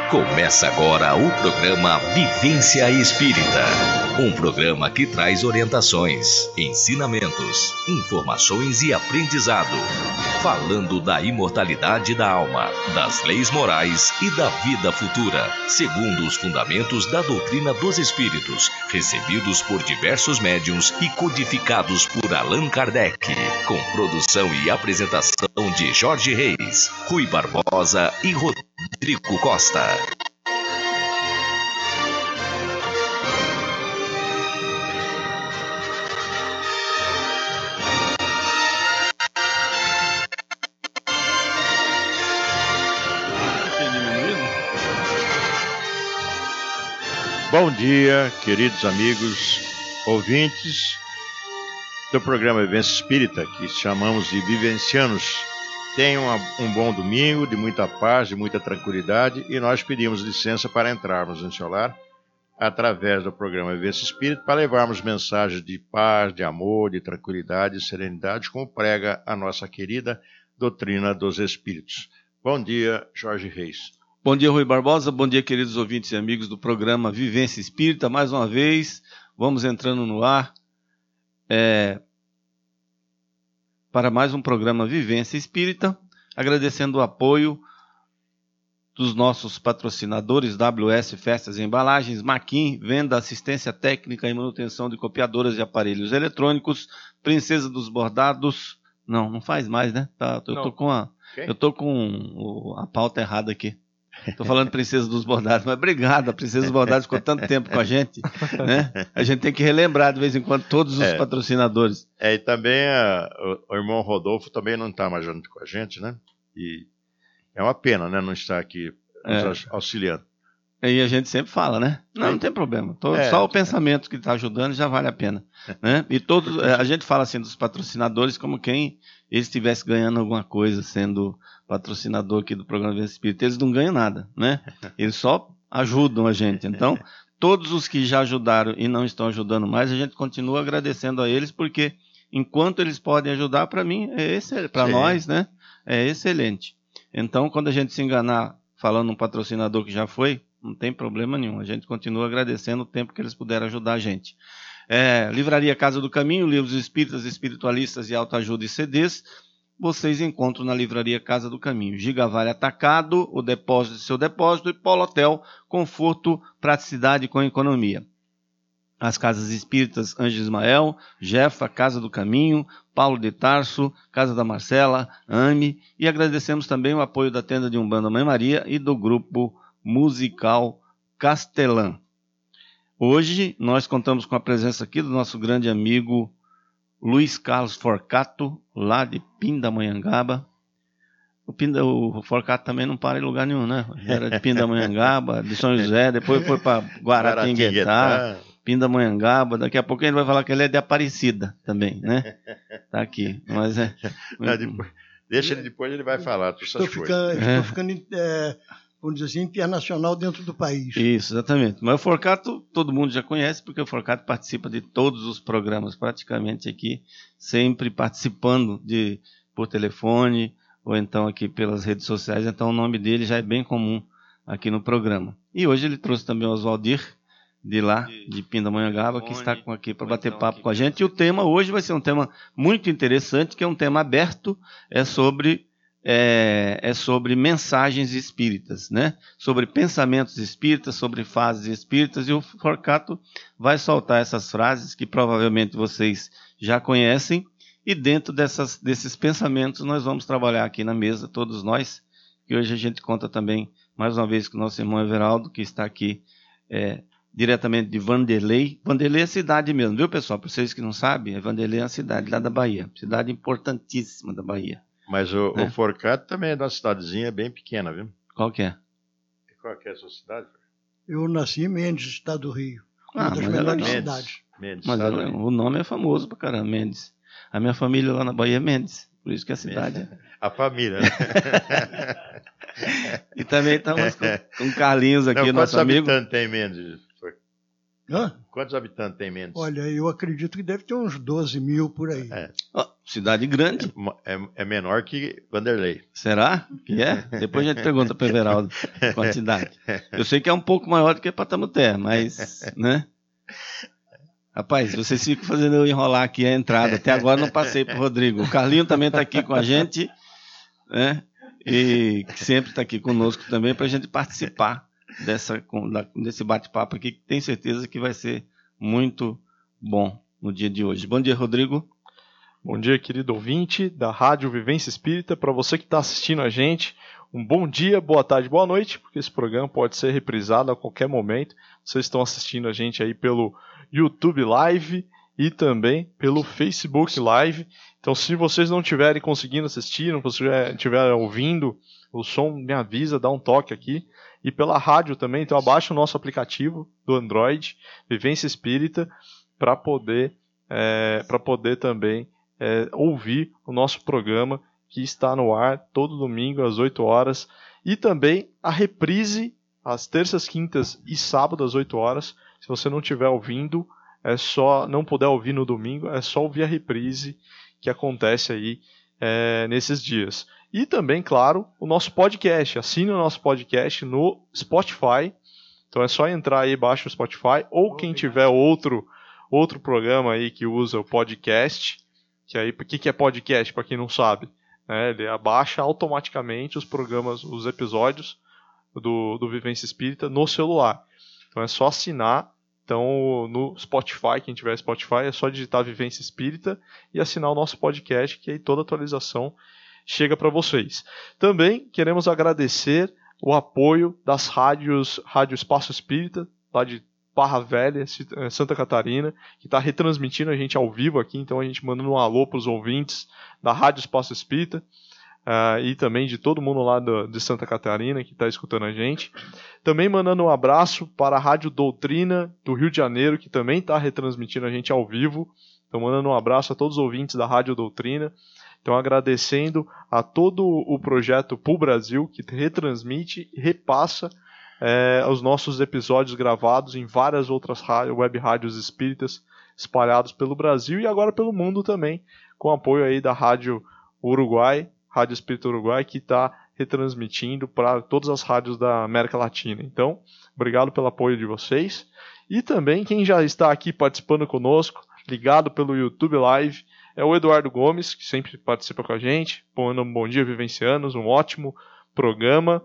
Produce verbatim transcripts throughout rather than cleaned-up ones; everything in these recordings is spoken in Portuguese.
Começa agora o programa Vivência Espírita, um programa que traz orientações, ensinamentos, informações e aprendizado, falando da imortalidade da alma, das leis morais e da vida futura, segundo os fundamentos da doutrina dos espíritos, recebidos por diversos médiuns e codificados por Allan Kardec, com produção e apresentação de Jorge Reis, Rui Barbosa e Rodrigo Costa. Bom dia, queridos amigos, ouvintes do programa Vivência Espírita, que chamamos de Vivencianos. Tenham um bom domingo, de muita paz, de muita tranquilidade, e nós pedimos licença para entrarmos em seu lar através do programa Vivência Espírita para levarmos mensagens de paz, de amor, de tranquilidade e serenidade, como prega a nossa querida doutrina dos Espíritos. Bom dia, Jorge Reis. Bom dia, Rui Barbosa. Bom dia, queridos ouvintes e amigos do programa Vivência Espírita. Mais uma vez, vamos entrando no ar é, para mais um programa Vivência Espírita, agradecendo o apoio dos nossos patrocinadores, W S Festas e Embalagens, Maquin, venda, assistência técnica e manutenção de copiadoras e aparelhos eletrônicos, Princesa dos Bordados. Não, não faz mais, né? Tá, eu, tô com a, eu tô com a pauta errada aqui. Estou falando Princesa dos Bordados, mas obrigado, a Princesa dos Bordados ficou tanto tempo com a gente, né? A gente tem que relembrar de vez em quando todos os é, patrocinadores. É, e também a, o, o irmão Rodolfo também não está mais junto com a gente, né? E é uma pena, né? Não estar aqui nos é. auxiliando. E a gente sempre fala, né? Não, não tem problema. Tô, é, só o pensamento que está ajudando já vale a pena, né? E todos, a gente fala assim dos patrocinadores como quem eles estivesse ganhando alguma coisa sendo patrocinador aqui do programa Vivência Espírita. Eles não ganham nada, né? Eles só ajudam a gente. Então, todos os que já ajudaram e não estão ajudando mais, a gente continua agradecendo a eles, porque enquanto eles podem ajudar, para mim, é excelente. Para nós, né? É excelente. Então, quando a gente se enganar falando um patrocinador que já foi, não tem problema nenhum. A gente continua agradecendo o tempo que eles puderam ajudar a gente. É, Livraria Casa do Caminho, livros espíritas, espiritualistas e autoajuda e C Ds, vocês encontram na Livraria Casa do Caminho. Gigavale Atacado, o depósito de seu depósito, e Polo Hotel, conforto, praticidade com economia. As Casas Espíritas Ângelo Ismael, Jefa, Casa do Caminho, Paulo de Tarso, Casa da Marcela, A M E, e agradecemos também o apoio da Tenda de Umbanda Mãe Maria e do Grupo Musical Castelã. Hoje nós contamos com a presença aqui do nosso grande amigo Luiz Carlos Forcato, lá de Pindamonhangaba. O, Pinda, o Forcato também não para em lugar nenhum, né? Era de Pindamonhangaba, de São José, depois foi para Guaratinguetá, Pindamonhangaba. Daqui a pouco ele vai falar que ele é de Aparecida também, né? Tá aqui. Mas é... Não, depois, deixa ele depois, ele vai falar. Estou ficando, estou é. ficando é, vamos dizer assim, internacional dentro do país. Isso, exatamente. Mas o Forcato todo mundo já conhece, porque o Forcato participa de todos os programas praticamente aqui, sempre participando de, por telefone ou então aqui pelas redes sociais. Então o nome dele já é bem comum aqui no programa. E hoje ele trouxe também o Oswaldir, de lá, de Pindamonhangaba, que está aqui para bater papo com a gente. E o tema hoje vai ser um tema muito interessante, que é um tema aberto, é sobre... É, é sobre mensagens espíritas, né? Sobre pensamentos espíritas, sobre fases espíritas, e o Forcato vai soltar essas frases que provavelmente vocês já conhecem, e dentro dessas, desses pensamentos nós vamos trabalhar aqui na mesa, todos nós, que hoje a gente conta também, mais uma vez, com o nosso irmão Everaldo, que está aqui é, diretamente de Vanderlei. Vanderlei é cidade mesmo, viu, pessoal? Para vocês que não sabem, Vanderlei é uma cidade lá da Bahia, cidade importantíssima da Bahia. Mas o, é. o Forcato também é de uma cidadezinha bem pequena, viu? Qual que é? Qual que é a sua cidade? Eu nasci em Mendes, estado do Rio. Ah, uma das melhores cidades. Mendes, mas ela, o nome é famoso pra caramba, Mendes. A minha família lá na Bahia é Mendes, por isso que a cidade é... A família, né? E também estamos com, com Carlinhos aqui, não, nosso amigo. Quantos habitantes tem Mendes? Hã? Quantos habitantes tem menos? Olha, eu acredito que deve ter uns doze mil por aí. É, Ó, cidade grande. é, é menor que Vanderlei. Será que é? Depois a gente pergunta para o Everaldo a quantidade. Eu sei que é um pouco maior do que Patamuté, mas, né? Rapaz, vocês ficam fazendo eu enrolar aqui a entrada. Até agora não passei para o Rodrigo. O Carlinho também está aqui com a gente, né? E que sempre está aqui conosco também para a gente participar dessa, desse bate-papo aqui, que tenho certeza que vai ser muito bom no dia de hoje. Bom dia, Rodrigo. Bom dia, querido ouvinte da Rádio Vivência Espírita. Para você que está assistindo a gente, um bom dia, boa tarde, boa noite, porque esse programa pode ser reprisado a qualquer momento. Vocês estão assistindo a gente aí pelo YouTube Live e também pelo Facebook Live. Então, se vocês não estiverem conseguindo assistir, não estiverem ouvindo o som, me avisa, dá um toque aqui. E pela rádio também, então abaixa o nosso aplicativo do Android, Vivência Espírita, para poder, é, para poder também é, ouvir o nosso programa que está no ar todo domingo às oito horas. E também a reprise às terças, quintas e sábado às oito horas. Se você não estiver ouvindo, é só, não puder ouvir no domingo, é só ouvir a reprise que acontece aí é, nesses dias. E também, claro, o nosso podcast. Assine o nosso podcast no Spotify. Então é só entrar aí, baixa o Spotify. Ou quem tiver outro, outro programa aí que usa o podcast. Que aí, o que, que é podcast, para quem não sabe? É, ele abaixa automaticamente os programas, os episódios do, do Vivência Espírita no celular. Então é só assinar. Então, no Spotify, quem tiver Spotify, é só digitar Vivência Espírita e assinar o nosso podcast, que aí toda atualização chega para vocês. Também queremos agradecer o apoio das rádios, Rádio Espaço Espírita, lá de Barra Velha, Santa Catarina, que está retransmitindo a gente ao vivo aqui, então a gente mandando um alô para os ouvintes da Rádio Espaço Espírita, Uh, e também de todo mundo lá do, de Santa Catarina que está escutando a gente. Também mandando um abraço para a Rádio Doutrina do Rio de Janeiro, que também está retransmitindo a gente ao vivo. Então mandando um abraço a todos os ouvintes da Rádio Doutrina. Então agradecendo a todo o projeto Pool Brasil, que retransmite e repassa é, os nossos episódios gravados em várias outras web rádios espíritas espalhados pelo Brasil e agora pelo mundo também, com apoio aí da Rádio Uruguai, Rádio Espírita Uruguai, que está retransmitindo para todas as rádios da América Latina. Então, obrigado pelo apoio de vocês. E também quem já está aqui participando conosco, ligado pelo YouTube Live, é o Eduardo Gomes, que sempre participa com a gente, pondo um bom dia, vivencianos, um ótimo programa.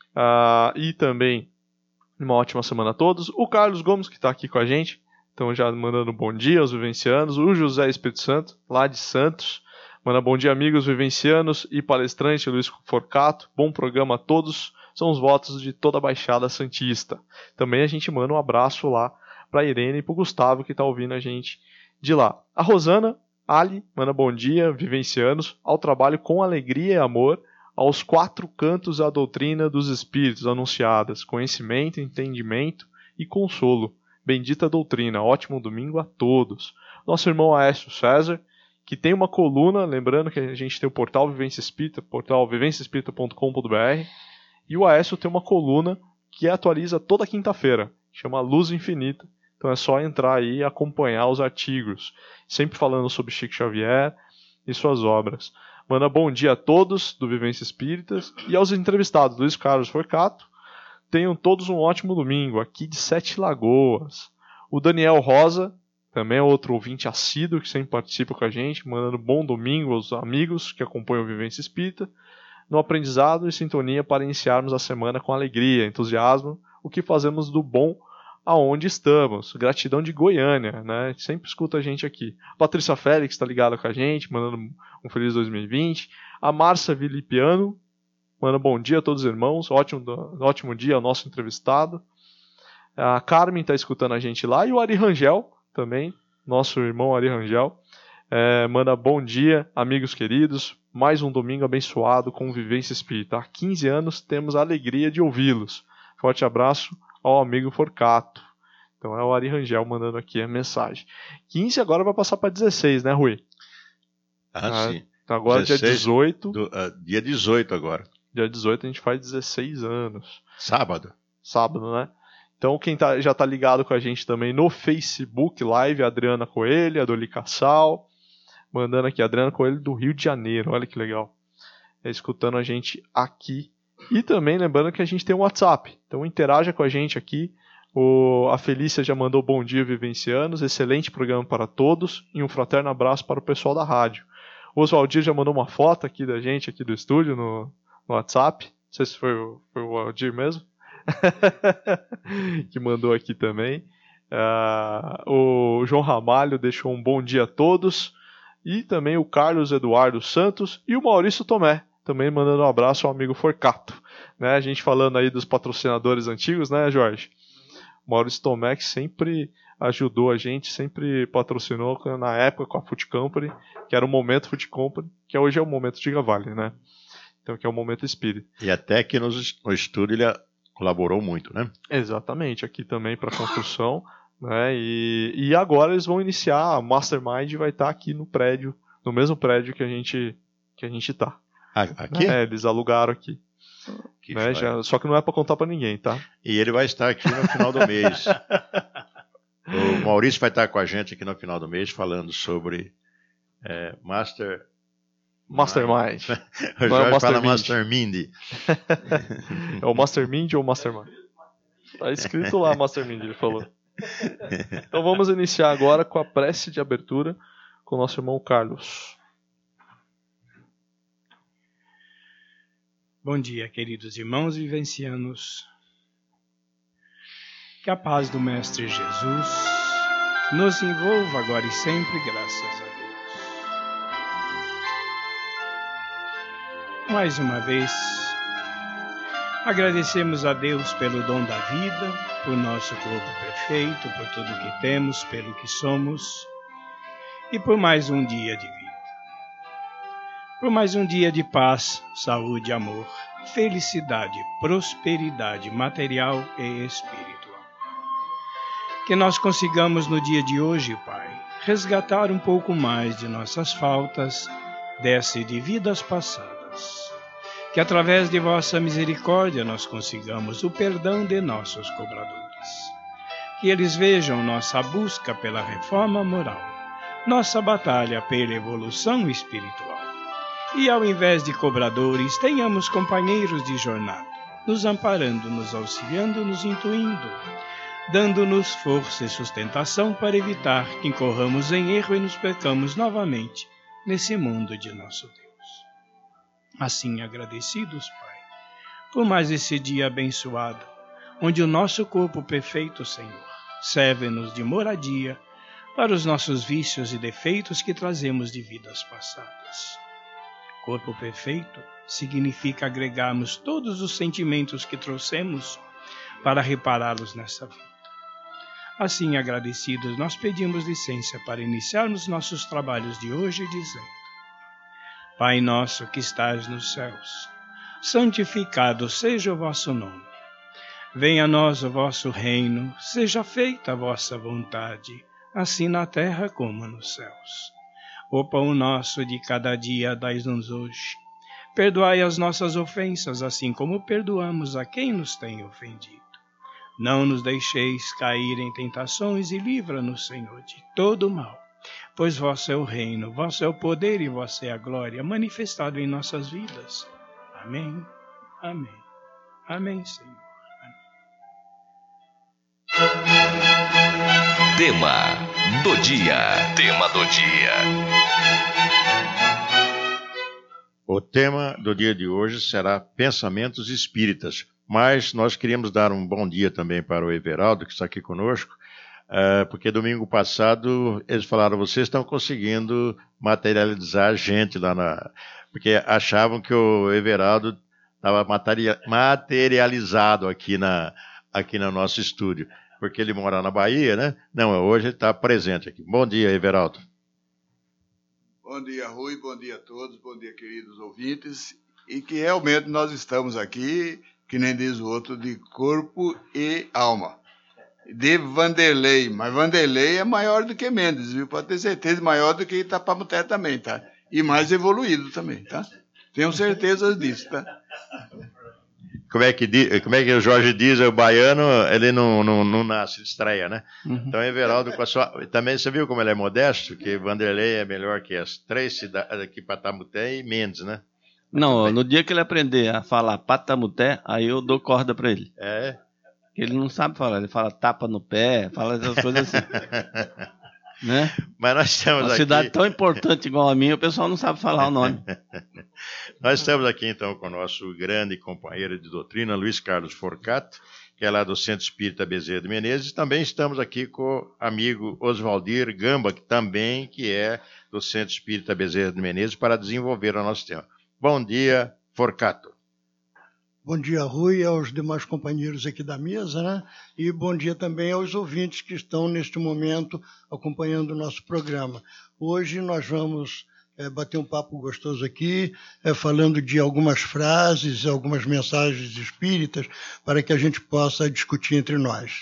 Uh, e também uma ótima semana a todos. O Carlos Gomes, que está aqui com a gente, então já mandando um bom dia aos vivencianos. O José Espírito Santo, lá de Santos. Manda bom dia, amigos vivencianos e palestrante Luiz Forcato. Bom programa a todos. São os votos de toda a Baixada Santista. Também a gente manda um abraço lá para a Irene e para o Gustavo, que está ouvindo a gente de lá. A Rosana Ali manda bom dia, vivencianos, ao trabalho com alegria e amor, aos quatro cantos da doutrina dos Espíritos anunciadas, conhecimento, entendimento e consolo. Bendita doutrina. Ótimo domingo a todos. Nosso irmão Aécio César, que tem uma coluna, lembrando que a gente tem o portal Vivência Espírita, portal vivência espírita ponto com ponto b r, e o Aécio tem uma coluna que atualiza toda quinta-feira, chama Luz Infinita. Então é só entrar aí e acompanhar os artigos, sempre falando sobre Chico Xavier e suas obras. Manda bom dia a todos do Vivência Espírita e aos entrevistados, Luiz Carlos Forcato. Tenham todos um ótimo domingo, aqui de Sete Lagoas. O Daniel Rosa, também é outro ouvinte assíduo que sempre participa com a gente, mandando bom domingo aos amigos que acompanham o Vivência Espírita, no aprendizado e sintonia para iniciarmos a semana com alegria, entusiasmo, o que fazemos do bom aonde estamos. Gratidão de Goiânia, né? Sempre escuta a gente aqui. A Patrícia Félix está ligada com a gente, mandando um feliz dois mil e vinte. A Márcia Vilipiano, manda bom dia a todos os irmãos, ótimo, ótimo dia ao nosso entrevistado. A Carmen está escutando a gente lá, e o Ari Rangel, também, nosso irmão Ari Rangel, é, manda bom dia, amigos queridos, mais um domingo abençoado com Vivência Espírita. Há quinze anos temos a alegria de ouvi-los. Forte abraço ao amigo Forcato. Então é o Ari Rangel mandando aqui a mensagem. quinze agora vai passar para dezesseis, né, Rui? Ah, ah sim. Então agora dezesseis, dia dezoito. Do, uh, dia dezoito agora. Dia dezoito a gente faz dezesseis anos. Sábado. Sábado, né? Então, quem tá, já está ligado com a gente também no Facebook Live, a Adriana Coelho, a Doli Cassal, mandando aqui, a Adriana Coelho do Rio de Janeiro, olha que legal. É, escutando a gente aqui. E também lembrando que a gente tem um WhatsApp, então interaja com a gente aqui. O, a Felícia já mandou bom dia, vivencianos, excelente programa para todos e um fraterno abraço para o pessoal da rádio. O Oswaldir já mandou uma foto aqui da gente, aqui do estúdio, no, no WhatsApp. Não sei se foi o, foi o Aldir mesmo. Que mandou aqui também. Uh, o João Ramalho deixou um bom dia a todos. E também o Carlos Eduardo Santos e o Maurício Tomé, também mandando um abraço ao amigo Forcato. Né, a gente falando aí dos patrocinadores antigos, né, Jorge? O Maurício Tomé que sempre ajudou a gente, sempre patrocinou na época com a Food Company, que era o Momento Food Company, que hoje é o Momento Giga Vale, né? Então, que é o Momento Espírita. E até que no, no estúdio ele colaborou muito, né? Exatamente, aqui também para a construção, né? E, e agora eles vão iniciar, a Mastermind vai estar aqui no prédio, no mesmo prédio que a gente que a gente tá. Ah, aqui? É, eles alugaram aqui. Que né? Já, só que não é para contar para ninguém, tá? E ele vai estar aqui no final do mês. O Maurício vai estar com a gente aqui no final do mês falando sobre é, Master... Mastermind. O Jorge é fala Mastermind. É o Mastermind ou Mastermind? Tá escrito lá Mastermind, ele falou. Então vamos iniciar agora com a prece de abertura com o nosso irmão Carlos. Bom dia, queridos irmãos vivencianos. Que a paz do Mestre Jesus nos envolva agora e sempre, graças a Deus. Mais uma vez, agradecemos a Deus pelo dom da vida, por nosso corpo perfeito, por tudo que temos, pelo que somos e por mais um dia de vida. Por mais um dia de paz, saúde, amor, felicidade, prosperidade material e espiritual. Que nós consigamos no dia de hoje, Pai, resgatar um pouco mais de nossas faltas, dessa e de vidas passadas. Que através de vossa misericórdia nós consigamos o perdão de nossos cobradores. Que eles vejam nossa busca pela reforma moral, nossa batalha pela evolução espiritual. E ao invés de cobradores, tenhamos companheiros de jornada, nos amparando, nos auxiliando, nos intuindo, dando-nos força e sustentação para evitar que incorramos em erro e nos percamos novamente nesse mundo de nosso Deus. Assim, agradecidos, Pai, por mais esse dia abençoado, onde o nosso corpo perfeito, Senhor, serve-nos de moradia para os nossos vícios e defeitos que trazemos de vidas passadas. Corpo perfeito significa agregarmos todos os sentimentos que trouxemos para repará-los nessa vida. Assim, agradecidos, nós pedimos licença para iniciarmos nossos trabalhos de hoje dizendo: Pai nosso que estás nos céus, santificado seja o vosso nome. Venha a nós o vosso reino, seja feita a vossa vontade, assim na terra como nos céus. O pão nosso de cada dia dai-nos hoje. Perdoai as nossas ofensas, assim como perdoamos a quem nos tem ofendido. Não nos deixeis cair em tentações e livra-nos, Senhor, de todo o mal. Pois vosso é o reino, vosso é o poder e vossa é a glória, manifestado em nossas vidas. Amém, amém, amém, Senhor. Amém. Tema do dia, tema do dia. O tema do dia de hoje será Pensamentos Espíritas, mas nós queríamos dar um bom dia também para o Everaldo, que está aqui conosco, Uh, porque domingo passado eles falaram, vocês estão conseguindo materializar a gente lá na... Porque achavam que o Everaldo estava materia... materializado aqui, na... aqui no nosso estúdio, porque ele mora na Bahia, né? Não, hoje ele está presente aqui. Bom dia, Everaldo. Bom dia, Rui, bom dia a todos, bom dia, queridos ouvintes, e que realmente nós estamos aqui, que nem diz o outro, de corpo e alma. De Vanderlei, mas Vanderlei é maior do que Mendes, viu? Pode ter certeza, maior do que Itapamuté também, tá? E mais evoluído também, tá? Tenho certeza disso, tá? como é que, como é que o Jorge diz, o baiano, ele não, não, não nasce, ele estreia, né? Uhum. Então, Everaldo, com a sua... Também você viu como ele é modesto? Que Vanderlei é melhor que as três cidades, aqui Patamuté e Mendes, né? Não, no dia que ele aprender a falar Patamuté, aí eu dou corda pra ele. É? Ele não sabe falar, ele fala tapa no pé, fala essas coisas assim. Né? Mas nós estamos Uma aqui... cidade tão importante igual a minha, o pessoal não sabe falar o nome. Nós estamos aqui então com o nosso grande companheiro de doutrina, Luiz Carlos Forcato, que é lá do Centro Espírita Bezerra de Menezes. Também estamos aqui com o amigo Oswaldir Gamba, que também que é do Centro Espírita Bezerra de Menezes, para desenvolver o nosso tema. Bom dia, Forcato. Bom dia, Rui, aos demais companheiros aqui da mesa, né? E bom dia também aos ouvintes que estão neste momento acompanhando o nosso programa. Hoje nós vamos é, bater um papo gostoso aqui, é, falando de algumas frases, algumas mensagens espíritas, para que a gente possa discutir entre nós.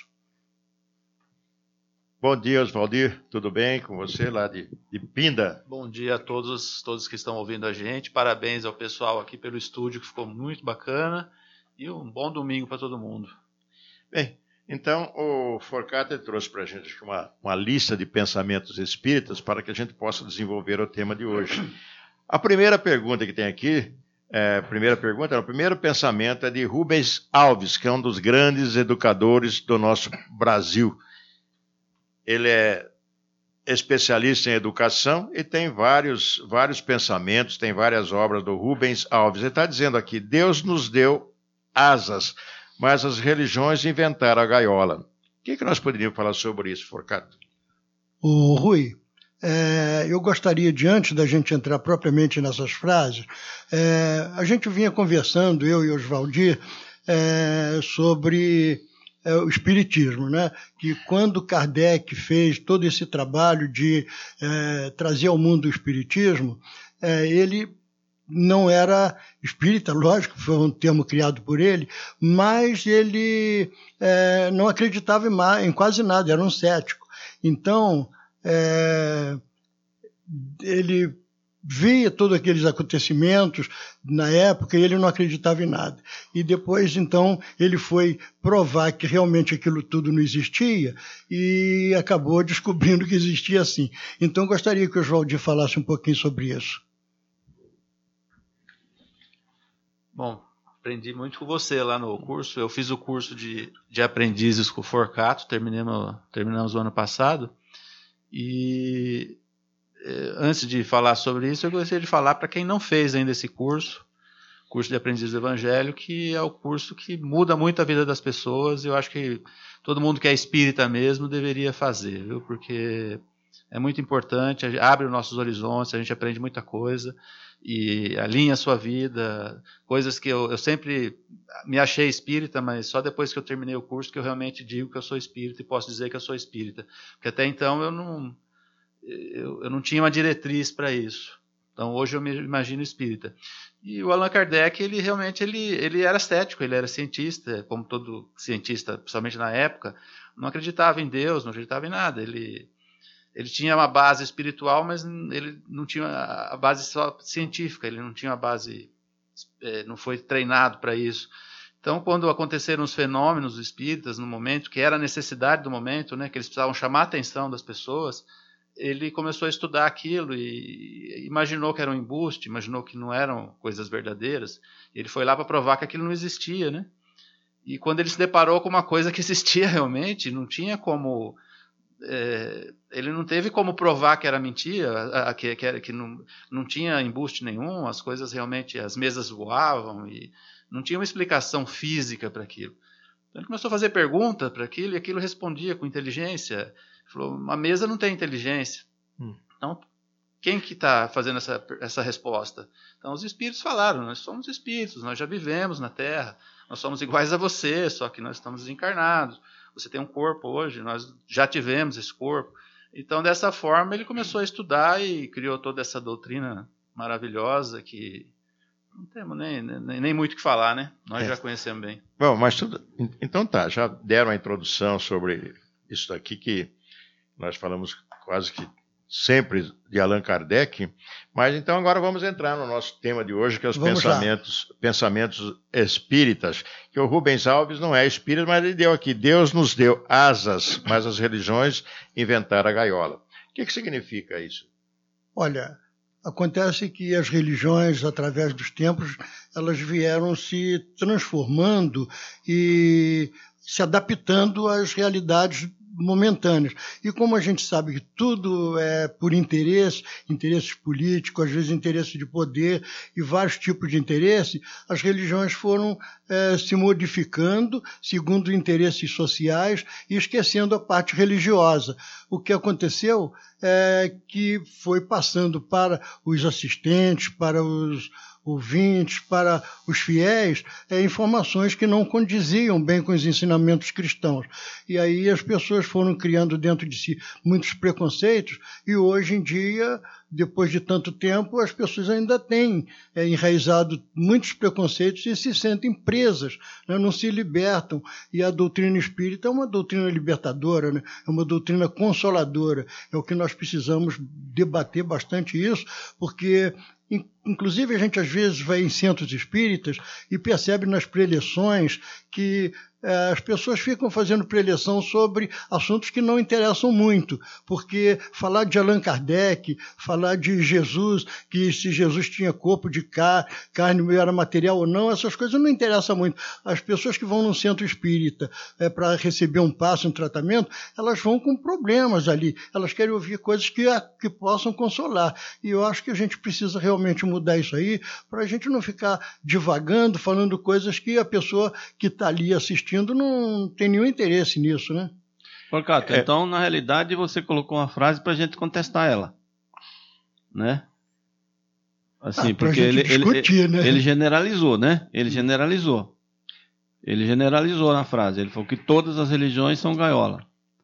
Bom dia, Oswaldir, tudo bem com você lá de, de Pinda? Bom dia a todos, todos que estão ouvindo a gente. Parabéns ao pessoal aqui pelo estúdio, que ficou muito bacana. E um bom domingo para todo mundo. Bem, então o Forcato trouxe para a gente uma, uma lista de pensamentos espíritas para que a gente possa desenvolver o tema de hoje. A primeira pergunta que tem aqui, é, primeira pergunta, o primeiro pensamento é de Rubens Alves, que é um dos grandes educadores do nosso Brasil. Ele é especialista em educação e tem vários, vários pensamentos, tem várias obras do Rubens Alves. Ele está dizendo aqui, Deus nos deu asas, mas as religiões inventaram a gaiola. O que, que nós poderíamos falar sobre isso, Forcato? O Rui, é, eu gostaria de, antes da gente entrar propriamente nessas frases, é, a gente vinha conversando, eu e Oswaldir, é, sobre... É, o Espiritismo, né? Que quando Kardec fez todo esse trabalho de é, trazer ao mundo o Espiritismo, é, ele não era espírita, lógico, foi um termo criado por ele, mas ele é, não acreditava em, em quase nada, era um cético. Então, é, ele via todos aqueles acontecimentos na época e ele não acreditava em nada. E depois, então, ele foi provar que realmente aquilo tudo não existia e acabou descobrindo que existia sim. Então, gostaria que o Oswaldir falasse um pouquinho sobre isso. Bom, aprendi muito com você lá no curso. Eu fiz o curso de, de aprendizes com o Forcato, terminamos, terminamos o ano passado. E... antes de falar sobre isso, eu gostaria de falar para quem não fez ainda esse curso, curso de aprendiz do Evangelho, que é o curso que muda muito a vida das pessoas, e eu acho que todo mundo que é espírita mesmo deveria fazer, viu? Porque é muito importante, abre os nossos horizontes, a gente aprende muita coisa, e alinha a sua vida, coisas que eu, eu sempre me achei espírita, mas só depois que eu terminei o curso que eu realmente digo que eu sou espírita e posso dizer que eu sou espírita, porque até então eu não... Eu, eu não tinha uma diretriz para isso. Então, hoje eu me imagino espírita. E o Allan Kardec, ele realmente ele, ele era cético, ele era cientista, como todo cientista, principalmente na época, não acreditava em Deus, não acreditava em nada. Ele, ele tinha uma base espiritual, mas ele não tinha a base só científica, ele não tinha uma base, não foi treinado para isso. Então, quando aconteceram os fenômenos espíritas no momento, que era a necessidade do momento, né, que eles precisavam chamar a atenção das pessoas, ele começou a estudar aquilo e imaginou que era um embuste, imaginou que não eram coisas verdadeiras. Ele foi lá para provar que aquilo não existia, né? E quando ele se deparou com uma coisa que existia realmente, não tinha como... É, ele não teve como provar que era mentira, que, que, que não, não tinha embuste nenhum, as coisas realmente, as mesas voavam e não tinha uma explicação física para aquilo. Então ele começou a fazer pergunta para aquilo e aquilo respondia com inteligência. Falou, uma mesa não tem inteligência. Hum. Então, quem que está fazendo essa, essa resposta? Então, os espíritos falaram, nós somos espíritos, nós já vivemos na Terra, nós somos iguais a você, só que nós estamos desencarnados. Você tem um corpo hoje, nós já tivemos esse corpo. Então, dessa forma, ele começou a estudar e criou toda essa doutrina maravilhosa que não temos nem, nem, nem muito o que falar, né? Nós é. já conhecemos bem. Bom, mas tudo... Então tá, já deram a introdução sobre isso aqui que nós falamos quase que sempre de Allan Kardec, mas então agora vamos entrar no nosso tema de hoje, que é os pensamentos, pensamentos espíritas, que o Rubens Alves não é espírita, mas ele deu aqui, Deus nos deu asas, mas as religiões inventaram a gaiola. O que, que significa isso? Olha, acontece que as religiões, através dos tempos, elas vieram se transformando e se adaptando às realidades momentâneas. E como a gente sabe que tudo é por interesse, interesses políticos, às vezes interesse de poder e vários tipos de interesse, as religiões foram é, se modificando segundo interesses sociais e esquecendo a parte religiosa. O que aconteceu é que foi passando para os assistentes, para os ouvintes, para os fiéis, é, informações que não condiziam bem com os ensinamentos cristãos. E aí as pessoas foram criando dentro de si muitos preconceitos e hoje em dia, depois de tanto tempo, as pessoas ainda têm é, enraizado muitos preconceitos e se sentem presas, né? Não se libertam. E a doutrina espírita é uma doutrina libertadora, né? É uma doutrina consoladora. É o que nós precisamos debater bastante isso, porque inclusive, a gente às vezes vai em centros espíritas e percebe nas preleções que eh, as pessoas ficam fazendo preleção sobre assuntos que não interessam muito, porque falar de Allan Kardec, falar de Jesus, que se Jesus tinha corpo de car carne, era material ou não, essas coisas não interessam muito. As pessoas que vão num centro espírita eh, para receber um passe, um tratamento, elas vão com problemas ali, elas querem ouvir coisas que, que possam consolar. E eu acho que a gente precisa realmente mudar isso aí, para a gente não ficar divagando, falando coisas que a pessoa que está ali assistindo não tem nenhum interesse nisso, né? Forcato, é. Então, na realidade, você colocou uma frase para a gente contestar ela, né? Assim, ah, porque ele, discutir, ele, né? ele generalizou, né? Ele generalizou. Ele generalizou na frase. Ele falou que todas as religiões são gaiola.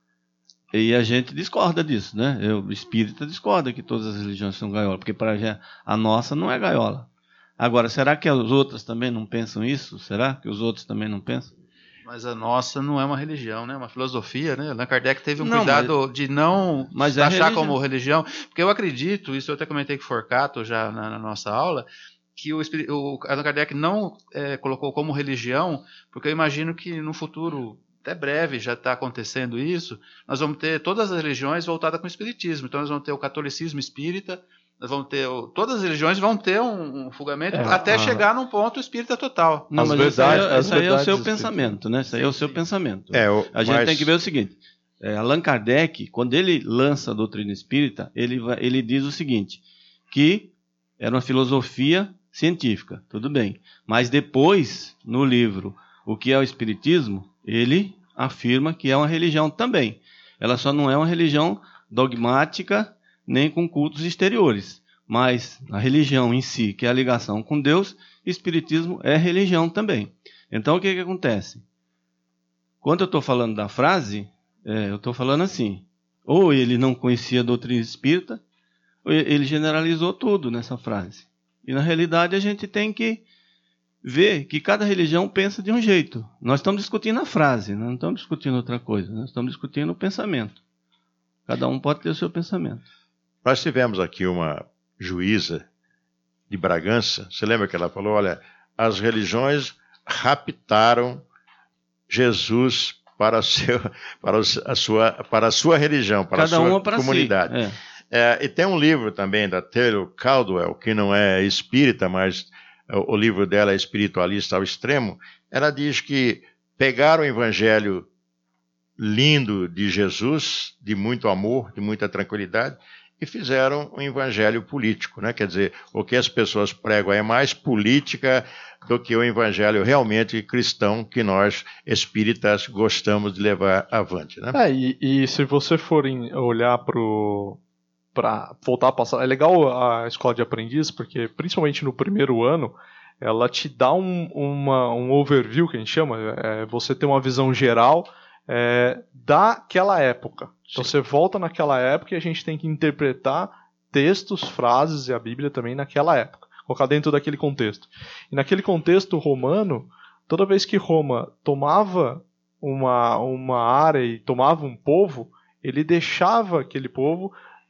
E a gente discorda disso, né? Eu, o espírita discorda que todas as religiões são gaiola, porque para a nossa não é gaiola. Agora, será que as outras também não pensam isso? Será que os outros também não pensam? Mas a nossa não é uma religião, né? É uma filosofia, né? Allan Kardec teve um não, cuidado mas, de não mas achar é religião. Como religião, porque eu acredito, isso eu até comentei com o Forcato já na, na nossa aula, que o, o Allan Kardec não é, colocou como religião, porque eu imagino que no futuro até breve já está acontecendo isso, nós vamos ter todas as religiões voltadas com o espiritismo. Então nós vamos ter o catolicismo espírita, nós vamos ter o, todas as religiões vão ter um, um julgamento é, até a... chegar num ponto espírita total. Não, as mas verdades, isso aí, isso aí é o seu pensamento, né? Isso aí é o seu pensamento. É, o, a gente mas... tem que ver o seguinte, é, Allan Kardec, quando ele lança a doutrina espírita, ele, vai, ele diz o seguinte, que era uma filosofia científica, tudo bem. Mas depois, no livro O que é o Espiritismo, ele afirma que é uma religião também. Ela só não é uma religião dogmática nem com cultos exteriores. Mas a religião em si, que é a ligação com Deus, Espiritismo é religião também. Então o que, que acontece? Quando eu estou falando da frase, é, eu estou falando assim, ou ele não conhecia a doutrina espírita, ou ele generalizou tudo nessa frase. E na realidade a gente tem que ver que cada religião pensa de um jeito. Nós estamos discutindo a frase, não estamos discutindo outra coisa, nós estamos discutindo o pensamento. Cada um pode ter o seu pensamento. Nós tivemos aqui uma juíza de Bragança, você lembra que ela falou, olha, as religiões raptaram Jesus para a, seu, para a, sua, para a sua religião, para cada a sua para comunidade. Si. É. É, e tem um livro também da Taylor Caldwell, que não é espírita, mas o livro dela é Espiritualista ao Extremo. Ela diz que pegaram o evangelho lindo de Jesus, de muito amor, de muita tranquilidade, e fizeram um evangelho político, né? Quer dizer, o que as pessoas pregam é mais política do que o evangelho realmente cristão que nós espíritas gostamos de levar avante, né? É, e, e se você for olhar para o para voltar a passar, é legal a escola de aprendiz, porque principalmente no primeiro ano, ela te dá um, uma, um overview, que a gente chama, é, você tem uma visão geral é, daquela época. Então Sim. Você volta naquela época e a gente tem que interpretar textos, frases e a Bíblia também naquela época, colocar dentro daquele contexto. E naquele contexto romano, toda vez que Roma tomava uma, uma área e tomava um povo, ele deixava aquele povo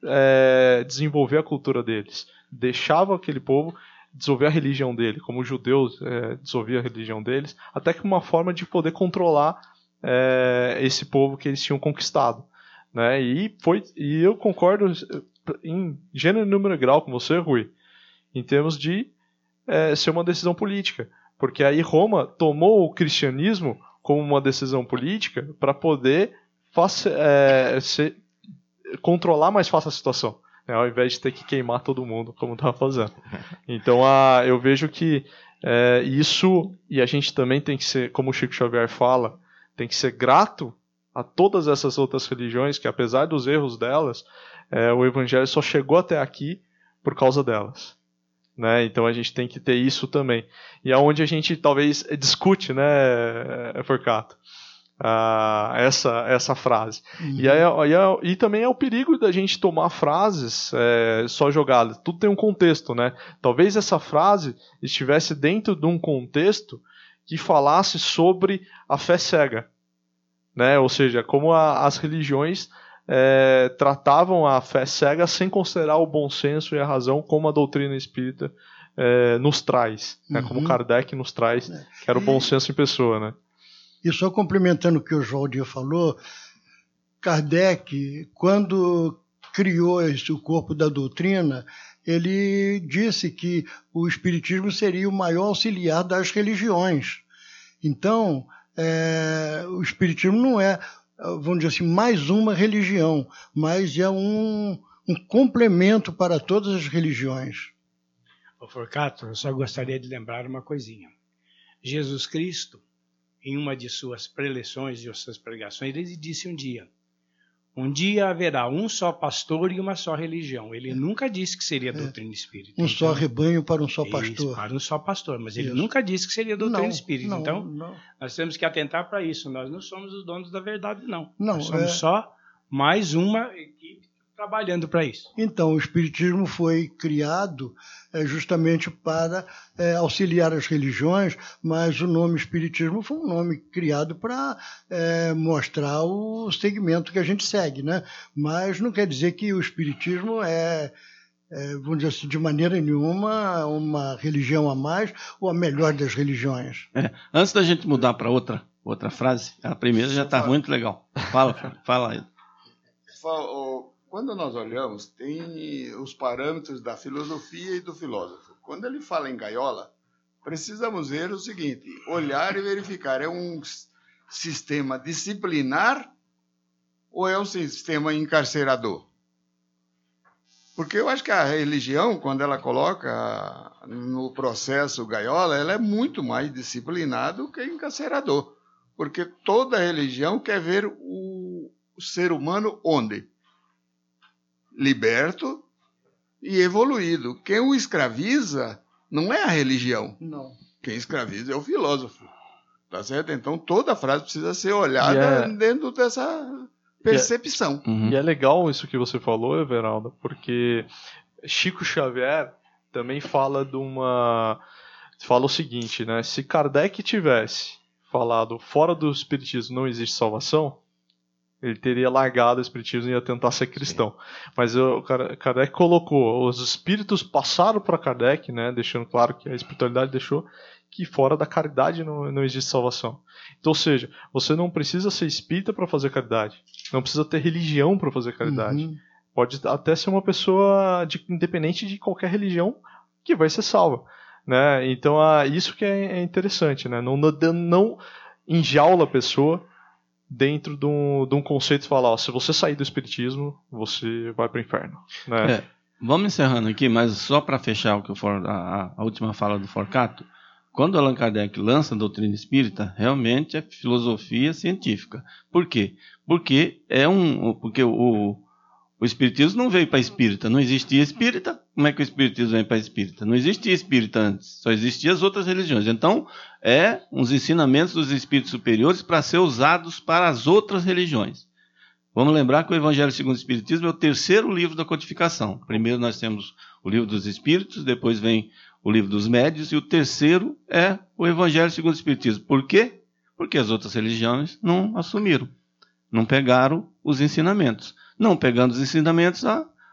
é, desenvolver a cultura deles. Deixava aquele povo desenvolver a religião dele, como os judeus é, desenvolviam a religião deles, até que uma forma de poder controlar é, esse povo que eles tinham conquistado. Né? E, foi, e eu concordo em gênero, número e grau com você, Rui, em termos de é, ser uma decisão política. Porque aí Roma tomou o cristianismo como uma decisão política para poder face, é, ser, controlar mais fácil a situação, né, ao invés de ter que queimar todo mundo, como estava fazendo. Então a, eu vejo que é, isso, e a gente também tem que ser, como o Chico Xavier fala, tem que ser grato a todas essas outras religiões, que apesar dos erros delas, é, o Evangelho só chegou até aqui por causa delas. Né? Então a gente tem que ter isso também. E é onde a gente talvez discute, né, Forcato, ah, essa, essa frase. Uhum. E, aí, e, e também é o perigo da gente tomar frases é, só jogadas. Tudo tem um contexto, né? Talvez essa frase estivesse dentro de um contexto que falasse sobre a fé cega. Né? Ou seja, como a, as religiões É, tratavam a fé cega sem considerar o bom senso e a razão, como a doutrina espírita é, nos traz, né? Uhum. Como Kardec nos traz, que era o bom senso em pessoa. Né? E só complementando o que o Joaldir falou, Kardec, quando criou esse, o corpo da doutrina, ele disse que o Espiritismo seria o maior auxiliar das religiões. Então, é, o Espiritismo não é, vamos dizer assim, mais uma religião, mas é um, um complemento para todas as religiões. Ô Forcato, eu só gostaria de lembrar uma coisinha. Jesus Cristo, em uma de suas preleções, de suas pregações, ele disse um dia, um dia haverá um só pastor e uma só religião. Ele é. nunca disse que seria doutrina espírita. Um então, só rebanho para um só pastor. Isso, para um só pastor, mas ele isso. nunca disse que seria doutrina não, espírita. Não, então, não. nós temos que atentar para isso. Nós não somos os donos da verdade, não. não nós somos é... só mais uma equipe trabalhando para isso. Então, o Espiritismo foi criado é, justamente para é, auxiliar as religiões, mas o nome Espiritismo foi um nome criado para é, mostrar o segmento que a gente segue, né? Mas não quer dizer que o Espiritismo é, é, vamos dizer assim, de maneira nenhuma uma religião a mais ou a melhor das religiões. É, antes da gente mudar para outra, outra frase, a primeira já está muito legal. Fala, fala aí. Quando nós olhamos, tem os parâmetros da filosofia e do filósofo. Quando ele fala em gaiola, precisamos ver o seguinte, olhar e verificar, é um sistema disciplinar ou é um sistema encarcerador? Porque eu acho que a religião, quando ela coloca no processo gaiola, ela é muito mais disciplinada do que encarcerador. Porque toda religião quer ver o, o ser humano onde? Liberto e evoluído. Quem o escraviza não é a religião. Não. Quem escraviza é o filósofo. Tá certo? Então toda frase precisa ser olhada é... dentro dessa percepção. E é... Uhum. E é legal isso que você falou, Everaldo, porque Chico Xavier também fala de uma... fala o seguinte, né? Se Kardec tivesse falado fora do espiritismo não existe salvação, ele teria largado o espiritismo e ia tentar ser cristão. Sim. Mas o Kardec colocou, os espíritos passaram para Kardec, né, deixando claro que a espiritualidade deixou que fora da caridade não, não existe salvação. Então, ou seja, você não precisa ser espírita para fazer caridade. Não precisa ter religião para fazer caridade. Uhum. Pode até ser uma pessoa de, independente de qualquer religião que vai ser salva. Né? Então, ah, isso que é, é interessante. Né? Não, não, não enjaula a pessoa dentro de um, de um conceito de falar, ó, se você sair do espiritismo, você vai para o inferno. Né? É, vamos encerrando aqui, mas só para fechar o que for, a, a última fala do Forcato, quando Allan Kardec lança a doutrina espírita, realmente é filosofia científica. Por quê? Porque, é um, porque o, o espiritismo não veio para espírita, não existia espírita. Como é que o espiritismo vem para espírita? Não existia espírita antes, só existiam as outras religiões. Então, é uns ensinamentos dos espíritos superiores para ser usados para as outras religiões. Vamos lembrar que o Evangelho segundo o Espiritismo é o terceiro livro da codificação. Primeiro nós temos o livro dos Espíritos, depois vem o livro dos Médiuns, e o terceiro é o Evangelho segundo o Espiritismo. Por quê? Porque as outras religiões não assumiram, não pegaram os ensinamentos. Não pegando os ensinamentos, a,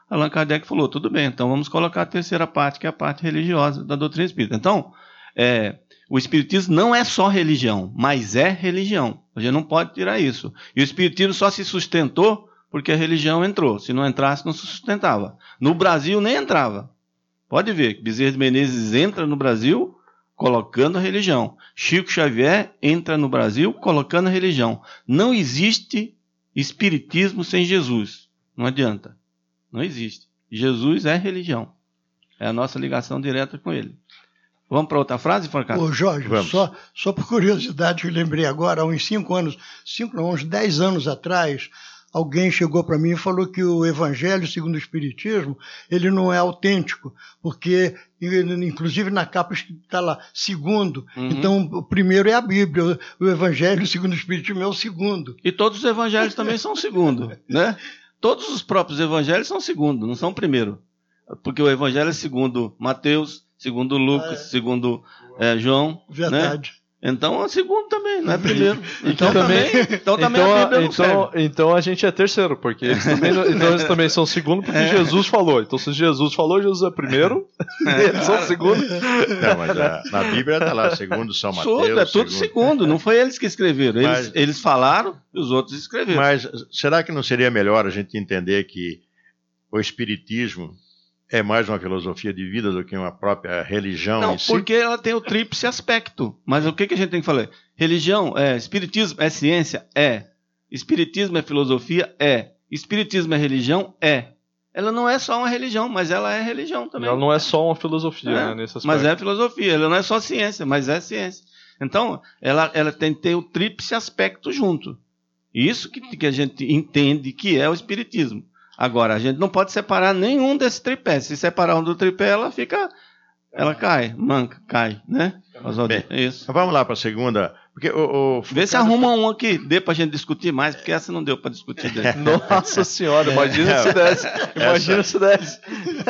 Allan Kardec falou, tudo bem, então vamos colocar a terceira parte, que é a parte religiosa da doutrina espírita. Então, é, o espiritismo não é só religião, mas é religião. A gente não pode tirar isso. E o espiritismo só se sustentou porque a religião entrou. Se não entrasse, não se sustentava. No Brasil, nem entrava. Pode ver que Bezerra de Menezes entra no Brasil colocando a religião. Chico Xavier entra no Brasil colocando a religião. Não existe espiritismo sem Jesus. Não adianta. Não existe. Jesus é religião. É a nossa ligação direta com ele. Vamos para outra frase, Forcato? Ô, Jorge, só, só por curiosidade, eu lembrei agora, há uns cinco anos, cinco não, uns dez anos atrás, alguém chegou para mim e falou que o Evangelho segundo o Espiritismo, ele não é autêntico, porque, inclusive na capa está lá, segundo. Uhum. Então, o primeiro é a Bíblia, o Evangelho segundo o Espiritismo é o segundo. E todos os evangelhos também são segundo, né? Todos os próprios evangelhos são segundo, não são primeiro. Porque o Evangelho é segundo Mateus, segundo Lucas, ah, é. segundo é, João. Verdade. Né? Então é segundo também, não é primeiro. Então também, então também então, a Bíblia não então, serve. Então a gente é terceiro, porque eles também, então eles também são segundo porque é. Jesus falou. Então se Jesus falou, Jesus é primeiro, é, eles são segundo. Não, mas a, na Bíblia está lá, segundo São Mateus. Tudo, é tudo segundo. segundo, não foi eles que escreveram. Eles, mas, eles falaram e os outros escreveram. Mas será que não seria melhor a gente entender que o Espiritismo é mais uma filosofia de vida do que uma própria religião Não, em si? Porque ela tem o tríplice aspecto. Mas o que, que a gente tem que falar? Religião é, espiritismo é ciência? É. Espiritismo é filosofia? É. Espiritismo é religião? É. Ela não é só uma religião, mas ela é religião também. Ela não é só uma filosofia, é, né, nesse aspecto. Mas é filosofia, ela não é só ciência, mas é ciência. Então, ela, ela tem que ter o tríplice aspecto junto. Isso que, que a gente entende que é o espiritismo. Agora, a gente não pode separar nenhum desses tripés. Se separar um do tripé, ela fica... Ela cai, manca, cai, né? Bem, isso. Vamos lá para a segunda. Porque o, o... Vê se arruma um aqui, dê para a gente discutir mais, porque essa não deu para discutir. Nossa senhora, imagina se desse. Imagina se desse.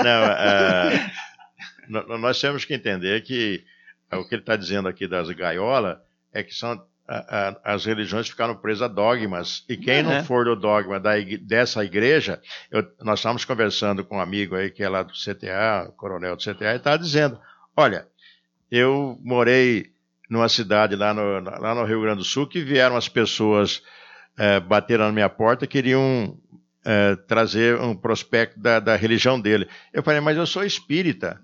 Não, uh, nós temos que entender que o que ele está dizendo aqui das gaiolas é que são... as religiões ficaram presas a dogmas, e quem é. não for do dogma da, dessa igreja, eu, nós estávamos conversando com um amigo aí que é lá do C T A, coronel do C T A, e estava dizendo, olha, eu morei numa cidade lá no, lá no Rio Grande do Sul que vieram as pessoas, é, bateram na minha porta, queriam é, trazer um prospecto da, da religião dele. Eu falei, mas eu sou espírita.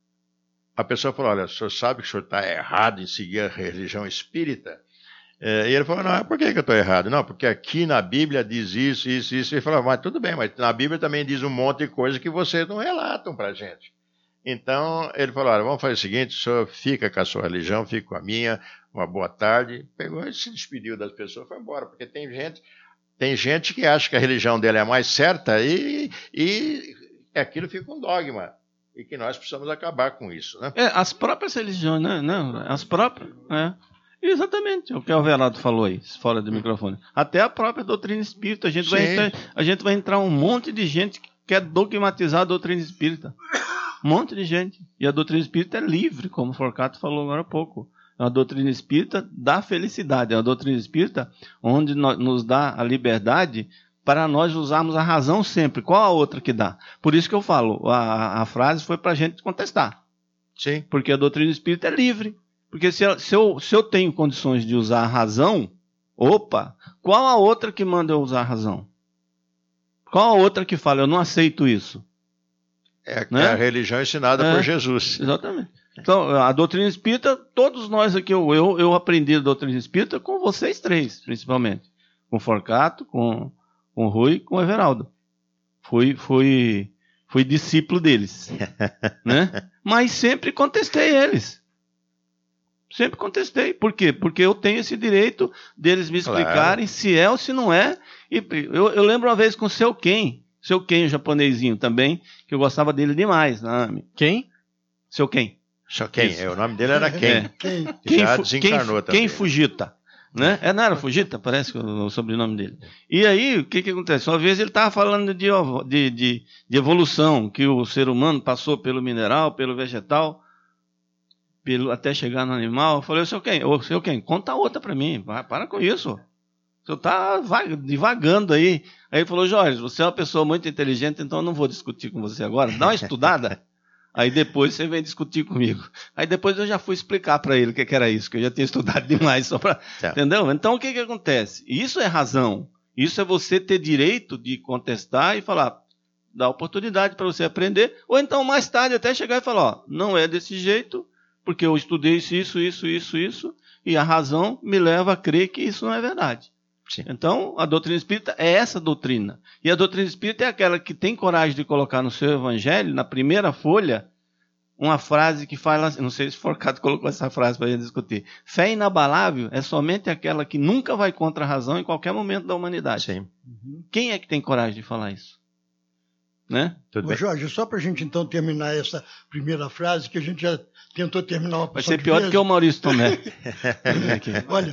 A pessoa falou, olha, o senhor sabe que o senhor está errado em seguir a religião espírita? É, e ele falou, não, por que, que eu estou errado? Não, porque aqui na Bíblia diz isso, isso, isso. Ele falou, mas tudo bem, mas na Bíblia também diz um monte de coisa que vocês não relatam para a gente. Então, ele falou, olha, vamos fazer o seguinte, o senhor fica com a sua religião, fica com a minha, uma boa tarde. Pegou e se despediu das pessoas e foi embora, porque tem gente, tem gente que acha que a religião dela é a mais certa e, e aquilo fica um dogma. E que nós precisamos acabar com isso, né? É, as próprias religiões, né? Não, as próprias, né? Exatamente, o que o Everaldo falou aí, fora do microfone. Até a própria doutrina espírita, a gente, vai entrar, a gente vai entrar um monte de gente que quer dogmatizar a doutrina espírita. Um monte de gente. E a doutrina espírita é livre, como o Forcato falou agora há pouco. É uma doutrina espírita da felicidade, é uma doutrina espírita onde no, nos dá a liberdade para nós usarmos a razão sempre. Qual a outra que dá? Por isso que eu falo, a, a frase foi para a gente contestar. Sim. Porque a doutrina espírita é livre. Porque se eu, se, eu, se eu tenho condições de usar a razão, opa, qual a outra que manda eu usar a razão? Qual a outra que fala, eu não aceito isso? É, né? É a religião ensinada é, por Jesus. Exatamente. Então, a doutrina espírita, todos nós aqui, eu, eu, eu aprendi a doutrina espírita com vocês três, principalmente. Com o Forcato, com, com o Rui, com o Everaldo. Fui, fui, fui discípulo deles. Né? Mas sempre contestei eles. Sempre contestei. Por quê? Porque eu tenho esse direito deles me explicarem claro. Se é ou se não é. E eu, eu lembro uma vez com o Seu Ken, Seu Ken, o japonesinho também, que eu gostava dele demais. Né? Quem? Seu Ken. Seu Ken, é, o nome dele era Ken. É. Ken. Já desencarnou também. Ken Fujita. Né? É, não era Fujita? Parece que o, o sobrenome dele. E aí, o que, que acontece? Uma vez ele estava falando de, de, de, de evolução, que o ser humano passou pelo mineral, pelo vegetal, pelo, até chegar no animal. Eu falei, seu Ken, ô, seu Ken, conta outra para mim, para com isso. O senhor está divagando aí. Aí ele falou, Jorge, você é uma pessoa muito inteligente, então eu não vou discutir com você agora. Dá uma estudada. Aí depois você vem discutir comigo. Aí depois eu já fui explicar para ele o que, que era isso, que eu já tinha estudado demais só para... Entendeu? Então o que, que acontece? Isso é razão. Isso é você ter direito de contestar e falar, dá oportunidade para você aprender, ou então mais tarde até chegar e falar, ó, não é desse jeito, porque eu estudei isso, isso, isso, isso, isso, e a razão me leva a crer que isso não é verdade. Sim. Então, a doutrina espírita é essa doutrina. E a doutrina espírita é aquela que tem coragem de colocar no seu evangelho, na primeira folha, uma frase que fala, não sei se Forcato colocou essa frase para a gente discutir, fé inabalável é somente aquela que nunca vai contra a razão em qualquer momento da humanidade. Sim. Uhum. Quem é que tem coragem de falar isso? Né? Ô, Jorge, só para a gente então terminar essa primeira frase, que a gente já tentou terminar uma Vai ser pior do que o Maurício Tomé. Olha,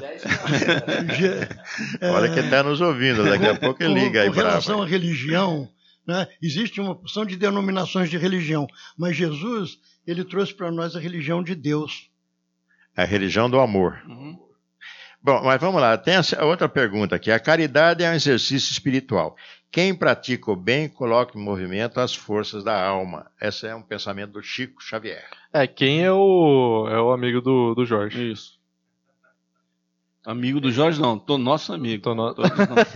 é, olha quem está nos ouvindo, daqui a pouco ele liga aí. Com relação à religião, né, existe uma porção de denominações de religião, mas Jesus, ele trouxe para nós a religião de Deus. A religião do amor. Uhum. Bom, mas vamos lá, tem a outra pergunta aqui. A caridade é um exercício espiritual. Quem pratica o bem coloca em movimento as forças da alma. Esse é um pensamento do Chico Xavier. É, quem é o, é o amigo do, do Jorge. Isso. Amigo do Jorge não, tô nosso amigo. Tô no...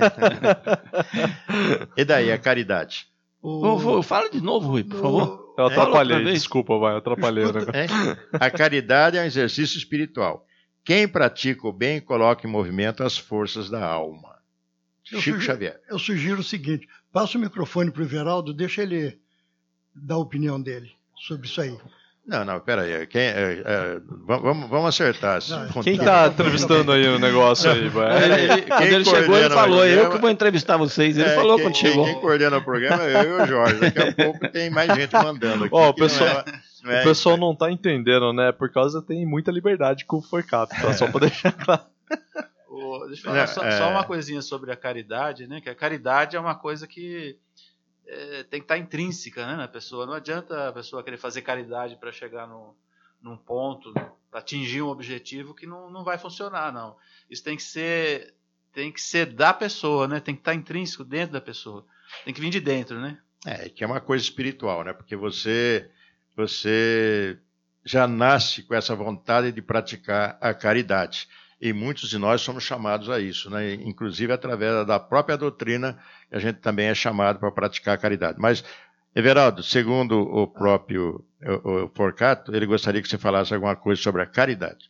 E daí, a caridade? O... Fala de novo, Rui, por favor. Eu atrapalhei, é, desculpa, vai, eu atrapalhei. É? A caridade é um exercício espiritual. Quem pratica o bem coloca em movimento as forças da alma. Eu Chico sugiro, Xavier. Eu sugiro o seguinte, passa o microfone para o Everaldo, deixa ele dar a opinião dele sobre isso aí. Não, não, peraí. Quem, é, é, vamos, vamos acertar. Não, quem está entrevistando aí o negócio aí? Vai? Ele, quando ele chegou, ele falou, programa, eu que vou entrevistar vocês. Ele é, falou quem, quando chegou. Quem coordena o programa é eu e o Jorge. Daqui a pouco tem mais gente mandando aqui. Oh, o pessoal não, é, não, é, o pessoal não tá entendendo, né? Por causa tem muita liberdade com o Forcato, tá? É. Só para deixar claro. Oh, deixa eu falar é, só, só uma coisinha sobre a caridade, né? Que a caridade é uma coisa que é, tem que estar intrínseca, né, na pessoa. Não adianta a pessoa querer fazer caridade para chegar no, num ponto, para atingir um objetivo que não, não vai funcionar, não. Isso tem que ser, tem que ser da pessoa, né? Tem que estar intrínseco dentro da pessoa. Tem que vir de dentro, né? É, que é uma coisa espiritual, né? Porque você, você já nasce com essa vontade de praticar a caridade. E muitos de nós somos chamados a isso, né? Inclusive através da própria doutrina, a gente também é chamado para praticar a caridade. Mas, Everaldo, segundo o próprio o, o Forcato, ele gostaria que você falasse alguma coisa sobre a caridade.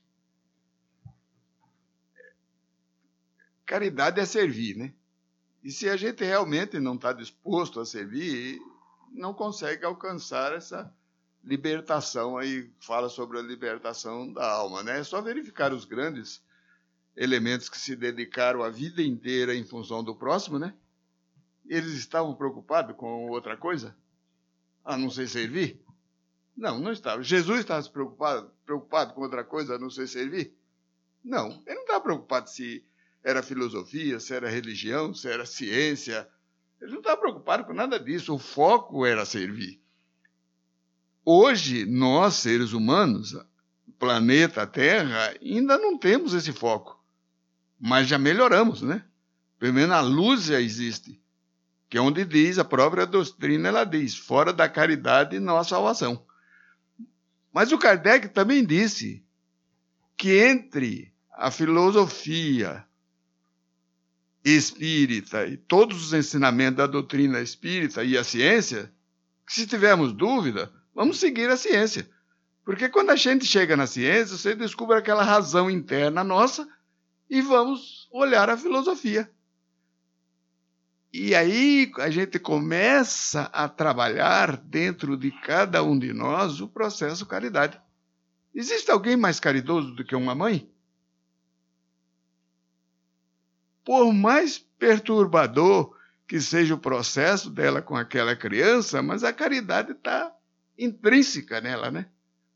Caridade é servir, né? E se a gente realmente não está disposto a servir, não consegue alcançar essa libertação. Aí fala sobre a libertação da alma, né? É só verificar os grandes elementos que se dedicaram a vida inteira em função do próximo, né? Eles estavam preocupados com outra coisa? A não ser servir? Não, não estava. Jesus estava preocupado, preocupado com outra coisa a não ser servir? Não, ele não estava preocupado se era filosofia, se era religião, se era ciência. Ele não estava preocupado com nada disso. O foco era servir. Hoje, nós, seres humanos, planeta Terra, ainda não temos esse foco. Mas já melhoramos, né? Pelo menos a luz já existe. Que é onde diz, a própria doutrina, ela diz, fora da caridade não há salvação. Mas o Kardec também disse que entre a filosofia espírita e todos os ensinamentos da doutrina espírita e a ciência, que se tivermos dúvida, vamos seguir a ciência. Porque quando a gente chega na ciência, você descobre aquela razão interna nossa e vamos olhar a filosofia. E aí a gente começa a trabalhar dentro de cada um de nós o processo caridade. Existe alguém mais caridoso do que uma mãe? Por mais perturbador que seja o processo dela com aquela criança, mas a caridade está intrínseca nela, né?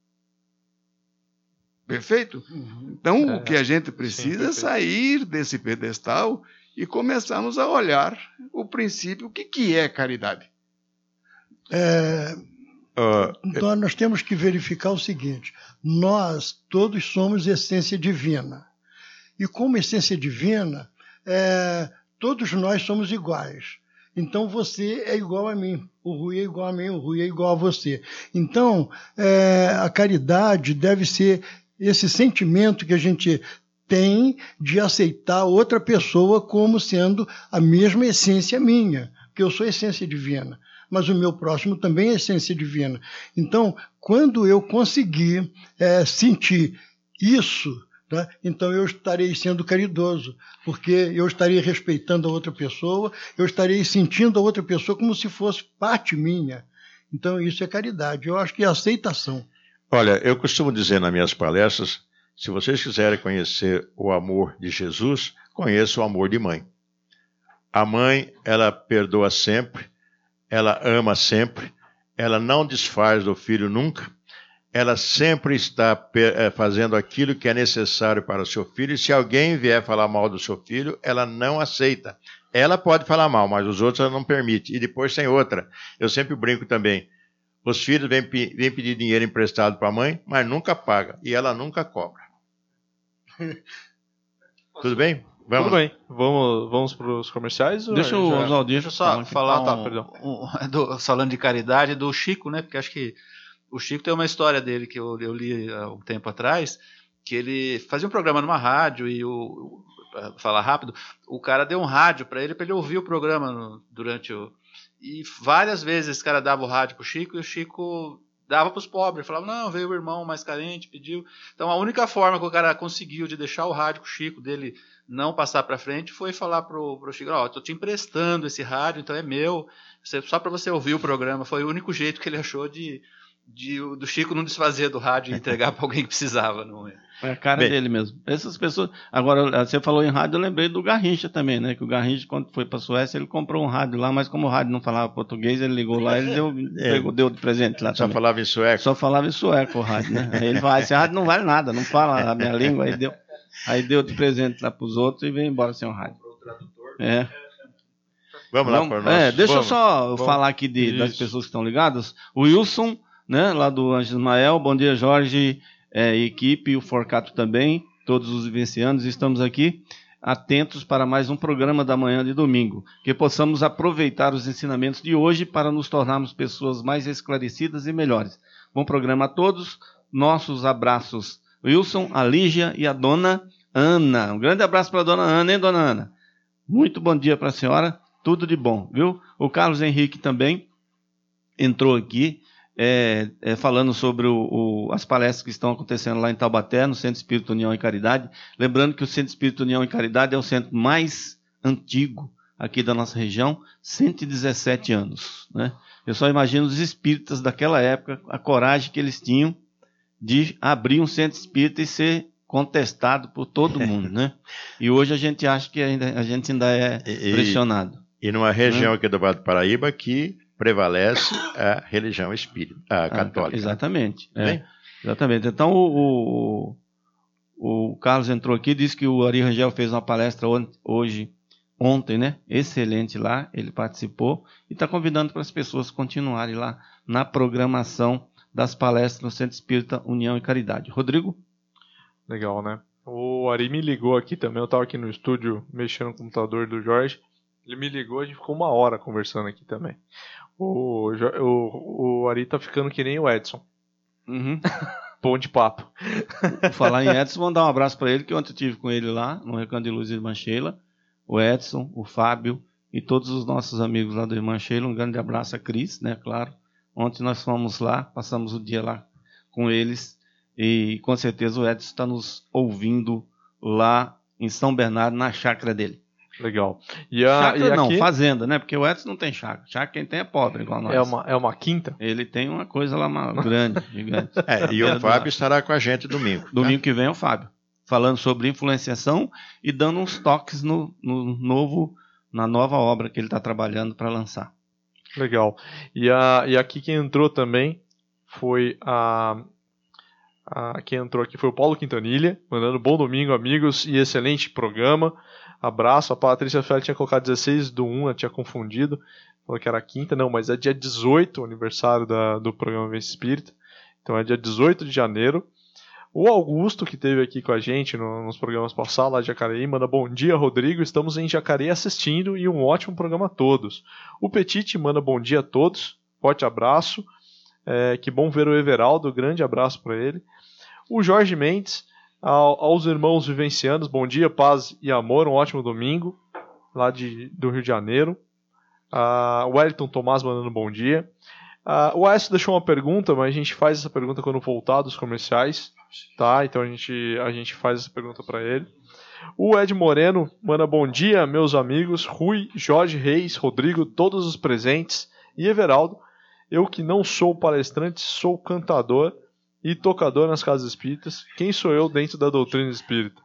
Perfeito? Então, é, o que a gente precisa é sair desse pedestal e começarmos a olhar o princípio, o que, que é caridade. É, uh, então, nós temos que verificar o seguinte, nós todos somos essência divina. E como essência divina, é, todos nós somos iguais. Então você é igual a mim, o Rui é igual a mim, o Rui é igual a você. Então é, a caridade deve ser esse sentimento que a gente tem de aceitar outra pessoa como sendo a mesma essência minha, porque eu sou essência divina, mas o meu próximo também é essência divina. Então, quando eu conseguir é, sentir isso, tá, então eu estarei sendo caridoso, porque eu estarei respeitando a outra pessoa, eu estarei sentindo a outra pessoa como se fosse parte minha. Então, isso é caridade. Eu acho que é aceitação. Olha, eu costumo dizer nas minhas palestras, se vocês quiserem conhecer o amor de Jesus, conheça o amor de mãe. A mãe, ela perdoa sempre, ela ama sempre, ela não desfaz do filho nunca, ela sempre está fazendo aquilo que é necessário para o seu filho, e se alguém vier falar mal do seu filho, ela não aceita. Ela pode falar mal, mas os outros ela não permite. E depois tem outra. Eu sempre brinco também. Os filhos vêm, vêm pedir dinheiro emprestado para a mãe, mas nunca paga, e ela nunca cobra. Tudo bem? Vamos. Tudo bem. Vamos, vamos para os comerciais? Deixa o já... Oswaldo Deixa eu só falar, ah, tá, um, perdão. Um, do, falando de caridade, do Chico, né? Porque acho que o Chico tem uma história dele que eu, eu li há um tempo atrás, que ele fazia um programa numa rádio e o, para falar rápido, o cara deu um rádio para ele, para ele ouvir o programa no, durante o... E várias vezes esse cara dava o rádio pro Chico e o Chico dava para os pobres, falava, não, veio o irmão mais carente, pediu. Então a única forma que o cara conseguiu de deixar o rádio com o Chico, dele não passar para frente, foi falar pro, pro Chico, ó, oh, tô te emprestando esse rádio, então é meu, só para você ouvir o programa. Foi o único jeito que ele achou de, de do Chico não desfazer do rádio e entregar para alguém que precisava. Não é? É a cara Bem, dele mesmo. Essas pessoas. Agora, você falou em rádio, eu lembrei do Garrincha também, né? Que o Garrincha, quando foi para a Suécia, ele comprou um rádio lá, mas como o rádio não falava português, ele ligou lá, ele deu, é, pegou, deu de presente lá. Só também. falava em sueco. Só falava em sueco o rádio, né? Aí ele falou, esse rádio não vale nada, não fala a minha língua, aí deu, aí deu de presente lá para os outros e veio embora sem o rádio. É. Vamos lá vamos, para nós. é, deixa vamos, eu só vamos. falar aqui de, das pessoas que estão ligadas. O Wilson, né, lá do Anjo Ismael, bom dia, Jorge, é, equipe, o Forcato também. Todos os vivencianos, estamos aqui atentos para mais um programa da manhã de domingo, que possamos aproveitar os ensinamentos de hoje para nos tornarmos pessoas mais esclarecidas e melhores. Bom programa a todos, nossos abraços, Wilson, a Lígia e a dona Ana. Um grande abraço para a dona Ana, hein, dona Ana? Muito bom dia para a senhora, tudo de bom, viu? O Carlos Henrique também entrou aqui, É, é, falando sobre o, o, as palestras que estão acontecendo lá em Taubaté, no Centro Espírita União e Caridade. Lembrando que o Centro Espírita União e Caridade é o centro mais antigo aqui da nossa região, cento e dezessete anos. Né? Eu só imagino os espíritas daquela época, a coragem que eles tinham de abrir um centro espírita e ser contestado por todo mundo. Né? E hoje a gente acha que ainda, a gente ainda é e, pressionado. E numa região né? aqui do Vale do Paraíba que prevalece a religião espírita, a católica. Ah, exatamente. Né? É, exatamente. Então, o, o, o Carlos entrou aqui, disse que o Ari Rangel fez uma palestra hoje, ontem, né? Excelente lá, ele participou e está convidando para as pessoas continuarem lá na programação das palestras no Centro Espírita União e Caridade. Rodrigo? Legal, né? O Ari me ligou aqui também, eu estava aqui no estúdio mexendo no computador do Jorge, ele me ligou, a gente ficou uma hora conversando aqui também. O, o, o Ari tá ficando que nem o Edson. Uhum. Bom de papo. Falar em Edson, vou dar um abraço para ele, que ontem eu estive com ele lá, no Recanto de Luz de Irmã Sheila. O Edson, o Fábio e todos os nossos amigos lá do Irmã Sheila. Um grande abraço a Cris, né, claro. Ontem nós fomos lá, passamos o dia lá com eles. E com certeza o Edson está nos ouvindo lá em São Bernardo, na chácara dele. Legal. E a, chácara e não, aqui... fazenda, né? Porque o Edson não tem chácara. Chácara quem tem é pobre, igual nós. É uma, é uma quinta? Ele tem uma coisa lá uma grande, gigante. É, e o Fábio estará com a gente domingo. Tá? Domingo que vem é o Fábio. Falando sobre influenciação e dando uns toques no, no novo, na nova obra que ele está trabalhando para lançar. Legal. E, a, e aqui quem entrou também foi a... a quem entrou aqui foi o Paulo Quintanilha, mandando bom domingo, amigos, e excelente programa. Abraço. A Patrícia Félix tinha colocado dezesseis do um, ela tinha confundido. Falou que era quinta, não, mas é dia dezoito, o aniversário da, do programa Vivência Espírita. Então é dia dezoito de janeiro. O Augusto, que esteve aqui com a gente no, nos programas passados, lá de Jacareí, manda bom dia, Rodrigo. Estamos em Jacareí assistindo e um ótimo programa a todos. O Petit manda bom dia a todos. Forte abraço. É, que bom ver o Everaldo. Grande abraço para ele. O Jorge Mendes, ao, aos irmãos vivencianos, bom dia, paz e amor. Um ótimo domingo, lá de, do Rio de Janeiro. Uh, o Wellington Tomás mandando bom dia. Uh, o Aécio deixou uma pergunta, mas a gente faz essa pergunta quando voltar dos comerciais. Tá, então a gente, a gente faz essa pergunta para ele. O Ed Moreno manda bom dia, meus amigos Rui, Jorge Reis, Rodrigo, todos os presentes e Everaldo. Eu que não sou palestrante, sou cantador e tocador nas casas espíritas. Quem sou eu dentro da doutrina espírita?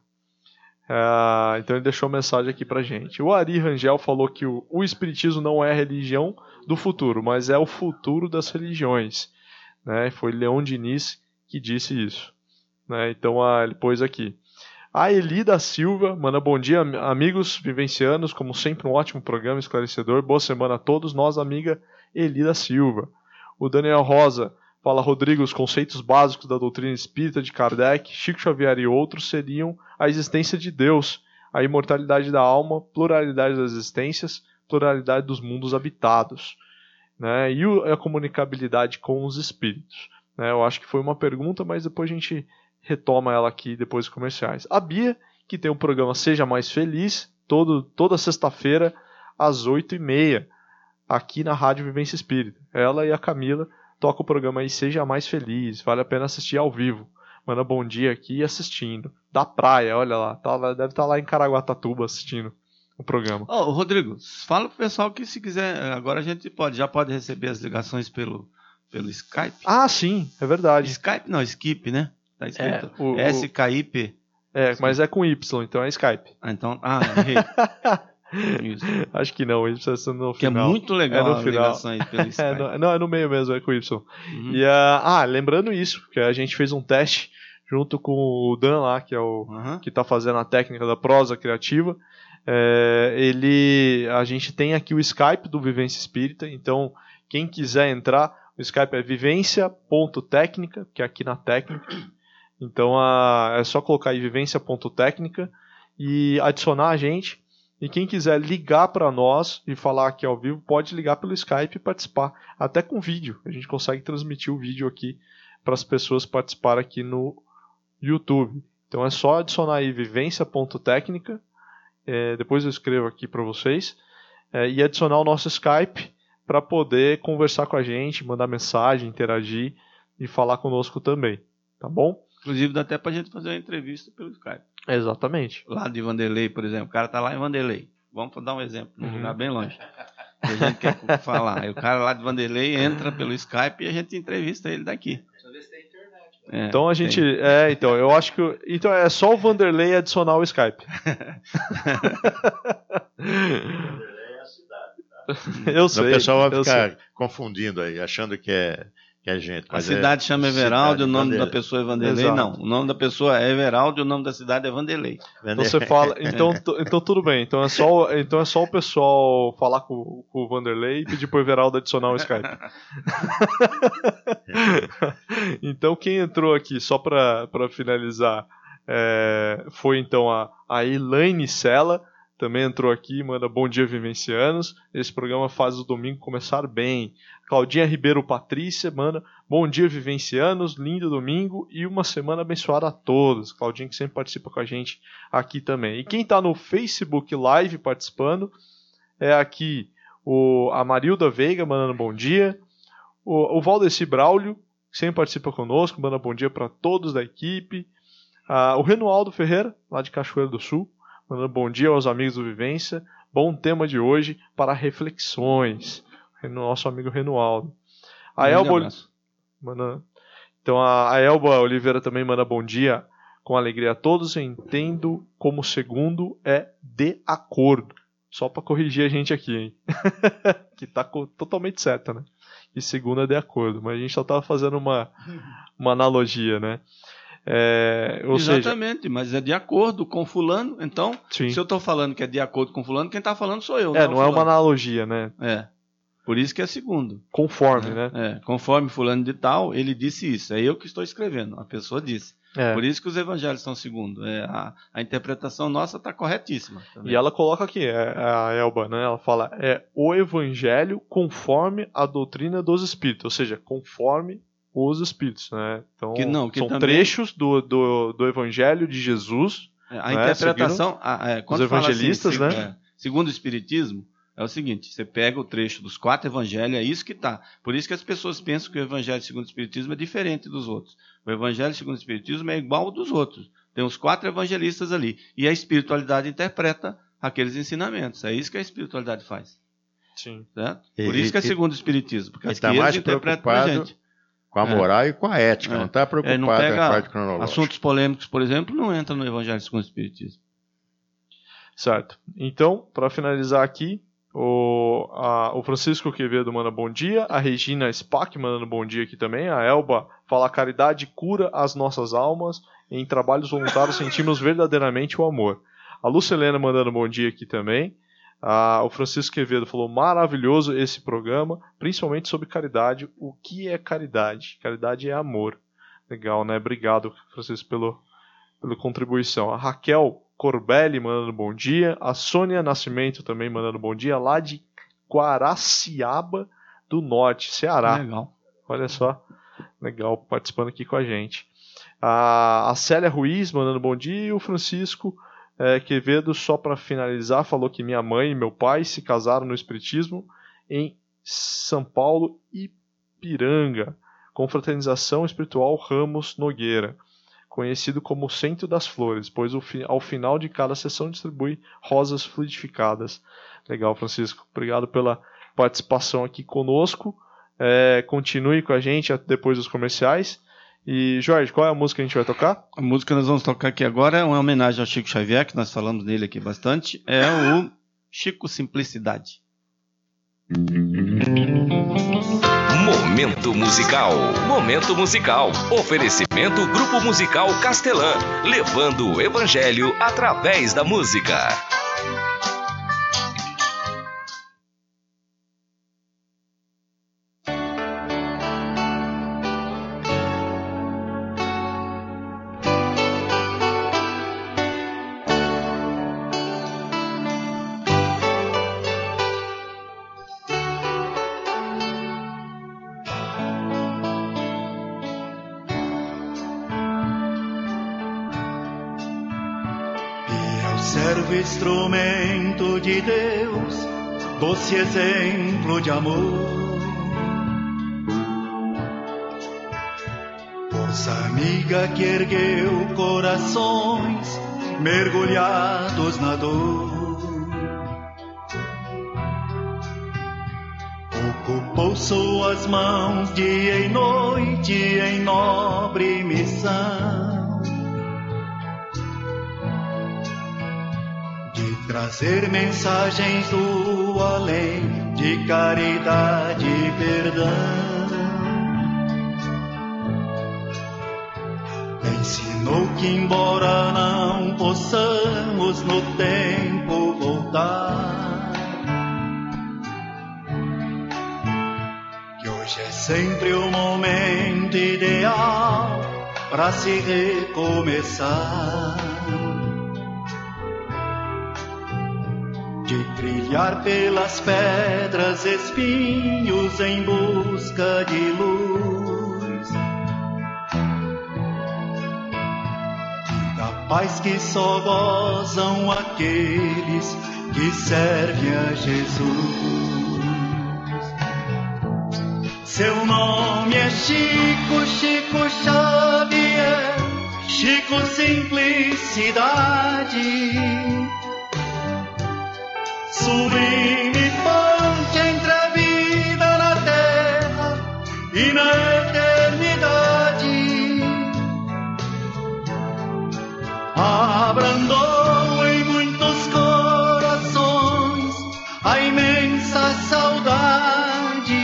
Uh, então ele deixou uma mensagem aqui pra gente. O Ari Rangel falou que o, o espiritismo não é a religião do futuro, mas é o futuro das religiões. Né? Foi Leon Diniz que disse isso. Né? Então ah, ele pôs aqui. A Eli da Silva manda bom dia, amigos vivencianos, como sempre um ótimo programa esclarecedor. Boa semana a todos nós, amiga Eli da Silva. O Daniel Rosa fala, Rodrigo, os conceitos básicos da doutrina espírita de Kardec, Chico Xavier e outros seriam a existência de Deus, a imortalidade da alma, pluralidade das existências, pluralidade dos mundos habitados, né? E a comunicabilidade com os espíritos. Né? Eu acho que foi uma pergunta, mas depois a gente retoma ela aqui depois dos comerciais. A Bia, que tem o programa Seja Mais Feliz, todo, toda sexta-feira, às oito e meia, aqui na Rádio Vivência Espírita. Ela e a Camila tocam o programa aí Seja Mais Feliz, vale a pena assistir ao vivo. Manda bom dia aqui assistindo. Da praia, olha lá, tá, deve estar lá em Caraguatatuba assistindo o programa. Ô, Rodrigo, fala pro pessoal que se quiser, agora a gente pode, já pode receber as ligações pelo, pelo Skype. Ah, sim, é verdade. Skype não, Skip, né? Tá escrito é, o, S K I P. É, mas é com Y, então é Skype. Ah, então, ah, errei. Isso. Acho que não, Y é no que final. é muito legal é no a final. ligação aí pelo Skype. é, no, não, é no meio mesmo, é com Y. Uhum. E, uh, ah, lembrando isso, que a gente fez um teste junto com o Dan lá, que é o uhum. que está fazendo a técnica da prosa criativa. É, ele, a gente tem aqui o Skype do Vivência Espírita, então quem quiser entrar, o Skype é vivência ponto técnica, que é aqui na técnica. Então a, é só colocar aí vivência ponto técnica e adicionar a gente. E quem quiser ligar para nós e falar aqui ao vivo, pode ligar pelo Skype e participar, até com vídeo. A gente consegue transmitir o vídeo aqui para as pessoas participarem aqui no YouTube. Então é só adicionar aí vivência ponto técnica, é, depois eu escrevo aqui para vocês, é, e adicionar o nosso Skype para poder conversar com a gente, mandar mensagem, interagir e falar conosco também, tá bom? Inclusive dá até pra gente fazer uma entrevista pelo Skype. Exatamente. Lá de Vanderlei, por exemplo. O cara tá lá em Vanderlei. Vamos dar um exemplo, num uhum. lugar bem longe. E a gente quer falar. Aí o cara lá de Vanderlei entra pelo Skype e a gente entrevista ele daqui. Precisa ver se tem internet. É, então a gente... tem. É, então, eu acho que... Então é só o Vanderlei adicionar o Skype. Vanderlei é a cidade, tá? Eu sei. O pessoal vai ficar sei. confundindo aí, achando que é... Que é gente, a cidade é chama Everaldo, o nome Vanderlei. da pessoa é Vanderlei. Exato. Não, o nome da pessoa é Everaldo e o nome da cidade é Vanderlei. Então você fala, então, t- então tudo bem. Então é só, então é só o pessoal falar com, com o Vanderlei e pedir pro Everaldo adicionar o Skype. Então quem entrou aqui só para para finalizar é, foi então a, a Elaine Sela. Também entrou aqui, manda bom dia vivencianos. Esse programa faz o domingo começar bem. Claudinha Ribeiro Patrícia manda bom dia vivencianos, lindo domingo e uma semana abençoada a todos. Claudinha que sempre participa com a gente aqui também. E quem está no Facebook Live participando é aqui o, a Marilda Veiga mandando bom dia. O, o Valdeci Braulio, que sempre participa conosco, manda bom dia para todos da equipe. Ah, o Renualdo Ferreira, lá de Cachoeira do Sul, mandando bom dia aos amigos do Vivência. Bom tema de hoje para reflexões. Nosso amigo Renualdo. A Elba, manda... Então a, a Elba Oliveira também manda bom dia com alegria a todos. Eu entendo como segundo é de acordo. Só para corrigir a gente aqui, hein? Que tá co- totalmente certa, né? E segundo é de acordo. Mas a gente só tava fazendo uma, uma analogia, né? É, ou Exatamente, seja, mas é de acordo com fulano. Então, sim. se eu estou falando que é de acordo com fulano, quem está falando sou eu. É, não, não é uma analogia, né? É. Por isso que é segundo. Conforme, é, né? É, conforme fulano de tal, ele disse isso. É eu que estou escrevendo, a pessoa disse. É. Por isso que os evangelhos são segundo. É, a, a interpretação nossa está corretíssima. Também. E ela coloca aqui, é, a Elba, né? Ela fala, é o evangelho conforme a doutrina dos espíritos. Ou seja, conforme os espíritos, né? Então, que não, que são também... trechos do, do, do evangelho de Jesus. A né? interpretação, a, é, quando os evangelistas, assim, né? É, segundo o Espiritismo, é o seguinte, você pega o trecho dos quatro evangelhos, é isso que está. Por isso que as pessoas pensam que o evangelho segundo o Espiritismo é diferente dos outros. O evangelho segundo o Espiritismo é igual ao dos outros. Tem os quatro evangelistas ali. E a espiritualidade interpreta aqueles ensinamentos. É isso que a espiritualidade faz. Sim. Certo? Por isso que é segundo o Espiritismo. Porque está mais preocupado com a moral é. e com a ética. É. Não está preocupado é, não pega com a parte cronológica. Assuntos polêmicos, por exemplo, não entram no evangelho segundo o Espiritismo. Certo. Então, para finalizar aqui, O, a, o Francisco Quevedo manda bom dia, a Regina Spack mandando bom dia aqui também, a Elba fala, a caridade cura as nossas almas, em trabalhos voluntários sentimos verdadeiramente o amor. A Lucilena mandando bom dia aqui também, a, o Francisco Quevedo falou, maravilhoso esse programa, principalmente sobre caridade. O que é caridade? Caridade é amor. Legal, né? Obrigado, Francisco, pelo, pela contribuição. A Raquel Corbelli mandando bom dia, a Sônia Nascimento também mandando bom dia, lá de Guaraciaba do Norte, Ceará. Legal. Olha só, legal, participando aqui com a gente. A, a Célia Ruiz mandando bom dia, e o Francisco é, Quevedo, só para finalizar, falou que minha mãe e meu pai se casaram no Espiritismo em São Paulo e Ipiranga, Confraternização Espiritual Ramos Nogueira, conhecido como Centro das Flores, pois ao final de cada sessão distribui rosas fluidificadas. Legal, Francisco. Obrigado pela participação aqui conosco. É, continue com a gente depois dos comerciais. E, Jorge, qual é a música que a gente vai tocar? A música que nós vamos tocar aqui agora é uma homenagem ao Chico Xavier, que nós falamos dele aqui bastante. É o Chico Simplicidade. Momento musical. Momento musical. Oferecimento Grupo Musical Castelã, levando o evangelho através da música. Instrumento de Deus, doce exemplo de amor, força amiga que ergueu corações mergulhados na dor, ocupou suas mãos dia e noite em nobre missão, trazer mensagens do além de caridade e perdão. Ensinou que embora não possamos no tempo voltar, que hoje é sempre o momento ideal para se recomeçar, de trilhar pelas pedras espinhos em busca de luz, e da paz que só gozam aqueles que servem a Jesus. Seu nome é Chico, Chico Xavier, Chico Simplicidade, sublime ponte entre a vida na terra e na eternidade. Abrandou em muitos corações a imensa saudade,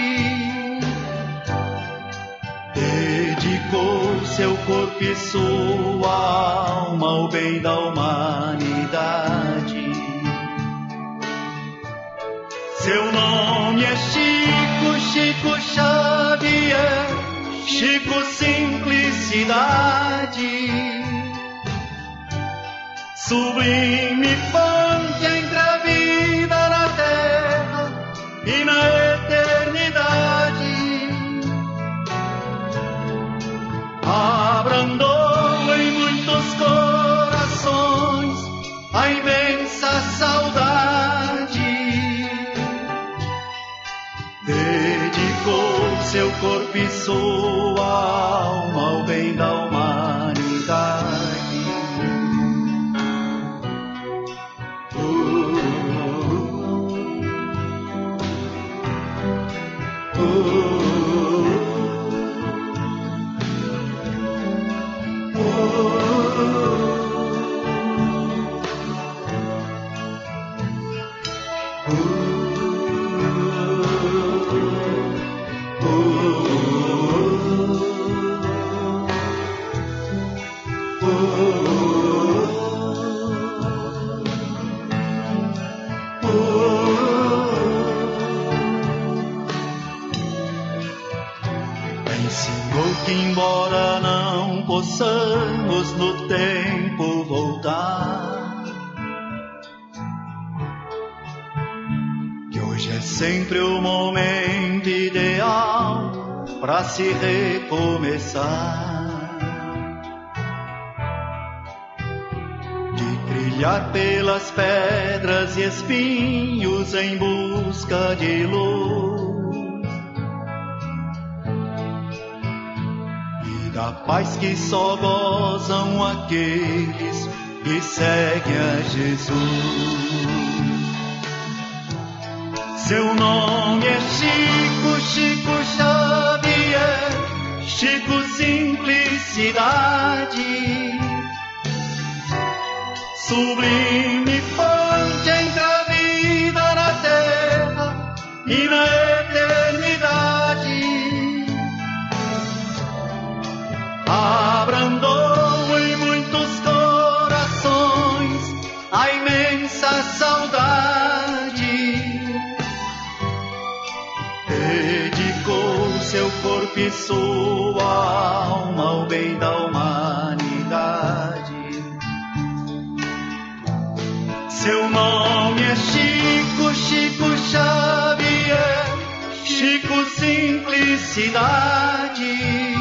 dedicou seu corpo e sua alma ao bem da humanidade. Seu nome é Chico, Chico Xavier, Chico Simplicidade. Sublime ponte entre a vida na terra e na eternidade. Abrandou em muitos corações a imensa saudade. Dedicou seu corpo e sua alma ao bem da humanidade. Ensinou que embora não possamos no tempo voltar, que hoje é sempre o momento ideal para se recomeçar, de trilhar pelas pedras e espinhos em busca de luz, da paz que só gozam aqueles que seguem a Jesus. Seu nome é Chico, Chico Xavier, Chico Simplicidade. Sublime ponte entre a vida na terra e na eternidade. Abrandou em muitos corações a imensa saudade. Dedicou seu corpo e sua alma ao bem da humanidade. Seu nome é Chico, Chico Xavier, Chico Simplicidade.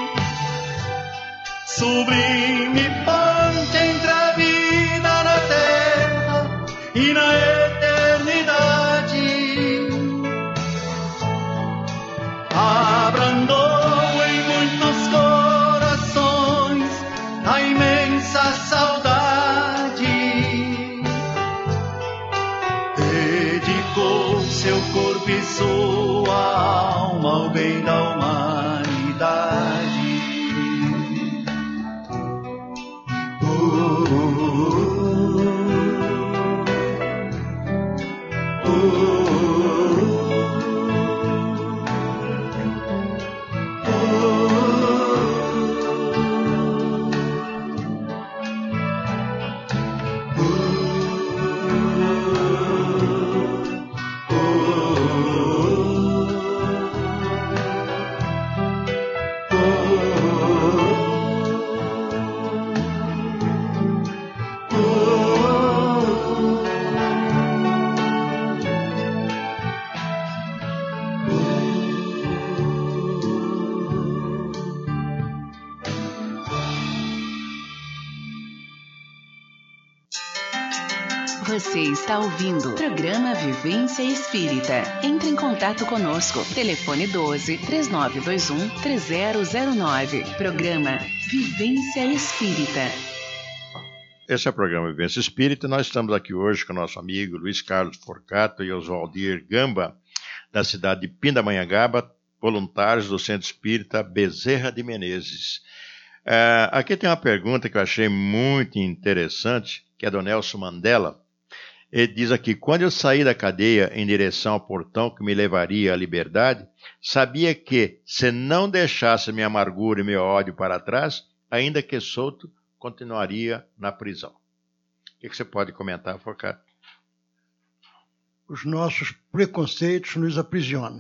Sublime ponte entre a vida na terra e na eternidade. Abrandou em muitos corações a imensa saudade. Dedicou seu corpo e sua alma ao bem da humanidade. Você está ouvindo o programa Vivência Espírita. Entre em contato conosco. Telefone doze, três nove dois um, três zero zero nove. Programa Vivência Espírita. Esse é o programa Vivência Espírita. Nós estamos aqui hoje com o nosso amigo Luiz Carlos Forcato e Oswaldir Gamba, da cidade de Pindamonhangaba, voluntários do Centro Espírita Bezerra de Menezes. Uh, aqui tem uma pergunta que eu achei muito interessante, que é do Nelson Mandela. Ele diz aqui: quando eu saí da cadeia em direção ao portão que me levaria à liberdade, sabia que, se não deixasse minha amargura e meu ódio para trás, ainda que solto, continuaria na prisão. O que você pode comentar, Forcato? os nossos preconceitos nos aprisionam.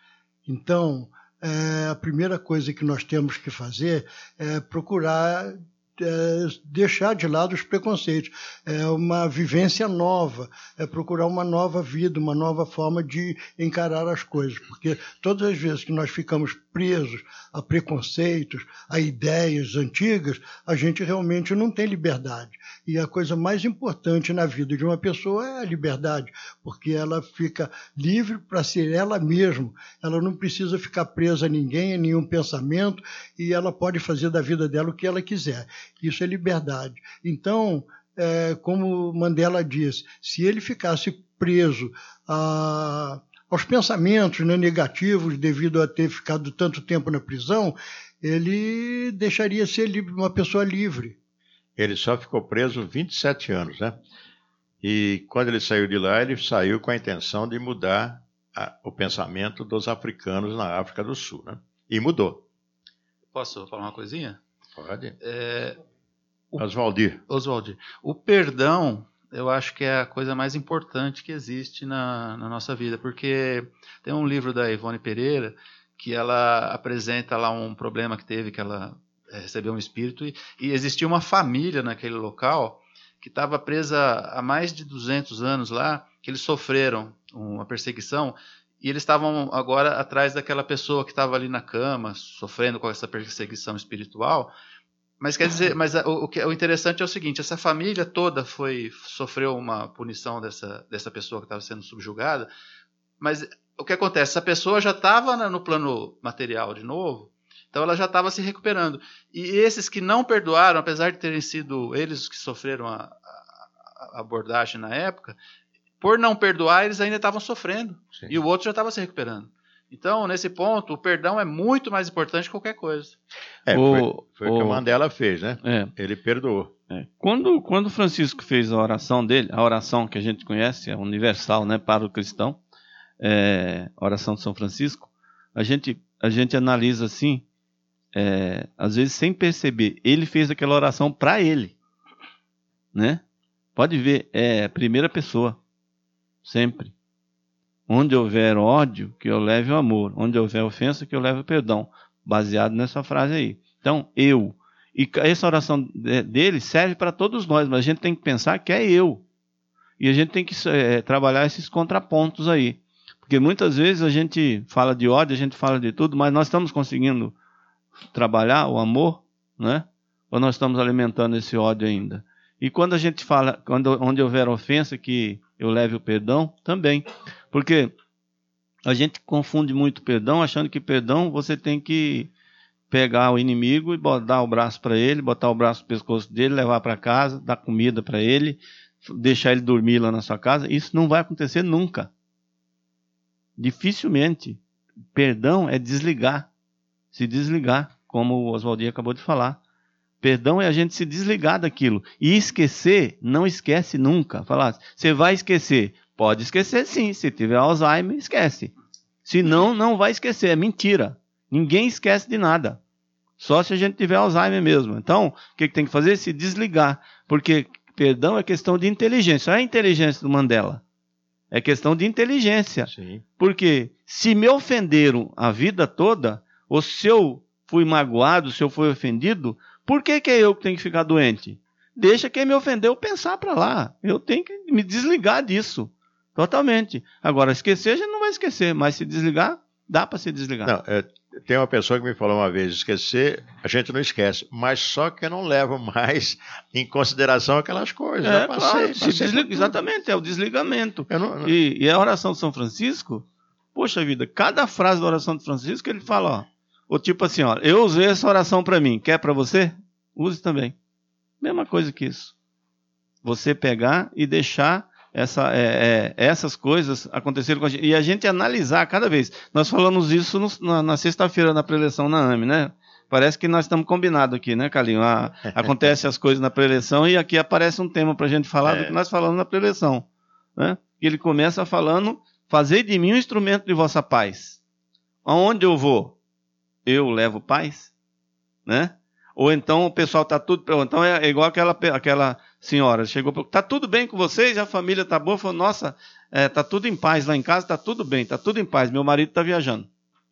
Então, é, a primeira coisa que nós temos que fazer é procurar é, deixar de lado os preconceitos. É uma vivência nova, é procurar uma nova vida, uma nova forma de encarar as coisas. Porque todas as vezes que nós ficamos presos a preconceitos, a ideias antigas, a gente realmente não tem liberdade. E a coisa mais importante na vida de uma pessoa é a liberdade, porque ela fica livre para ser ela mesma. Ela não precisa ficar presa a ninguém, a nenhum pensamento, e ela pode fazer da vida dela o que ela quiser. Isso é liberdade. Então, é, como Mandela disse, se ele ficasse preso a, aos pensamentos, né, negativos devido a ter ficado tanto tempo na prisão, ele deixaria ser livre, uma pessoa livre. Ele só ficou preso vinte e sete anos, né? E quando ele saiu de lá, ele saiu com a intenção de mudar a, o pensamento dos africanos na África do Sul, né? E mudou. Posso falar uma coisinha? Pode. É, o, Oswaldir. Oswaldir. O perdão, eu acho que é a coisa mais importante que existe na, na nossa vida, porque tem um livro da Ivone Pereira que ela apresenta lá um problema que teve, que ela recebeu um espírito, e, e existia uma família naquele local que estava presa há mais de duzentos anos lá, que eles sofreram uma perseguição, e eles estavam agora atrás daquela pessoa que estava ali na cama, sofrendo com essa perseguição espiritual. Mas quer dizer, mas o, o, que, o interessante é o seguinte, essa família toda foi, sofreu uma punição dessa, dessa pessoa que estava sendo subjugada, mas o que acontece? Essa pessoa já estava no plano material de novo, então ela já estava se recuperando. E esses que não perdoaram, apesar de terem sido eles que sofreram a, a, a abordagem na época, por não perdoar, eles ainda estavam sofrendo. Sim. E o outro já estava se recuperando. Então, nesse ponto, o perdão é muito mais importante que qualquer coisa. É, o, foi, foi o que o Mandela fez, né? É. Ele perdoou. É. Quando, quando Francisco fez a oração dele, a oração que a gente conhece, é universal, né, para o cristão, é, a oração de São Francisco, a gente, a gente analisa assim, é, às vezes sem perceber, ele fez aquela oração para ele, né? Pode ver, é a primeira pessoa, sempre. Onde houver ódio, que eu leve o amor. Onde houver ofensa, que eu leve o perdão. Baseado nessa frase aí. Então, eu. E essa oração dele serve para todos nós, mas a gente tem que pensar que é eu. E a gente tem que é, trabalhar esses contrapontos aí. Porque muitas vezes a gente fala de ódio, a gente fala de tudo, mas nós estamos conseguindo trabalhar o amor, né? Ou nós estamos alimentando esse ódio ainda? E quando a gente fala, quando, onde houver ofensa, que eu leve o perdão, também. Porque a gente confunde muito perdão, achando que perdão você tem que pegar o inimigo e dar o braço para ele, botar o braço no pescoço dele, levar para casa, dar comida para ele, deixar ele dormir lá na sua casa. Isso não vai acontecer nunca. Dificilmente. Perdão é desligar. Se desligar, como o Oswaldir acabou de falar. Perdão é a gente se desligar daquilo. E esquecer, não esquece nunca. Falar, você vai esquecer. Pode esquecer sim, se tiver Alzheimer, esquece. Se não, não vai esquecer, é mentira. Ninguém esquece de nada. Só se a gente tiver Alzheimer mesmo. Então, o que, que tem que fazer? Se desligar. Porque perdão é questão de inteligência. Não é a inteligência do Mandela. É questão de inteligência. Sim. Porque se me ofenderam a vida toda, ou se eu fui magoado, se eu fui ofendido, por que, que é eu que tenho que ficar doente? Deixa quem me ofendeu pensar para lá. Eu tenho que me desligar disso. Totalmente. Agora, esquecer, a gente não vai esquecer, mas se desligar, dá para se desligar. Não, é, tem uma pessoa que me falou uma vez, esquecer, a gente não esquece, mas só que eu não levo mais em consideração aquelas coisas. É, eu passei, claro, passei se desliga, exatamente, é o desligamento. Eu não, não... E, e a oração de São Francisco, poxa vida, cada frase da oração de Francisco, ele fala, ó, ou tipo assim, ó, eu usei essa oração para mim, quer para você? Use também. Mesma coisa que isso. Você pegar e deixar essa, é, é, essas coisas acontecerem com a gente. E a gente analisar cada vez. Nós falamos isso no, na, na sexta-feira na preleção na A M, né? Parece que nós estamos combinados aqui, né, Carlinhos? A, acontece as coisas na preleção e aqui aparece um tema para a gente falar é. do que nós falamos na preleção. Né? Ele começa falando, fazei de mim um instrumento de vossa paz. Aonde eu vou? Eu levo paz? Né? Ou então o pessoal está tudo... Então é igual aquela, aquela senhora, chegou para... Está tudo bem com vocês? A família está boa? Falou, nossa, é, tá tudo em paz lá em casa, tá tudo bem, tá tudo em paz, meu marido tá viajando.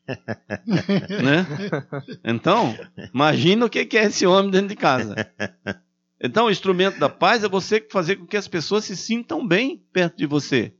Né? Então, imagina o que é esse homem dentro de casa. Então, o instrumento da paz é você fazer com que as pessoas se sintam bem perto de você.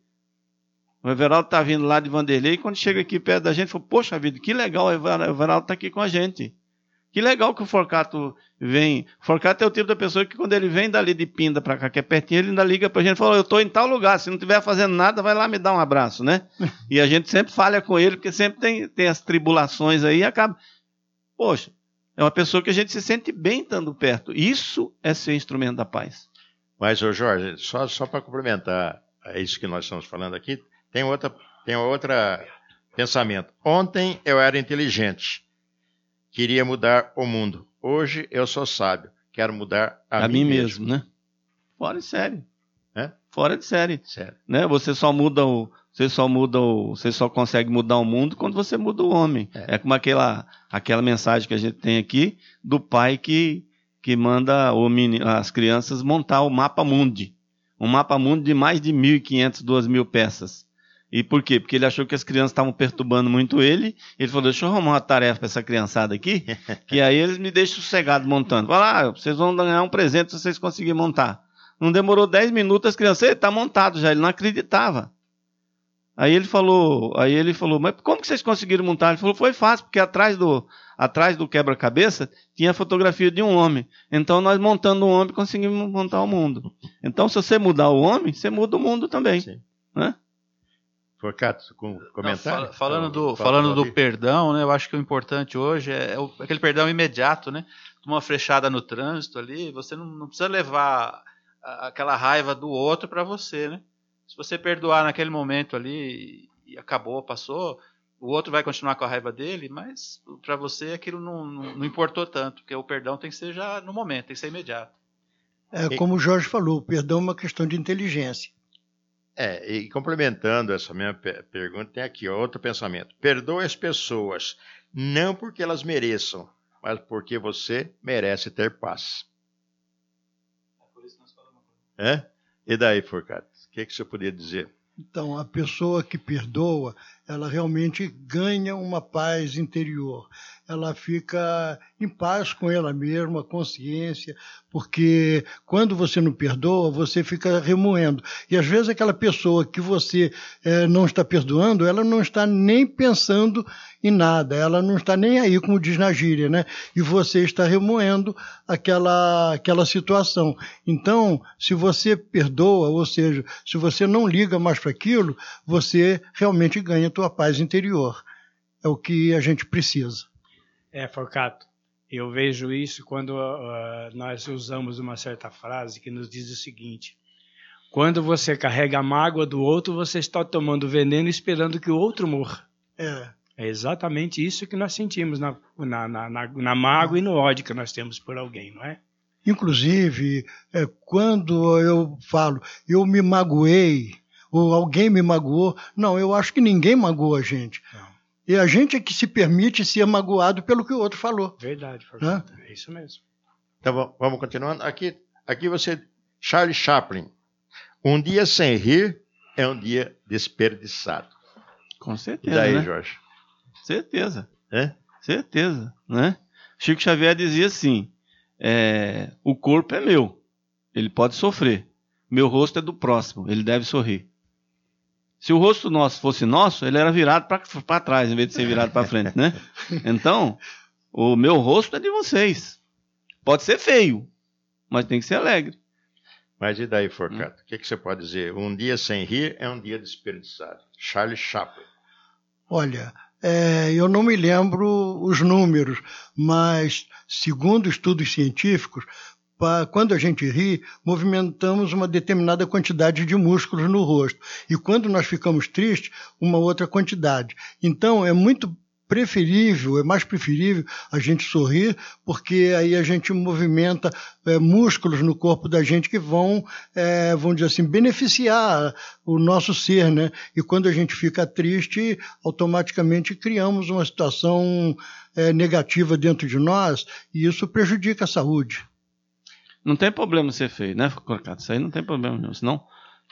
O Everaldo está vindo lá de Vanderlei e quando chega aqui perto da gente, fala, poxa vida, que legal, o Everaldo está aqui com a gente. Que legal que o Forcato vem. O Forcato é o tipo da pessoa que quando ele vem dali de Pinda para cá, que é pertinho, ele ainda liga para a gente e fala, eu estou em tal lugar, se não estiver fazendo nada, vai lá me dar um abraço, né? E a gente sempre falha com ele, porque sempre tem, tem as tribulações aí e acaba... Poxa, é uma pessoa que a gente se sente bem estando perto. Isso é ser instrumento da paz. Mas, ô Jorge, só, só para complementar a isso que nós estamos falando aqui, tem outra, tem outra pensamento. Ontem eu era inteligente, queria mudar o mundo. Hoje eu sou sábio, quero mudar a, a mim, mim mesmo. mesmo, né? Fora de série. É? Fora de série. Sério. Né? Você só muda o... Você só muda o, você só consegue mudar o mundo quando você muda o homem. É, é como aquela, aquela mensagem que a gente tem aqui do pai que, que manda o menino, as crianças montar o mapa mundi. Um mapa mundi de mais de mil e quinhentas, duas mil peças. E por quê? Porque ele achou que as crianças estavam perturbando muito ele. Ele falou, deixa eu arrumar uma tarefa para essa criançada aqui, que aí eles me deixam sossegado montando. Fala, ah, vocês vão ganhar um presente se vocês conseguirem montar. Não demorou dez minutos, as crianças, ele está montado já, ele não acreditava. Aí ele falou, aí ele falou, mas como que vocês conseguiram montar? Ele falou, foi fácil, porque atrás do, atrás do quebra-cabeça tinha a fotografia de um homem. Então nós montando um homem conseguimos montar o mundo. Então se você mudar o homem, você muda o mundo também. Sim. Né? Forcato, com comentário? Não, falando do, falando do perdão, né, eu acho que o importante hoje é, é o, aquele perdão imediato, né? Uma flechada no trânsito ali, você não, não precisa levar a, aquela raiva do outro para você, né? Se você perdoar naquele momento ali e acabou, passou, o outro vai continuar com a raiva dele, mas para você aquilo não, não, não importou tanto, porque o perdão tem que ser já no momento, tem que ser imediato. É, como o Jorge falou, o perdão é uma questão de inteligência. É, e complementando essa minha pergunta, tem aqui ó, outro pensamento. Perdoe as pessoas, não porque elas mereçam, mas porque você merece ter paz. É por isso que nós falamos. É? E daí, Forcato? O que, que você poderia dizer? Então, a pessoa que perdoa, ela realmente ganha uma paz interior. Ela fica em paz com ela mesma, a consciência, porque quando você não perdoa, você fica remoendo. E às vezes aquela pessoa que você eh, não está perdoando, ela não está nem pensando em nada, ela não está nem aí, como diz na gíria, né? E você está remoendo aquela, aquela situação. Então, se você perdoa, ou seja, se você não liga mais para aquilo, você realmente ganha a tua paz interior. É o que a gente precisa. É, Forcato, eu vejo isso quando uh, nós usamos uma certa frase que nos diz o seguinte: quando você carrega a mágoa do outro, você está tomando veneno esperando que o outro morra. É. É exatamente isso que nós sentimos na, na, na, na, na mágoa e no ódio que nós temos por alguém, não é? Inclusive, é, quando eu falo, eu me magoei, ou alguém me magoou, não, eu acho que ninguém magoou a gente. Não. E a gente é que se permite ser magoado pelo que o outro falou. Verdade, Forcato, é isso mesmo. Então vamos continuando. Aqui, aqui você, Charlie Chaplin. Um dia sem rir é um dia desperdiçado. Com certeza. E daí, né? Jorge? Certeza. É? Certeza, né? Chico Xavier dizia assim: é, o corpo é meu, ele pode sofrer. Meu rosto é do próximo, ele deve sorrir. Se o rosto nosso fosse nosso, ele era virado para trás, em vez de ser virado para frente, né? Então, o meu rosto é de vocês. Pode ser feio, mas tem que ser alegre. Mas e daí, Forcato? O hum. que, que você pode dizer? Um dia sem rir é um dia desperdiçado. Charlie Chaplin. Olha, é, eu não me lembro os números, mas, segundo estudos científicos, quando a gente ri, movimentamos uma determinada quantidade de músculos no rosto. E quando nós ficamos tristes, uma outra quantidade. Então, é muito preferível, é mais preferível a gente sorrir, porque aí a gente movimenta é, músculos no corpo da gente que vão, é, vamos dizer assim, beneficiar o nosso ser, né? E quando a gente fica triste, automaticamente criamos uma situação é, negativa dentro de nós, e isso prejudica a saúde. Não tem problema ser feio, né, Forcato? Isso aí não tem problema nenhum. Senão,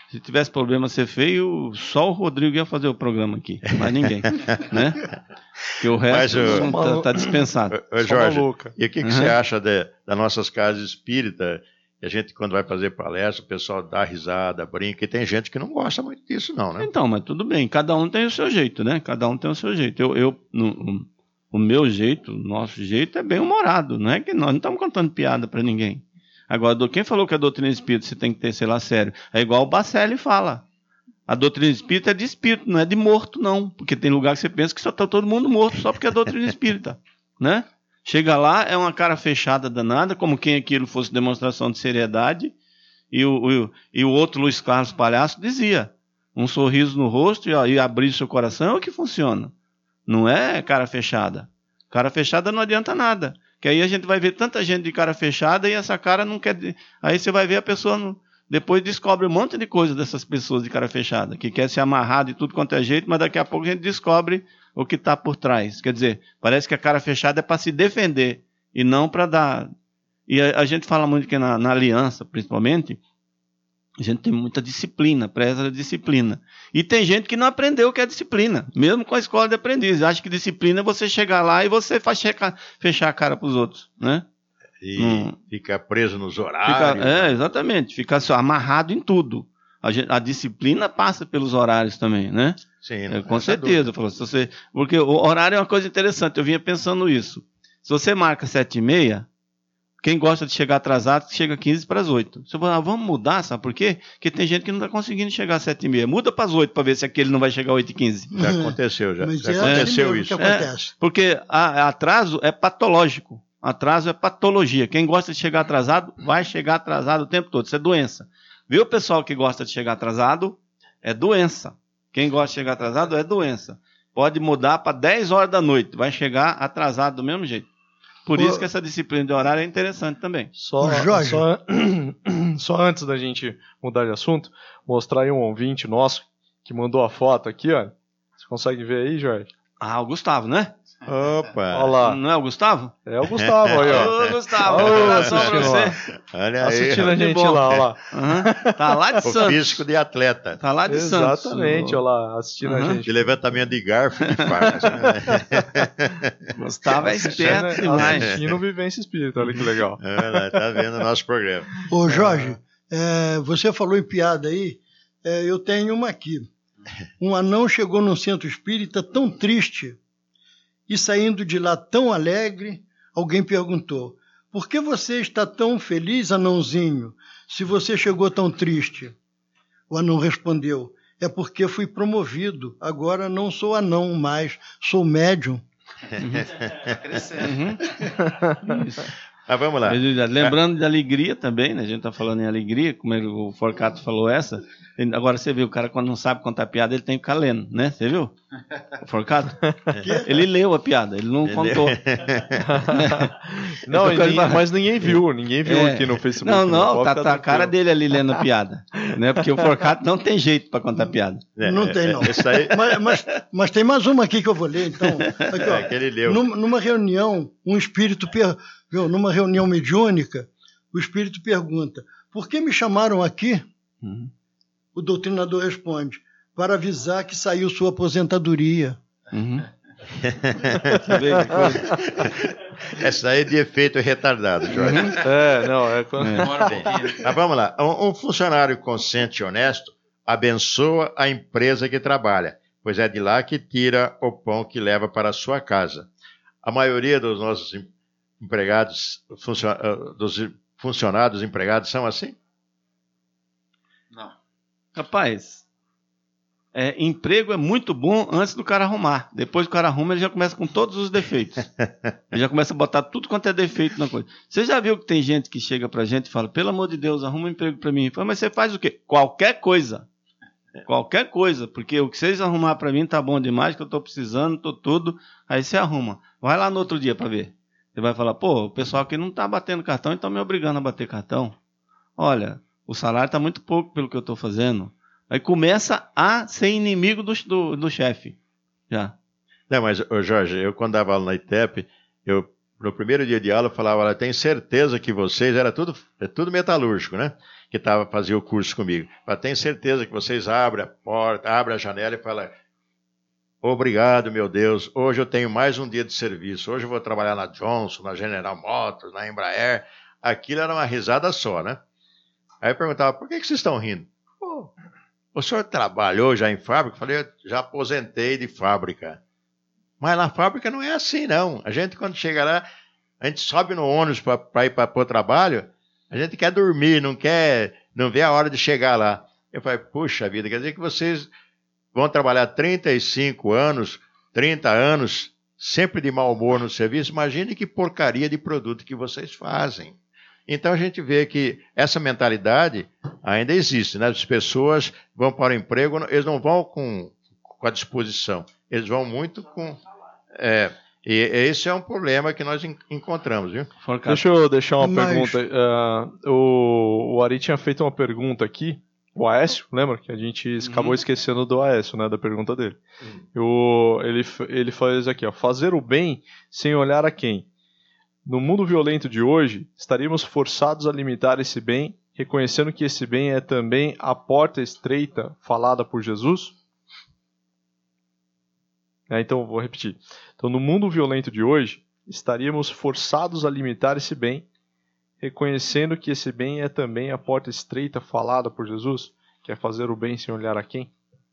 Se tivesse problema ser feio, só o Rodrigo ia fazer o programa aqui, mas ninguém, né? Porque o resto está tá dispensado. Ô, Jorge, e o que, que uhum. você acha de, das nossas casas espíritas? A gente, quando vai fazer palestra, o pessoal dá risada, brinca, e tem gente que não gosta muito disso, não, né? Então, mas tudo bem, cada um tem o seu jeito, né? Cada um tem o seu jeito. Eu, eu no, o meu jeito, o nosso jeito é bem humorado, não é que nós não estamos contando piada para ninguém. Agora, quem falou que a doutrina espírita você tem que ter, sei lá, sério? É igual o Bacelli fala. A doutrina espírita é de espírito, não é de morto, não. Porque tem lugar que você pensa que só está todo mundo morto só porque é doutrina espírita, né? Chega lá, é uma cara fechada danada, como quem aquilo fosse demonstração de seriedade, e o, o, e o outro Luiz Carlos Palhaço dizia, um sorriso no rosto e, e abrir seu coração é o que funciona. Não é cara fechada. Cara fechada não adianta nada. Que aí a gente vai ver tanta gente de cara fechada e essa cara não quer... Aí você vai ver a pessoa... Não... Depois descobre um monte de coisa dessas pessoas de cara fechada, que quer se amarrar de tudo quanto é jeito, mas daqui a pouco a gente descobre o que está por trás. Quer dizer, parece que a cara fechada é para se defender e não para dar... E a, a gente fala muito que na, na aliança, principalmente, a gente tem muita disciplina, preza a disciplina. E tem gente que não aprendeu o que é disciplina, mesmo com a escola de aprendiz. Acha que disciplina é você chegar lá e você faz checar, fechar a cara para os outros, né? E hum. ficar preso nos horários. Fica, é, exatamente. Ficar assim, amarrado em tudo. A, gente, a disciplina passa pelos horários também, né? Sim. É, com certeza. Falou, se você, porque o horário é uma coisa interessante. Eu vinha pensando isso. Se você marca sete e meia, quem gosta de chegar atrasado, chega quinze para as oito. Você fala, ah, vamos mudar, sabe por quê? Porque tem gente que não está conseguindo chegar às sete e meia. Muda para as oito para ver se aquele não vai chegar às oito e quinze. Já aconteceu, já. Mas já é aconteceu assim isso. Que acontece. É, porque a, a atraso é patológico. Atraso é patologia. Quem gosta de chegar atrasado, vai chegar atrasado o tempo todo. Isso é doença. Viu, pessoal que gosta de chegar atrasado? É doença. Quem gosta de chegar atrasado é doença. Pode mudar para dez horas da noite. Vai chegar atrasado do mesmo jeito. Por isso que essa disciplina de horário é interessante também. Só, só, só antes da gente mudar de assunto, mostrar aí um ouvinte nosso que mandou a foto aqui, ó. Você consegue ver aí, Jorge? Ah, o Gustavo, né? Opa! Olha lá. Não é o Gustavo? É o Gustavo aí, ó. Ô, Gustavo, um abração pra você. Olha aí. Assistindo a gente lá, olha lá. Uhum. Tá lá de o Santos. físico de atleta. Tá lá de Exatamente, Santos. Exatamente, olha lá, assistindo uhum. a gente. De levantamento de garfo e faca. Gustavo é esperto demais. Assistindo o Vivência Espírita, olha que legal. Olha, tá vendo o nosso programa. Ô, Jorge, é, você falou em piada aí, é, eu tenho uma aqui. Um anão chegou num centro espírita tão triste e saindo de lá tão alegre, alguém perguntou, por que você está tão feliz, anãozinho, se você chegou tão triste? O anão respondeu, é porque fui promovido, agora não sou anão mais, sou médium. Tá crescendo. Uhum. Isso. Ah, vamos lá. Lembrando de alegria também, né? A gente está falando em alegria, como o Forcato falou essa. Agora você viu, o cara quando não sabe contar piada, ele tem que ficar lendo, né? Você viu? O Forcato? Ele leu a piada, ele não ele contou. Não, ninguém, mas ninguém viu, ninguém viu é. aqui no Facebook. Não, não, tá, tá a cara dele ali lendo a piada. Né? Porque o Forcato não tem jeito para contar piada. É, não tem, não. Isso aí... mas, mas, mas tem mais uma aqui que eu vou ler, então. Aqui, ó, é, que ele leu. Numa reunião, um espírito... Per... Viu? Numa reunião mediúnica, o espírito pergunta, por que me chamaram aqui? Uhum. O doutrinador responde, para avisar que saiu sua aposentadoria. Uhum. Essa aí é de efeito retardado, Jorge. Uhum. É, não, é quando... É. Mas vamos lá, um, um funcionário consciente e honesto abençoa a empresa que trabalha, pois é de lá que tira o pão que leva para a sua casa. A maioria dos nossos empregados, funcion... dos funcionários empregados são assim? Não. Rapaz, é, emprego é muito bom antes do cara arrumar. Depois que o cara arruma, ele já começa com todos os defeitos. Ele já começa a botar tudo quanto é defeito na coisa. Você já viu que tem gente que chega pra gente e fala, pelo amor de Deus, arruma um emprego pra mim. Fala, mas você faz o quê? Qualquer coisa. Qualquer coisa, porque o que vocês arrumar pra mim tá bom demais, que eu tô precisando, tô tudo. Aí você arruma. Vai lá no outro dia pra ver. Você vai falar, pô, o pessoal aqui não está batendo cartão e está me obrigando a bater cartão. Olha, o salário está muito pouco pelo que eu estou fazendo. Aí começa a ser inimigo do, do, do chefe. Já. Não, mas, ô Jorge, eu quando dava aula na I T E P, eu no primeiro dia de aula, eu falava, olha, tenho certeza que vocês, era tudo, é tudo metalúrgico, né? Que estava fazendo o curso comigo. Mas tenho certeza que vocês abrem a porta, abrem a janela e falam, obrigado, meu Deus, hoje eu tenho mais um dia de serviço, hoje eu vou trabalhar na Johnson, na General Motors, na Embraer. Aquilo era uma risada só, né? Aí eu perguntava, por que, que vocês estão rindo? Pô, o senhor trabalhou já em fábrica? Eu falei, eu já aposentei de fábrica. Mas na fábrica não é assim, não. A gente, quando chega lá, a gente sobe no ônibus para ir para o trabalho, a gente quer dormir, não quer, não vê a hora de chegar lá. Eu falei, puxa vida, quer dizer que vocês vão trabalhar trinta e cinco anos, trinta anos, sempre de mau humor no serviço? Imagine que porcaria de produto que vocês fazem. Então a gente vê que essa mentalidade ainda existe, né? As pessoas vão para o emprego, eles não vão com, com a disposição, eles vão muito com... É, e esse é um problema que nós encontramos, viu? Deixa eu deixar uma Mas... pergunta. Uh, o, o Ari tinha feito uma pergunta aqui, o Aécio, lembra? Que a gente uhum. acabou esquecendo do Aécio, né? Da pergunta dele. Uhum. O, ele, ele faz aqui, ó, fazer o bem sem olhar a quem. No mundo violento de hoje, estaríamos forçados a limitar esse bem, reconhecendo que esse bem é também a porta estreita falada por Jesus? É, então, vou repetir. Então, no mundo violento de hoje, estaríamos forçados a limitar esse bem, reconhecendo que esse bem é também a porta estreita falada por Jesus, que é fazer o bem sem olhar a quem?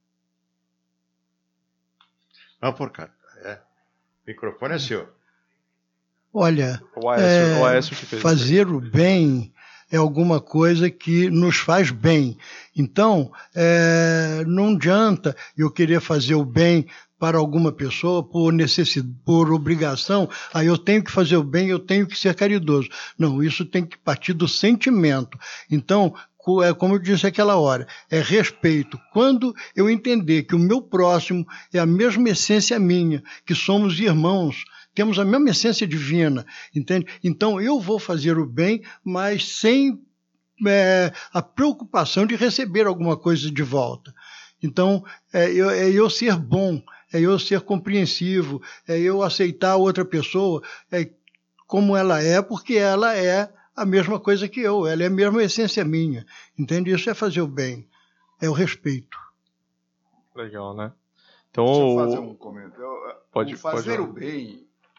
Não, por cá. É. O microfone é seu. Olha, o Aécio, é, o Aécio que fez fazer o bem é alguma coisa que nos faz bem. Então, é, não adianta eu querer fazer o bem para alguma pessoa por necessidade, por obrigação. Aí eu tenho que fazer o bem, eu tenho que ser caridoso. Não, isso tem que partir do sentimento. Então, é como eu disse aquela hora, é respeito. Quando eu entender que o meu próximo é a mesma essência minha, que somos irmãos, temos a mesma essência divina, entende? Então eu vou fazer o bem, mas sem é, a preocupação de receber alguma coisa de volta. Então é eu, é eu ser bom, é eu ser compreensivo, é eu aceitar a outra pessoa é, como ela é, porque ela é a mesma coisa que eu, ela é a mesma essência minha, entende? Isso é fazer o bem, é o respeito. Legal, né? Então, deixa eu fazer um comentário. Pode, o fazer pode... o bem,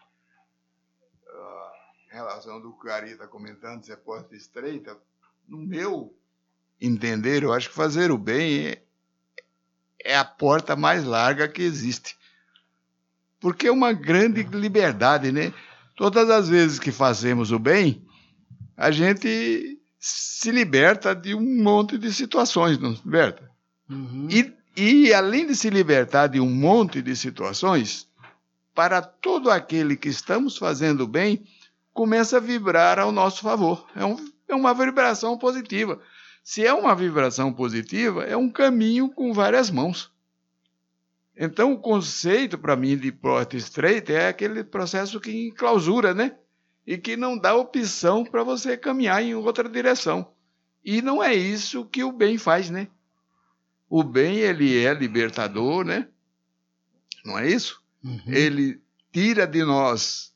em relação do que o Ari está comentando, se é porta estreita, no meu entender, eu acho que fazer o bem é, é a porta mais larga que existe. Porque é uma grande liberdade, né? Todas as vezes que fazemos o bem, a gente se liberta de um monte de situações, não se liberta? Uhum. E, e além de se libertar de um monte de situações, para todo aquele que estamos fazendo bem, começa a vibrar ao nosso favor. É, um, é uma vibração positiva. Se é uma vibração positiva, é um caminho com várias mãos. Então, o conceito, para mim, de porta estreita é aquele processo que enclausura, né? E que não dá opção para você caminhar em outra direção. E não é isso que o bem faz, né? O bem, ele é libertador, né? Não é isso? Uhum. Ele tira de nós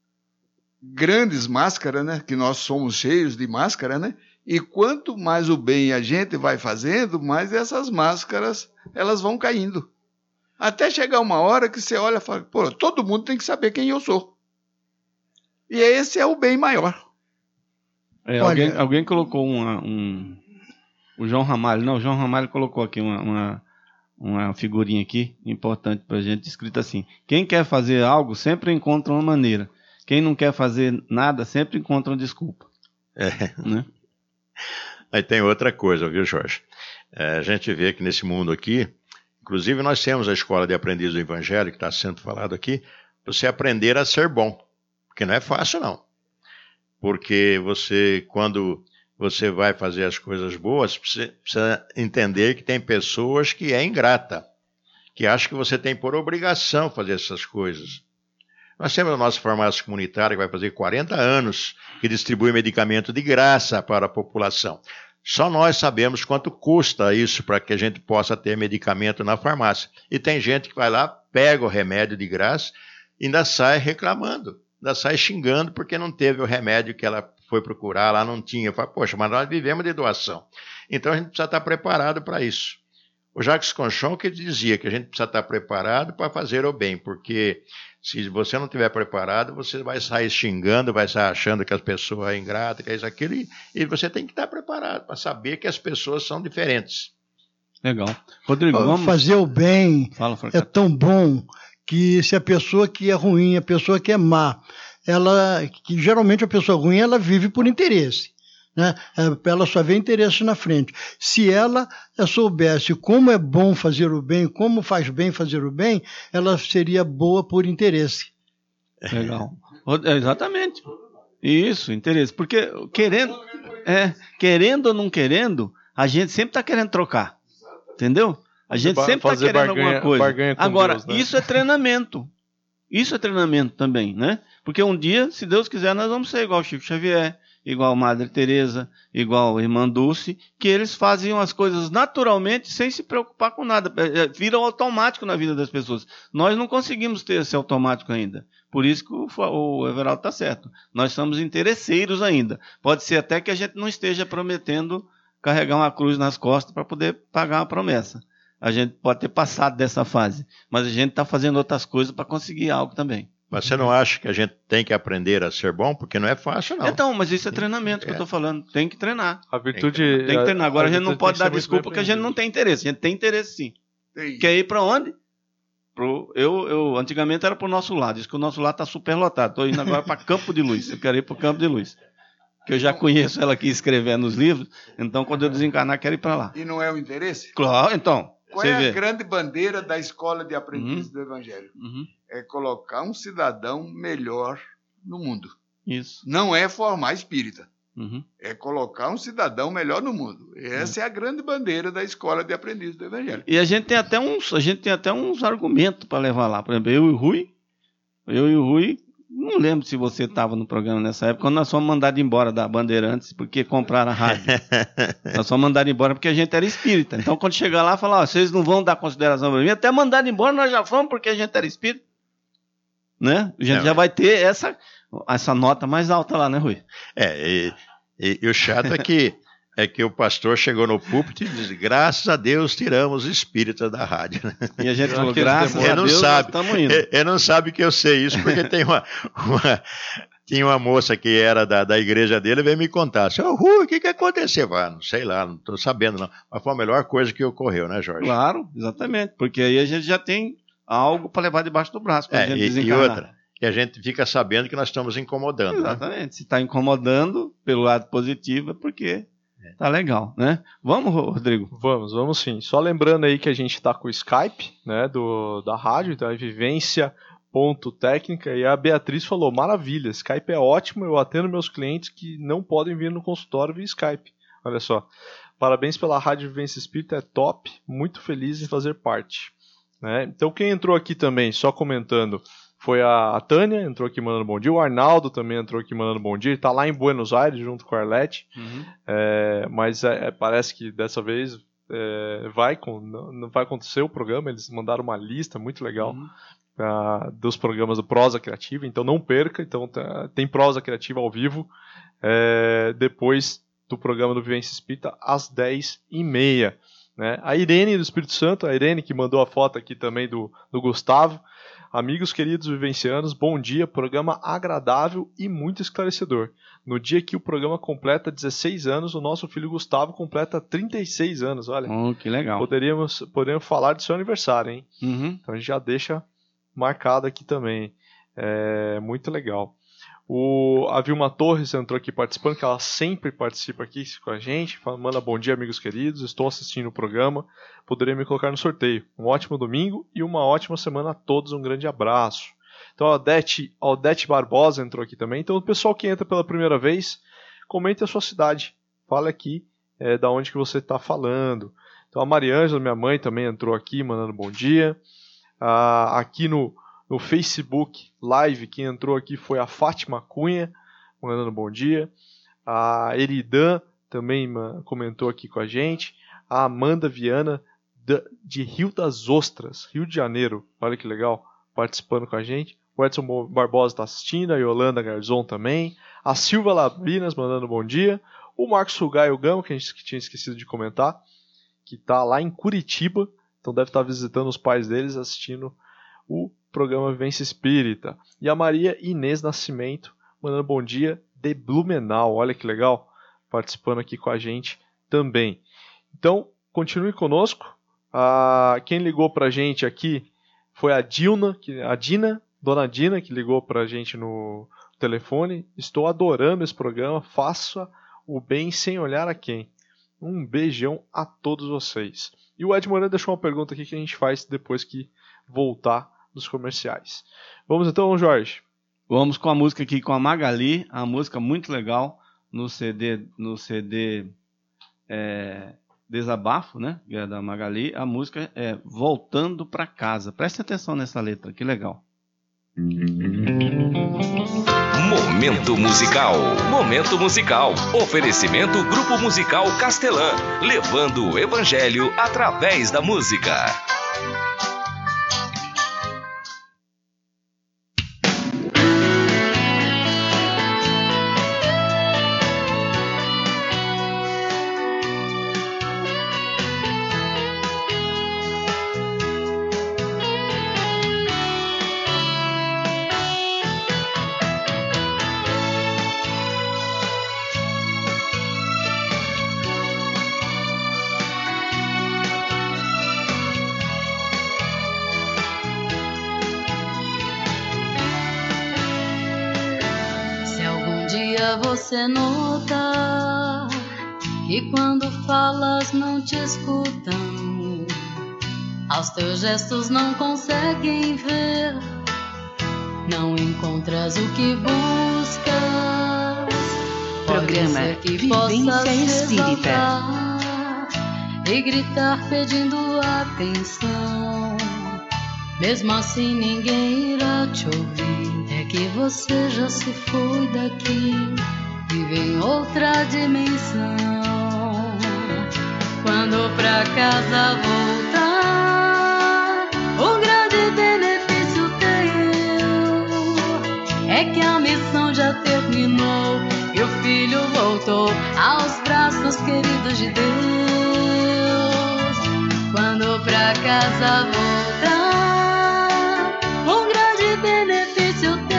grandes máscaras, né? Que nós somos cheios de máscara, né? E quanto mais o bem a gente vai fazendo, mais essas máscaras, elas vão caindo. Até chegar uma hora que você olha e fala, pô, todo mundo tem que saber quem eu sou. E esse é o bem maior. É, alguém, alguém colocou uma, um... O João Ramalho, não, o João Ramalho colocou aqui uma, uma, uma figurinha aqui, importante pra gente, escrita assim, quem quer fazer algo sempre encontra uma maneira. Quem não quer fazer nada sempre encontra uma desculpa. É. Né? Aí tem outra coisa, viu, Jorge? É, a gente vê que nesse mundo aqui, inclusive nós temos a escola de aprendiz do Evangelho, que está sendo falado aqui, você aprender a ser bom. Porque não é fácil, não. Porque você, quando você vai fazer as coisas boas, você precisa entender que tem pessoas que é ingrata, que acham que você tem por obrigação fazer essas coisas. Nós temos a nossa farmácia comunitária, que vai fazer quarenta anos, que distribui medicamento de graça para a população. Só nós sabemos quanto custa isso para que a gente possa ter medicamento na farmácia. E tem gente que vai lá, pega o remédio de graça e ainda sai reclamando. ainda sai xingando porque não teve o remédio que ela foi procurar, lá não tinha. Fala, poxa, mas nós vivemos de doação. Então a gente precisa estar preparado para isso. O Jacques Conchon que dizia que a gente precisa estar preparado para fazer o bem, porque se você não estiver preparado, você vai sair xingando, vai sair achando que as pessoas são ingratas, que é isso, aquilo, e, e você tem que estar preparado para saber que as pessoas são diferentes. Legal. Rodrigo, vamos... Fazer o bem Fala, é tão bom que se a pessoa que é ruim, a pessoa que é má, ela, que geralmente a pessoa ruim, ela vive por interesse. Né? Ela só vê interesse na frente. Se ela soubesse como é bom fazer o bem, como faz bem fazer o bem, ela seria boa por interesse. Legal. Exatamente. Isso, interesse. Porque querendo, é, querendo ou não querendo, a gente sempre está querendo trocar. Entendeu? A gente sempre está querendo barganha, alguma coisa. Agora, Deus, né? Isso é treinamento. Isso é treinamento também, né? Porque um dia, se Deus quiser, nós vamos ser igual Chico Xavier, igual Madre Teresa, igual Irmã Dulce, que eles faziam as coisas naturalmente sem se preocupar com nada. Viram automático na vida das pessoas. Nós não conseguimos ter esse automático ainda. Por isso que o, o Everaldo está certo. Nós somos interesseiros ainda. Pode ser até que a gente não esteja prometendo carregar uma cruz nas costas para poder pagar uma promessa. A gente pode ter passado dessa fase, mas a gente está fazendo outras coisas para conseguir algo também. Mas você não acha que a gente tem que aprender a ser bom? Porque não é fácil, não. Então, mas isso é treinamento que é. eu estou falando. Tem que treinar. A virtude... Tem que, tem que treinar. Agora a, a gente não pode dar desculpa porque a gente não tem interesse. A gente tem interesse sim. Tem. Quer ir para onde? Pro, eu, eu, antigamente era para o nosso lado. Diz que o nosso lado está super lotado. Estou indo agora para Campo de Luz. Eu quero ir para o Campo de Luz. Que eu já conheço ela aqui escrevendo nos livros. Então, quando eu desencarnar, quero ir para lá. E não é o interesse? Claro, então... Qual Você é vê. a grande bandeira da Escola de Aprendizes uhum. do Evangelho? Uhum. É colocar um cidadão melhor no mundo. Isso. Não é formar espírita. Uhum. É colocar um cidadão melhor no mundo. Essa uhum. é a grande bandeira da Escola de Aprendizes do Evangelho. E a gente tem até uns, a gente tem até uns argumentos para levar lá. Por exemplo, eu e o Rui, eu e o Rui, não lembro se você estava no programa nessa época, quando nós fomos mandados embora da Bandeirantes porque compraram a rádio. Nós fomos mandados embora porque a gente era espírita. Então, quando chegar lá, falar, oh, vocês não vão dar consideração para mim, até mandado embora nós já fomos porque a gente era espírita. Né? A gente não, já vai ter essa, essa nota mais alta lá, né, Rui? É, e, e, e o chato é que, é que o pastor chegou no púlpito e disse, graças a Deus tiramos os espíritas da rádio. E a gente falou, graças a Deus sabe, nós estamos indo. Ele, ele não sabe que eu sei isso, porque tem uma... uma tinha uma moça que era da, da igreja dele e veio me contar. Seu Rui, o que, que aconteceu? Ah, não sei lá, não estou sabendo não. Mas foi a melhor coisa que ocorreu, né, Jorge? Claro, exatamente. Porque aí a gente já tem algo para levar debaixo do braço para a é, gente e, desencarnar. E outra, que a gente fica sabendo que nós estamos incomodando. Exatamente. Né? Se está incomodando pelo lado positivo é porque tá legal, né? Vamos, Rodrigo? Vamos, vamos sim. Só lembrando aí que a gente está com o Skype, né, do, da rádio, da Vivência Ponto Técnica, e a Beatriz falou, maravilha, Skype é ótimo, eu atendo meus clientes que não podem vir no consultório via Skype. Olha só, parabéns pela Rádio Vivência Espírita, é top, muito feliz em fazer parte. Né? Então quem entrou aqui também, só comentando, foi a, a Tânia, entrou aqui mandando bom dia, o Arnaldo também entrou aqui mandando bom dia, ele está lá em Buenos Aires junto com a Arlete, uhum. é, mas é, parece que dessa vez é, vai, com, não, não vai acontecer o programa, eles mandaram uma lista muito legal, uhum. Uh, dos programas do Prosa Criativa, então não perca, então tá, tem Prosa Criativa ao vivo é, depois do programa do Vivência Espírita às dez e meia, né? A Irene do Espírito Santo, a Irene que mandou a foto aqui também do, do Gustavo, amigos queridos vivencianos, bom dia, programa agradável e muito esclarecedor. No dia que o programa completa dezesseis anos, o nosso filho Gustavo completa trinta e seis anos, olha. Oh, que legal. Poderíamos, poderíamos falar do seu aniversário, hein? Uhum. Então a gente já deixa marcado aqui também, é muito legal. O, a Vilma Torres entrou aqui participando, que ela sempre participa aqui com a gente, fala, manda bom dia amigos queridos, estou assistindo o programa, poderia me colocar no sorteio. Um ótimo domingo e uma ótima semana a todos, um grande abraço. Então a Odete, a Odete Barbosa entrou aqui também, então o pessoal que entra pela primeira vez, comente a sua cidade, fala aqui é, da onde que você está falando. Então a Mariângela, minha mãe, também entrou aqui mandando bom dia. Uh, aqui no, no Facebook Live, quem entrou aqui foi a Fátima Cunha, mandando bom dia. A Eridan também comentou aqui com a gente. A Amanda Viana, de Rio das Ostras, Rio de Janeiro, olha que legal, participando com a gente. O Edson Barbosa está assistindo, a Yolanda Garzon também, a Silva Labrinas mandando bom dia, o Marcos Rugaio Gama, que a gente tinha esquecido de comentar, que está lá em Curitiba, então deve estar visitando os pais deles, assistindo o programa Vivência Espírita. E a Maria Inês Nascimento mandando bom dia de Blumenau, olha que legal, participando aqui com a gente também. Então, continue conosco. Ah, quem ligou pra gente aqui foi a Dilna, que, a Dina, Dona Dina, que ligou pra gente no telefone. Estou adorando esse programa, faça o bem sem olhar a quem. Um beijão a todos vocês. E o Ed Moreira deixou uma pergunta aqui que a gente faz depois que voltar dos comerciais. Vamos então, Jorge? Vamos com a música aqui com a Magali, a música muito legal no C D, no C D é, Desabafo, né? Da Magali. A música é Voltando Pra Casa. Preste atenção nessa letra, que legal. Momento musical. Momento musical. Oferecimento Grupo Musical Castelã, levando o evangelho através da música. Você nota que quando falas não te escutam, aos teus gestos não conseguem ver, não encontras o que buscas. Programa Vivência Espírita e gritar pedindo atenção, mesmo assim ninguém irá te ouvir. É que você já se foi daqui, vive em outra dimensão. Quando pra casa voltar, um grande benefício teu é que a missão já terminou e o filho voltou aos braços queridos de Deus. Quando pra casa voltar, um grande benefício teu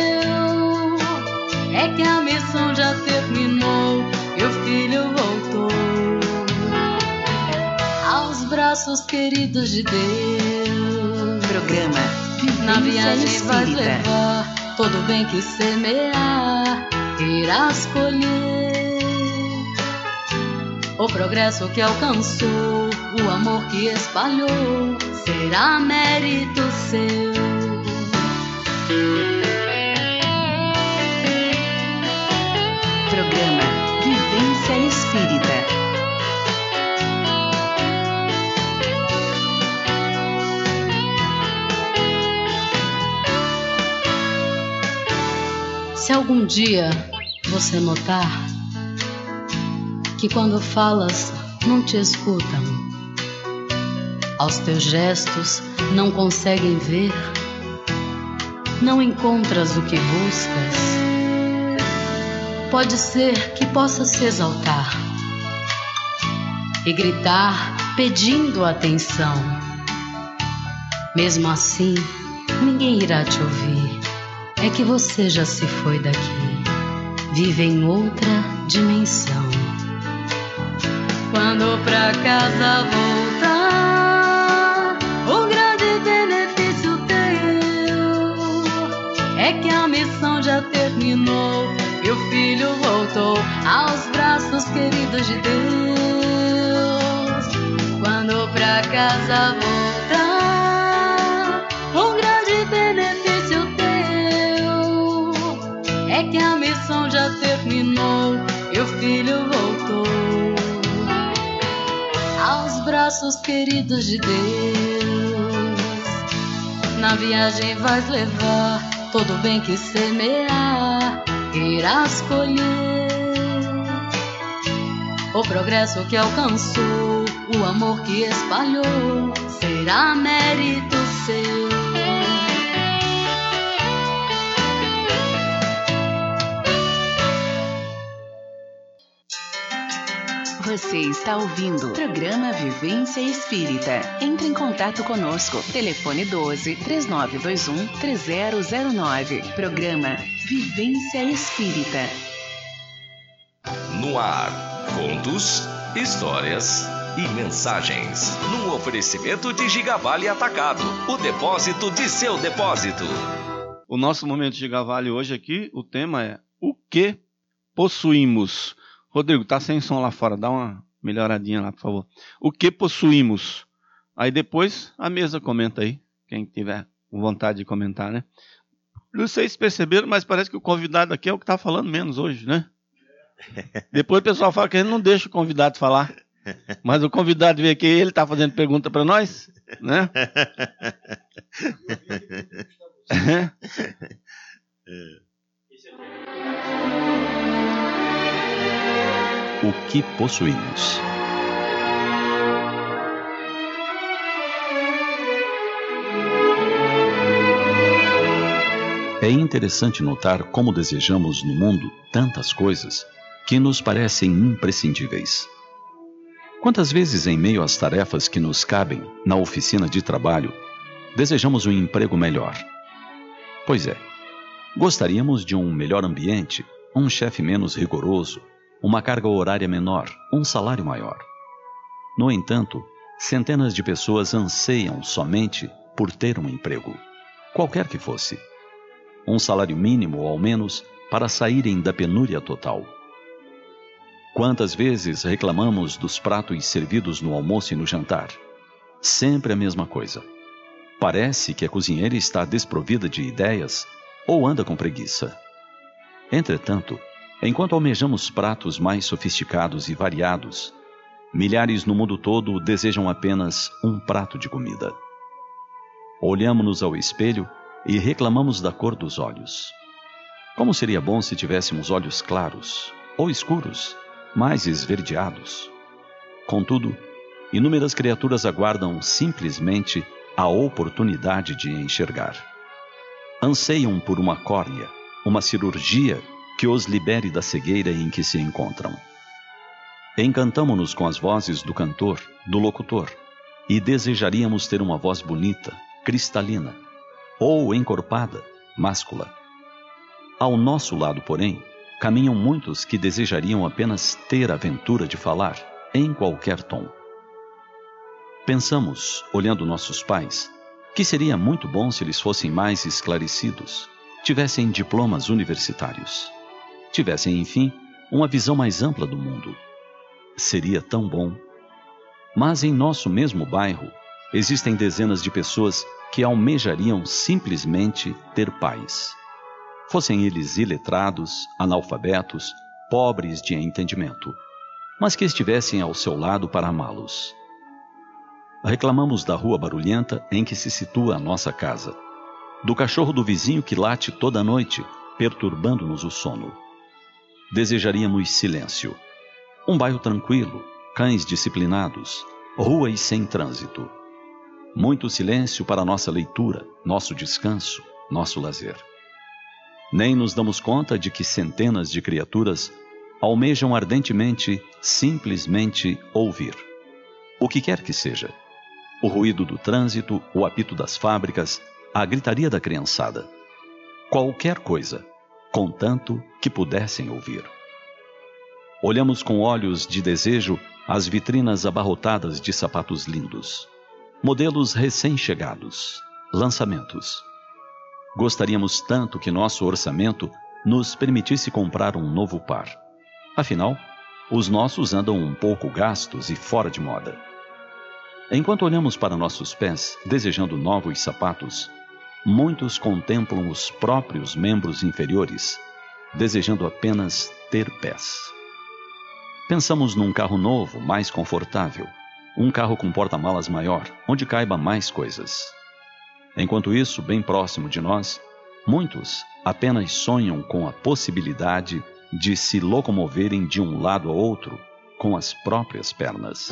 é que a missão já terminou e o filho voltou aos braços queridos de Deus. Programa Na viagem vais levar todo o bem que semear, irás colher o progresso que alcançou, o amor que espalhou, será mérito seu. Programa Vivência Espírita. Se algum dia você notar que quando falas não te escutam, aos teus gestos não conseguem ver, não encontras o que buscas, pode ser que possa se exaltar e gritar pedindo atenção. Mesmo assim, ninguém irá te ouvir. É que você já se foi daqui, vive em outra dimensão. Quando pra casa voltar, o grande benefício teu é que a missão já terminou e o filho voltou aos braços queridos de Deus. Quando pra casa voltar, um grande benefício teu é que a missão já terminou e o filho voltou aos braços queridos de Deus. Na viagem vais levar todo o bem que semear, irás colher o progresso que alcançou, o amor que espalhou, será mérito seu. Você está ouvindo o programa Vivência Espírita. Entre em contato conosco. Telefone doze, três nove dois um, três zero zero nove. Programa Vivência Espírita. No ar, contos, histórias e mensagens. Num oferecimento de Gigavale Atacado, o depósito de seu depósito. O nosso momento de Gigavale hoje aqui, o tema é o que possuímos. Rodrigo, tá sem som lá fora, dá uma melhoradinha lá, por favor. O que possuímos? Aí depois a mesa comenta aí, quem tiver vontade de comentar, né? Não sei se perceberam, mas parece que o convidado aqui é o que tá falando menos hoje, né? Depois o pessoal fala que a gente não deixa o convidado falar. Mas o convidado veio aqui, ele tá fazendo pergunta para nós, né? É. O que possuímos? É interessante notar como desejamos no mundo tantas coisas que nos parecem imprescindíveis. Quantas vezes, em meio às tarefas que nos cabem na oficina de trabalho, desejamos um emprego melhor? Pois é, gostaríamos de um melhor ambiente, um chefe menos rigoroso, uma carga horária menor, um salário maior. No entanto, centenas de pessoas anseiam somente por ter um emprego, qualquer que fosse. Um salário mínimo, ao menos, para saírem da penúria total. Quantas vezes reclamamos dos pratos servidos no almoço e no jantar? Sempre a mesma coisa. Parece que a cozinheira está desprovida de ideias ou anda com preguiça. Entretanto, enquanto almejamos pratos mais sofisticados e variados, milhares no mundo todo desejam apenas um prato de comida. Olhamos-nos ao espelho e reclamamos da cor dos olhos. Como seria bom se tivéssemos olhos claros ou escuros, mais esverdeados. Contudo, inúmeras criaturas aguardam simplesmente a oportunidade de enxergar. Anseiam por uma córnea, uma cirurgia que os libere da cegueira em que se encontram. Encantamo-nos com as vozes do cantor, do locutor, e desejaríamos ter uma voz bonita, cristalina, ou encorpada, máscula. Ao nosso lado, porém, caminham muitos que desejariam apenas ter a aventura de falar em qualquer tom. Pensamos, olhando nossos pais, que seria muito bom se eles fossem mais esclarecidos, tivessem diplomas universitários, tivessem, enfim, uma visão mais ampla do mundo. Seria tão bom. Mas em nosso mesmo bairro, existem dezenas de pessoas que almejariam simplesmente ter paz. Fossem eles iletrados, analfabetos, pobres de entendimento, mas que estivessem ao seu lado para amá-los. Reclamamos da rua barulhenta em que se situa a nossa casa, do cachorro do vizinho que late toda noite, perturbando-nos o sono. Desejaríamos silêncio, um bairro tranquilo, cães disciplinados, ruas sem trânsito. Muito silêncio para nossa leitura, nosso descanso, nosso lazer. Nem nos damos conta de que centenas de criaturas almejam ardentemente, simplesmente ouvir. O que quer que seja. O ruído do trânsito, o apito das fábricas, a gritaria da criançada. Qualquer coisa, contanto que pudessem ouvir. Olhamos com olhos de desejo as vitrinas abarrotadas de sapatos lindos, modelos recém-chegados, lançamentos. Gostaríamos tanto que nosso orçamento nos permitisse comprar um novo par. Afinal, os nossos andam um pouco gastos e fora de moda. Enquanto olhamos para nossos pés, desejando novos sapatos, muitos contemplam os próprios membros inferiores, desejando apenas ter pés. Pensamos num carro novo, mais confortável, um carro com porta-malas maior, onde caiba mais coisas. Enquanto isso, bem próximo de nós, muitos apenas sonham com a possibilidade de se locomoverem de um lado a outro com as próprias pernas.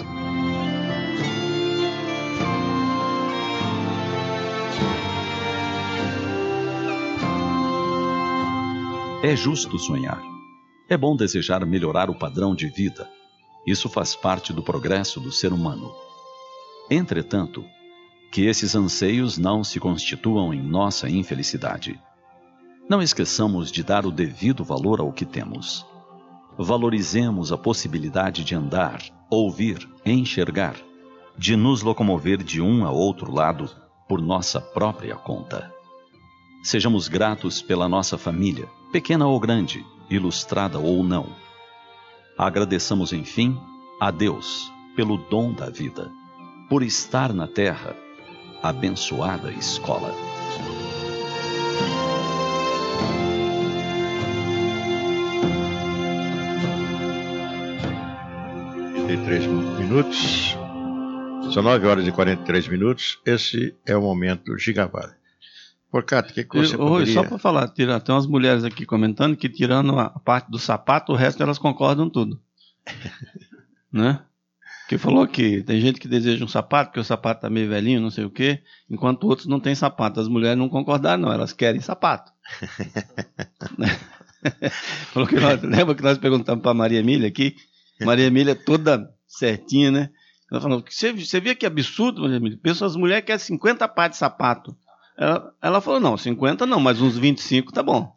É justo sonhar. É bom desejar melhorar o padrão de vida. Isso faz parte do progresso do ser humano. Entretanto, que esses anseios não se constituam em nossa infelicidade. Não esqueçamos de dar o devido valor ao que temos. Valorizemos a possibilidade de andar, ouvir, enxergar, de nos locomover de um a outro lado por nossa própria conta. Sejamos gratos pela nossa família, pequena ou grande, ilustrada ou não. Agradeçamos, enfim, a Deus pelo dom da vida, por estar na terra, abençoada escola. quarenta e três minutos. São nove horas e quarenta e três minutos. Esse é o momento Gigavale. Porcato, o que, que você eu, poderia... Só para falar, tira, tem umas mulheres aqui comentando que tirando a parte do sapato, o resto elas concordam tudo. Né? Que falou que tem gente que deseja um sapato, porque o sapato tá meio velhinho, não sei o quê, enquanto outros não têm sapato. As mulheres não concordaram, não, elas querem sapato. Falou que nós, lembra que nós perguntamos para Maria Emília aqui? Maria Emília toda certinha, né? Ela falou, você, você vê que absurdo, Maria Emília? As mulheres querem cinquenta pares de sapato. Ela, ela falou, não, cinquenta não, mas uns vinte e cinco tá bom.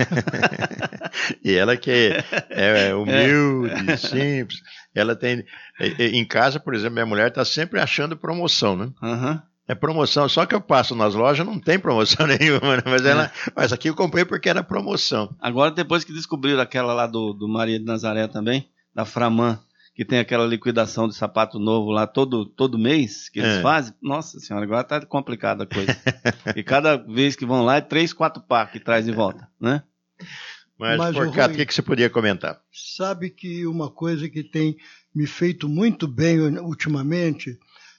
E ela que é, é humilde, é. simples. Ela tem... Em casa, por exemplo, minha mulher está sempre achando promoção, né? Uhum. É promoção, só que eu passo nas lojas, não tem promoção nenhuma, né? Mas ela, é. mas aqui eu comprei porque era promoção. Agora, depois que descobriram aquela lá do, do Maria de Nazaré também, da Framan, que tem aquela liquidação de sapato novo lá todo, todo mês, que eles é. fazem, nossa senhora, agora tá complicada a coisa. E cada vez que vão lá é três, quatro par que traz de volta, né? Mas, Mas Porcato, o que, que você podia comentar? Sabe que uma coisa que tem me feito muito bem ultimamente,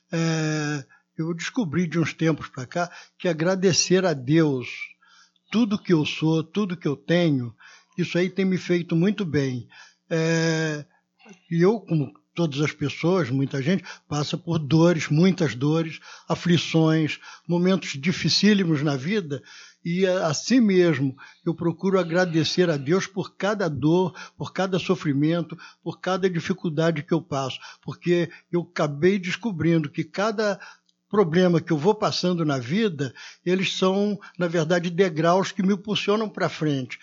é, eu descobri de uns tempos para cá, que agradecer a Deus tudo que eu sou, tudo que eu tenho, isso aí tem me feito muito bem. É, e eu, como todas as pessoas, muita gente, passa por dores, muitas dores, aflições, momentos dificílimos na vida, e assim mesmo eu procuro agradecer a Deus por cada dor, por cada sofrimento, por cada dificuldade que eu passo, porque eu acabei descobrindo que cada problema que eu vou passando na vida, eles são, na verdade, degraus que me impulsionam para frente.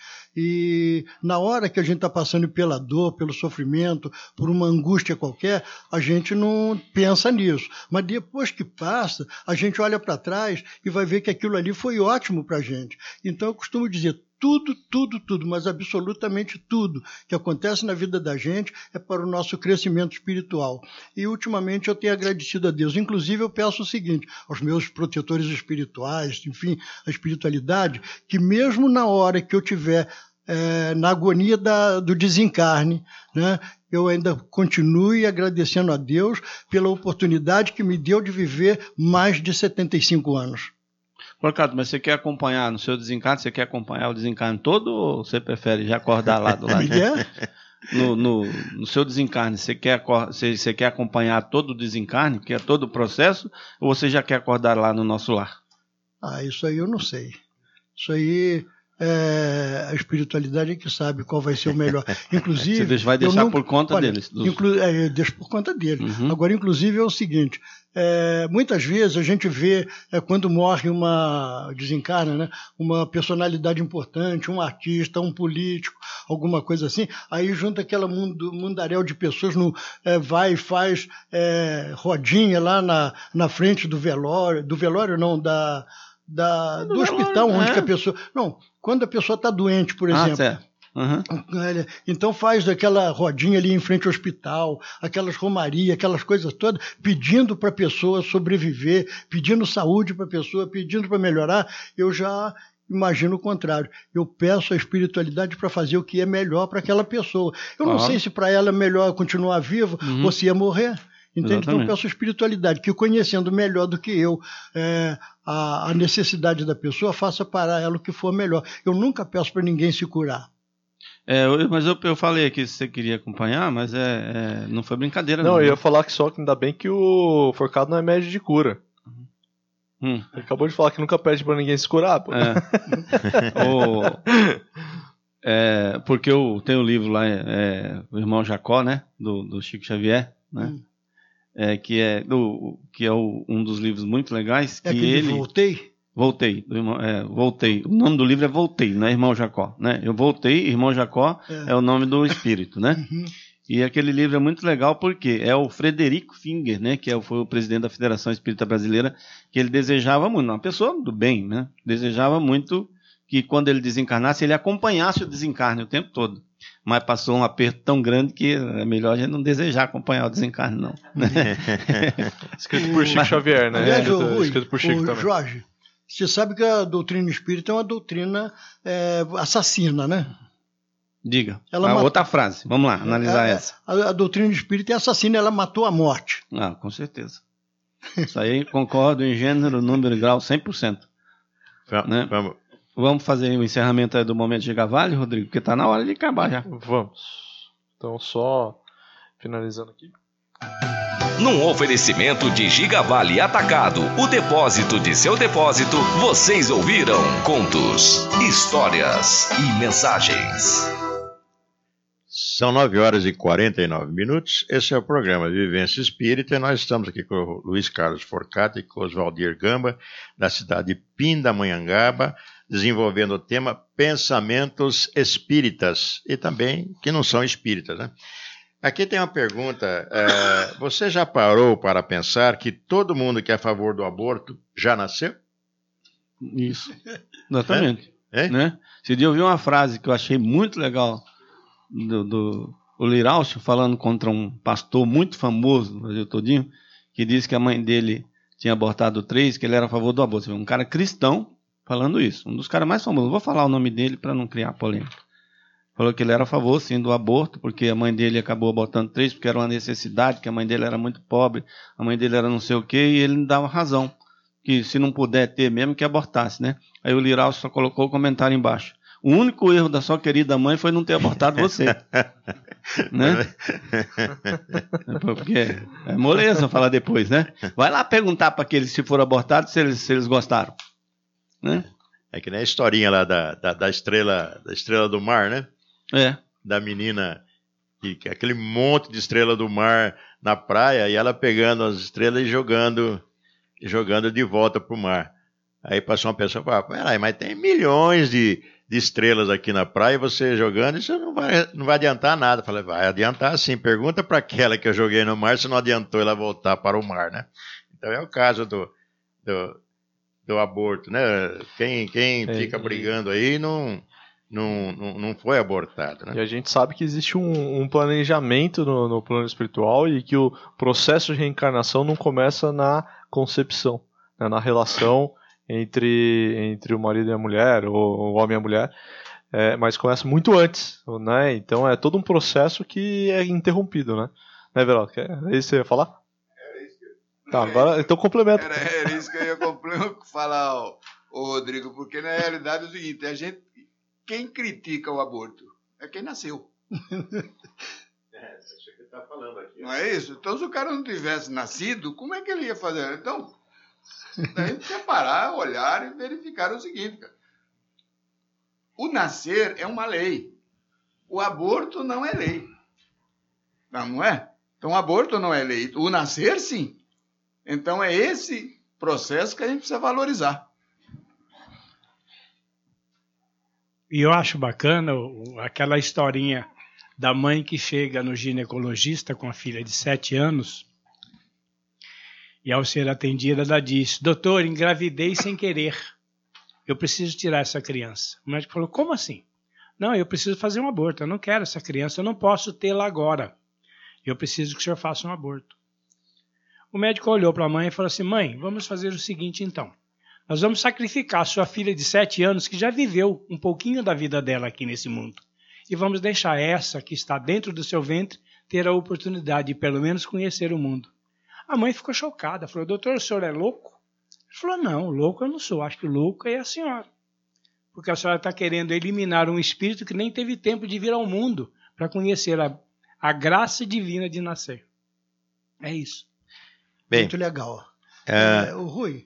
E na hora que a gente está passando pela dor, pelo sofrimento, por uma angústia qualquer, a gente não pensa nisso. Mas depois que passa, a gente olha para trás e vai ver que aquilo ali foi ótimo para a gente. Então eu costumo dizer, tudo, tudo, tudo, mas absolutamente tudo que acontece na vida da gente é para o nosso crescimento espiritual. E ultimamente eu tenho agradecido a Deus. Inclusive eu peço o seguinte, aos meus protetores espirituais, enfim, a espiritualidade, que mesmo na hora que eu tiver é, na agonia da, do desencarne, né, eu ainda continue agradecendo a Deus pela oportunidade que me deu de viver mais de setenta e cinco anos. Porcato, mas você quer acompanhar no seu desencarne, você quer acompanhar o desencarne todo ou você prefere já acordar lá do lado? No, no, no seu desencarne, você quer, você, você quer acompanhar todo o desencarne, que é todo o processo, ou você já quer acordar lá no nosso lar? Ah, isso aí eu não sei. Isso aí é a espiritualidade é que sabe qual vai ser o melhor. Inclusive, você vai deixar nunca, por conta olha, deles? Dos... Inclu, é, eu deixo por conta deles. Uhum. Agora, inclusive, é o seguinte... É, muitas vezes a gente vê é, quando morre uma, desencarna, né, uma personalidade importante, um artista, um político, alguma coisa assim, aí junta aquela mundo, mundaréu de pessoas, no, é, vai e faz é, rodinha lá na, na frente do velório, do velório não, da, da, do, do hospital velório, onde é. que a pessoa... Não, quando a pessoa está doente, por exemplo... Ah, certo. Uhum. Então faz aquela rodinha ali em frente ao hospital, aquelas romarias, aquelas coisas todas, pedindo para a pessoa sobreviver, pedindo saúde para a pessoa, pedindo para melhorar. Eu já imagino o contrário. Eu peço a espiritualidade para fazer o que é melhor para aquela pessoa. Eu não uhum. sei se para ela é melhor continuar viva uhum. ou se é morrer. Entende? Então eu peço a espiritualidade, que conhecendo melhor do que eu é, a, a necessidade da pessoa, faça para ela o que for melhor. Eu nunca peço para ninguém se curar. É, eu, mas eu, eu falei aqui que você queria acompanhar, mas é, é, não foi brincadeira não. Não, eu né? ia falar que só que ainda bem que o Forcado não é médio de cura. Hum. Ele acabou de falar que nunca pede pra ninguém se curar, pô. É. o... É, porque eu tenho o livro lá, é, o Irmão Jacó, né? Do, do Chico Xavier, né? Hum. É, que é, do, que é o, um dos livros muito legais. Que é que ele... Voltei? Voltei, do irmão, é, voltei. O nome do livro é Voltei, não é Irmão Jacó, né? Eu voltei, Irmão Jacó é, é o nome do espírito, né? Uhum. E aquele livro é muito legal porque é o Frederico Finger, né? Que é, foi o presidente da Federação Espírita Brasileira, que ele desejava muito, uma pessoa do bem, né? Desejava muito que quando ele desencarnasse, ele acompanhasse o desencarne o tempo todo. Mas passou um aperto tão grande que é melhor a gente não desejar acompanhar o desencarne, não. Né? Escrito por Chico Xavier, né? Aliás, o, Rui, Escrito por Chico o também. Jorge, você sabe que a doutrina espírita é uma doutrina é, assassina, né? Diga. Ela ah, mat... Outra frase. Vamos lá, analisar é, essa. A, a doutrina espírita é assassina, ela matou a morte. Ah, com certeza. Isso aí concordo em gênero, número e grau cem por cento. Vamos. Né? Vamos. Vamos fazer o encerramento aí do Momento de Giga-Vale, Rodrigo? Porque está na hora de acabar já. Vamos. Então, só finalizando aqui. Num oferecimento de Giga-Vale Atacado, o depósito de seu depósito, vocês ouviram contos, histórias e mensagens. São nove horas e quarenta e nove minutos. Esse é o programa Vivência Espírita. E nós estamos aqui com o Luiz Carlos Forcati e com o Oswaldir Gamba, da cidade de Pindamonhangaba, desenvolvendo o tema Pensamentos Espíritas, e também que não são espíritas, né? Aqui tem uma pergunta, é, você já parou para pensar que todo mundo que é a favor do aborto já nasceu? Isso, exatamente. É? É? Né? Esse dia eu vi uma frase que eu achei muito legal, do, do o Liraucio falando contra um pastor muito famoso no Brasil todinho, que disse que a mãe dele tinha abortado três, que ele era a favor do aborto. Um cara cristão falando isso, um dos caras mais famosos. Não vou falar o nome dele para não criar polêmica. Falou que ele era a favor, sim, do aborto, porque a mãe dele acabou abortando três, porque era uma necessidade, que a mãe dele era muito pobre, a mãe dele era não sei o quê, e ele dava razão, que se não puder ter mesmo, que abortasse, né? Aí o Liraucio só colocou o comentário embaixo. O único erro da sua querida mãe foi não ter abortado você. Né? Porque é moleza falar depois, né? Vai lá perguntar para aqueles, se foram abortados, se eles, se eles gostaram. Né? É que nem a historinha lá da, da, da, estrela, da estrela do mar, né? É. Da menina, que, que aquele monte de estrela do mar na praia, e ela pegando as estrelas e jogando, jogando de volta para o mar. Aí passou uma pessoa e falou, peraí, mas tem milhões de, de estrelas aqui na praia, e você jogando, isso não vai, não vai adiantar nada. Eu falei, vai adiantar sim, pergunta para aquela que eu joguei no mar se não adiantou ela voltar para o mar, né? Então é o caso do, do, do aborto, né? Quem, quem é, fica brigando aí não... Não, não, não foi abortado, né? E a gente sabe que existe um, um planejamento no, no plano espiritual e que o processo de reencarnação não começa na concepção, né? Na relação entre, entre o marido e a mulher, ou o homem e a mulher, é, mas começa muito antes, né? Então é todo um processo que é interrompido, né? Né, Veraldo? É isso que você ia falar? Era isso que eu... Tá, agora então complementa. Era, era isso que eu ia falar, ó, o Rodrigo, porque na realidade é o seguinte, a gente... Quem critica o aborto é quem nasceu. É, você que está falando aqui. Não é isso? Então, se o cara não tivesse nascido, como é que ele ia fazer? Então, a gente precisa parar, olhar e verificar o seguinte, cara. O nascer é uma lei. O aborto não é lei. Não, não é? Então, o aborto não é lei. O nascer, sim. Então, é esse processo que a gente precisa valorizar. E eu acho bacana aquela historinha da mãe que chega no ginecologista com a filha de sete anos e ao ser atendida ela diz, doutor, engravidei sem querer, eu preciso tirar essa criança. O médico falou, como assim? Não, eu preciso fazer um aborto, eu não quero essa criança, eu não posso tê-la agora, eu preciso que o senhor faça um aborto. O médico olhou para a mãe e falou assim, mãe, vamos fazer o seguinte então. Nós vamos sacrificar a sua filha de sete anos, que já viveu um pouquinho da vida dela aqui nesse mundo. E vamos deixar essa, que está dentro do seu ventre, ter a oportunidade de pelo menos conhecer o mundo. A mãe ficou chocada, falou, doutor, o senhor é louco? Ele falou, não, louco eu não sou, acho que louco é a senhora. Porque a senhora está querendo eliminar um espírito que nem teve tempo de vir ao mundo para conhecer a, a graça divina de nascer. É isso. Bem, muito legal. É... É, o Rui...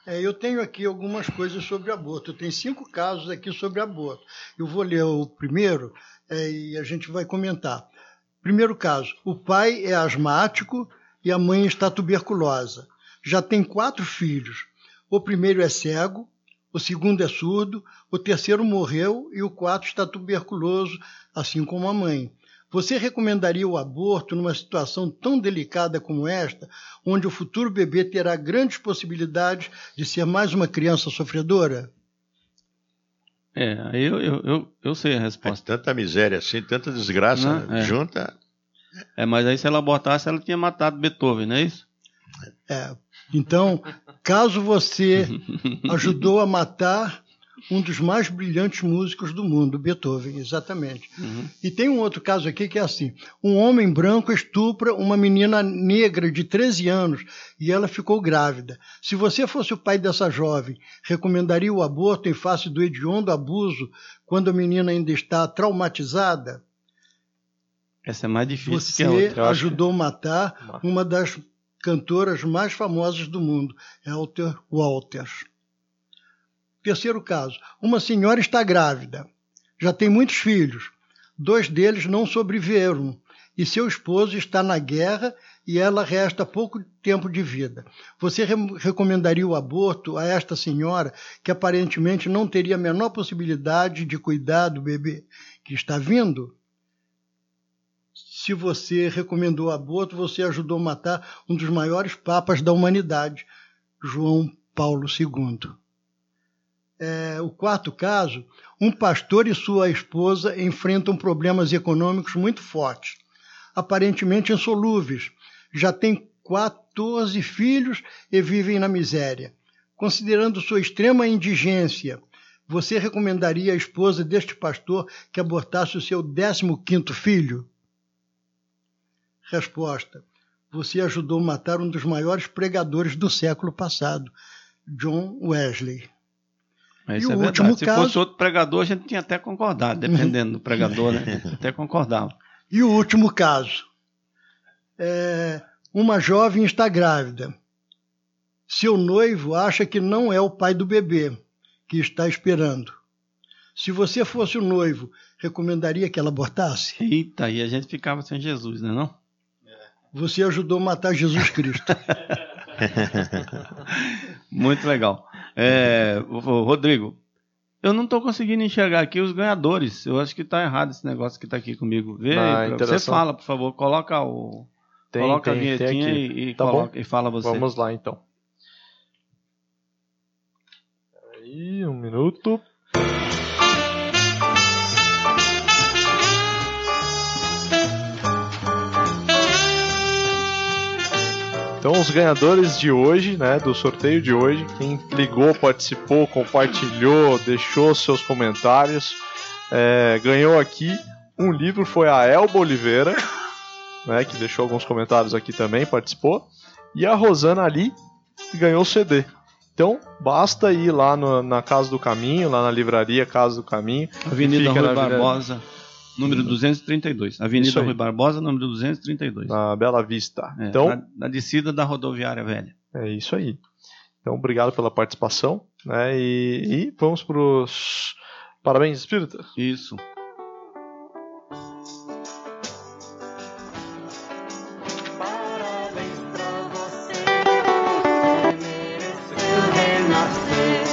É, eu tenho aqui algumas coisas sobre aborto. Eu tenho cinco casos aqui sobre aborto. Eu vou ler o primeiro é, e a gente vai comentar. Primeiro caso, o pai é asmático e a mãe está tuberculosa. Já tem quatro filhos. O primeiro é cego, o segundo é surdo, o terceiro morreu e o quarto está tuberculoso, assim como a mãe. Você recomendaria o aborto numa situação tão delicada como esta, onde o futuro bebê terá grandes possibilidades de ser mais uma criança sofredora? É, aí eu, eu, eu, eu sei a resposta. É tanta miséria assim, tanta desgraça não, é. junta. É, mas aí se ela abortasse, ela tinha matado Beethoven, não é isso? É, então, caso você ajudou a matar um dos mais brilhantes músicos do mundo, Beethoven, exatamente. Uhum. E tem um outro caso aqui que é assim, um homem branco estupra uma menina negra de treze anos e ela ficou grávida. Se você fosse o pai dessa jovem, recomendaria o aborto em face do hediondo abuso quando a menina ainda está traumatizada? Essa é mais difícil você que a outra. Você ajudou a matar uma das cantoras mais famosas do mundo, Ethel Waters. Terceiro caso, uma senhora está grávida, já tem muitos filhos, dois deles não sobreviveram e seu esposo está na guerra e ela resta pouco tempo de vida. Você re- recomendaria o aborto a esta senhora que aparentemente não teria a menor possibilidade de cuidar do bebê que está vindo? Se você recomendou o aborto, você ajudou a matar um dos maiores papas da humanidade, João Paulo segundo. É, o quarto caso, um pastor e sua esposa enfrentam problemas econômicos muito fortes, aparentemente insolúveis. Já têm quatorze filhos e vivem na miséria. Considerando sua extrema indigência, você recomendaria à esposa deste pastor que abortasse o seu décimo quinto filho? Resposta. Você ajudou a matar um dos maiores pregadores do século passado, John Wesley. Mas isso é verdade. Se caso... fosse outro pregador, a gente tinha até concordado, dependendo do pregador, né? Até concordava. E o último caso. É... Uma jovem está grávida. Seu noivo acha que não é o pai do bebê que está esperando. Se você fosse o noivo, recomendaria que ela abortasse? Eita, e a gente ficava sem Jesus, né, não? Você ajudou a matar Jesus Cristo. Muito legal. É, Rodrigo, eu não estou conseguindo enxergar aqui os ganhadores. Eu acho que está errado esse negócio que está aqui comigo. Vê aí, você fala, por favor, coloca o tem, coloca tem, a vinhetinha e, e, tá coloca, e fala você. Vamos lá então. Aí, um minuto. Então, os ganhadores de hoje, né, do sorteio de hoje, quem ligou, participou, compartilhou, deixou seus comentários, é, ganhou aqui um livro, foi a Elba Oliveira, né, que deixou alguns comentários aqui também, participou, e a Rosana Ali, que ganhou o C D. Então, basta ir lá no, na Casa do Caminho, lá na livraria Casa do Caminho. Avenida Rui Barbosa. Número duzentos e trinta e dois. Avenida Rui Barbosa, número duzentos e trinta e dois. Na Bela Vista. É, então, na, na descida da rodoviária velha. É isso aí. Então, obrigado pela participação. Né, e, e vamos para os parabéns espíritas. Isso. Parabéns pra você, mereceu renascer.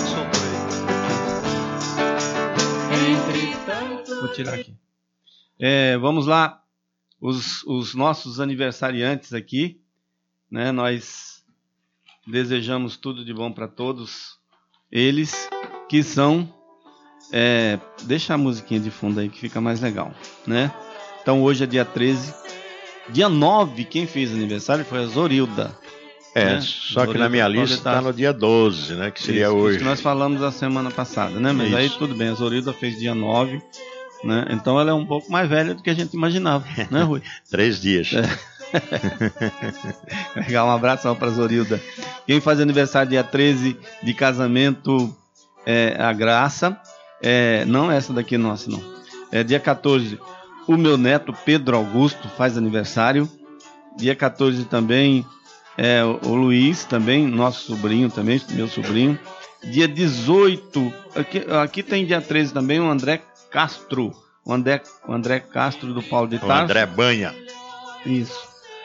Entre tanto... Vou tirar aqui. É, vamos lá, os, os nossos aniversariantes aqui, né? Nós desejamos tudo de bom para todos eles, que são, é, deixa a musiquinha de fundo aí que fica mais legal, né? Então hoje é dia treze, dia nove, quem fez aniversário foi a Zorilda. É, né? só Zorilda, que na minha lista está no dia doze, né? Que seria isso, hoje. Isso que nós falamos a semana passada, né? Mas isso. Aí tudo bem, a Zorilda fez dia nove. Né? Então ela é um pouco mais velha do que a gente imaginava, né, Rui? Três dias. É. Legal, um abraço para a Zorilda. Quem faz aniversário dia treze de casamento é a Graça. É, não essa daqui nossa, não. É dia quatorze, o meu neto Pedro Augusto faz aniversário. Dia quatorze também É, o, o Luiz também, nosso sobrinho também, meu sobrinho. Dia dezoito, aqui, aqui tem dia treze também, o André Castro. O André, o André Castro do Paulo de Tarso. O André Banha. Isso.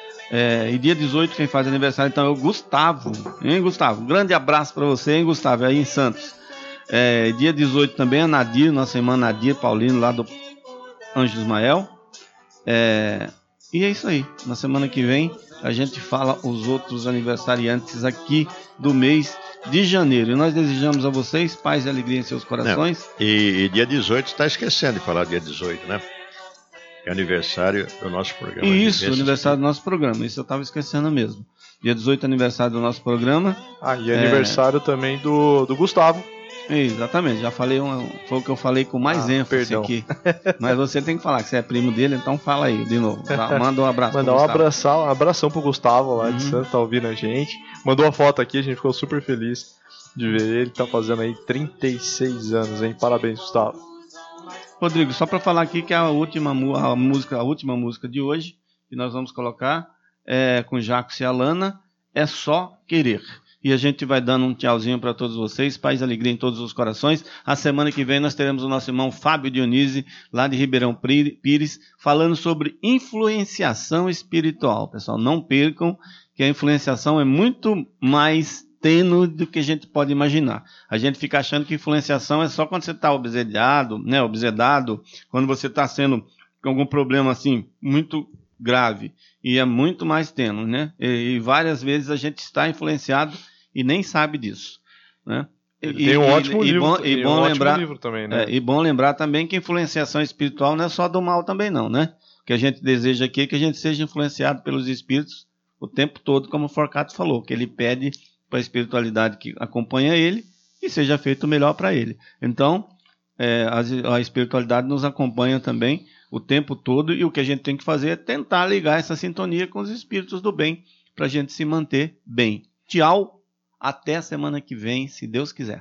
É, e dia dezoito, quem faz aniversário então é o Gustavo. Hein, Gustavo? Um grande abraço para você, hein, Gustavo? Aí em Santos. É, dia dezoito também a Nadir, nossa irmã Nadir Paulino, lá do Anjo Ismael. É, e é isso aí. Na semana que vem a gente fala os outros aniversariantes aqui do mês de janeiro. E nós desejamos a vocês paz e alegria em seus corações. Não, e, e dia dezoito, está esquecendo de falar dia dezoito, né? É aniversário do nosso programa. Isso, aniversário do nosso programa. Isso eu estava esquecendo mesmo. Dia dezoito, aniversário do nosso programa. Ah, e é... aniversário também do, do Gustavo. Exatamente, já falei, uma, foi o que eu falei com mais ah, ênfase perdão. aqui. Mas você tem que falar que você é primo dele, então fala aí de novo. Manda um abraço. Mandar um abração, um abração pro Gustavo lá uhum. de Santos, tá ouvindo a gente. Mandou uma foto aqui, a gente ficou super feliz de ver ele. Tá fazendo aí trinta e seis anos, hein? Parabéns, Gustavo. Rodrigo, só para falar aqui que a última, a, música, a última música de hoje que nós vamos colocar é com Jacques e Alana, É Só Querer. E a gente vai dando um tchauzinho para todos vocês, paz e alegria em todos os corações. A semana que vem nós teremos o nosso irmão Fábio Dionísio, lá de Ribeirão Pires, falando sobre influenciação espiritual. Pessoal, não percam que a influenciação é muito mais tênue do que a gente pode imaginar. A gente fica achando que influenciação é só quando você está obsedado, né, obsedado, quando você está sendo com algum problema assim muito grave, e é muito mais tênue, né? E, e várias vezes a gente está influenciado e nem sabe disso, né? E, tem um ótimo e, livro, bom, e bom um lembrar, ótimo livro também, né? É, e bom lembrar também que influenciação espiritual não é só do mal também não, né? O que a gente deseja aqui é que a gente seja influenciado pelos espíritos o tempo todo, como o Forcato falou, que ele pede para a espiritualidade que acompanha ele e seja feito o melhor para ele. Então, é, a, a espiritualidade nos acompanha também o tempo todo, e o que a gente tem que fazer é tentar ligar essa sintonia com os espíritos do bem, para a gente se manter bem. Tchau, até a semana que vem, se Deus quiser.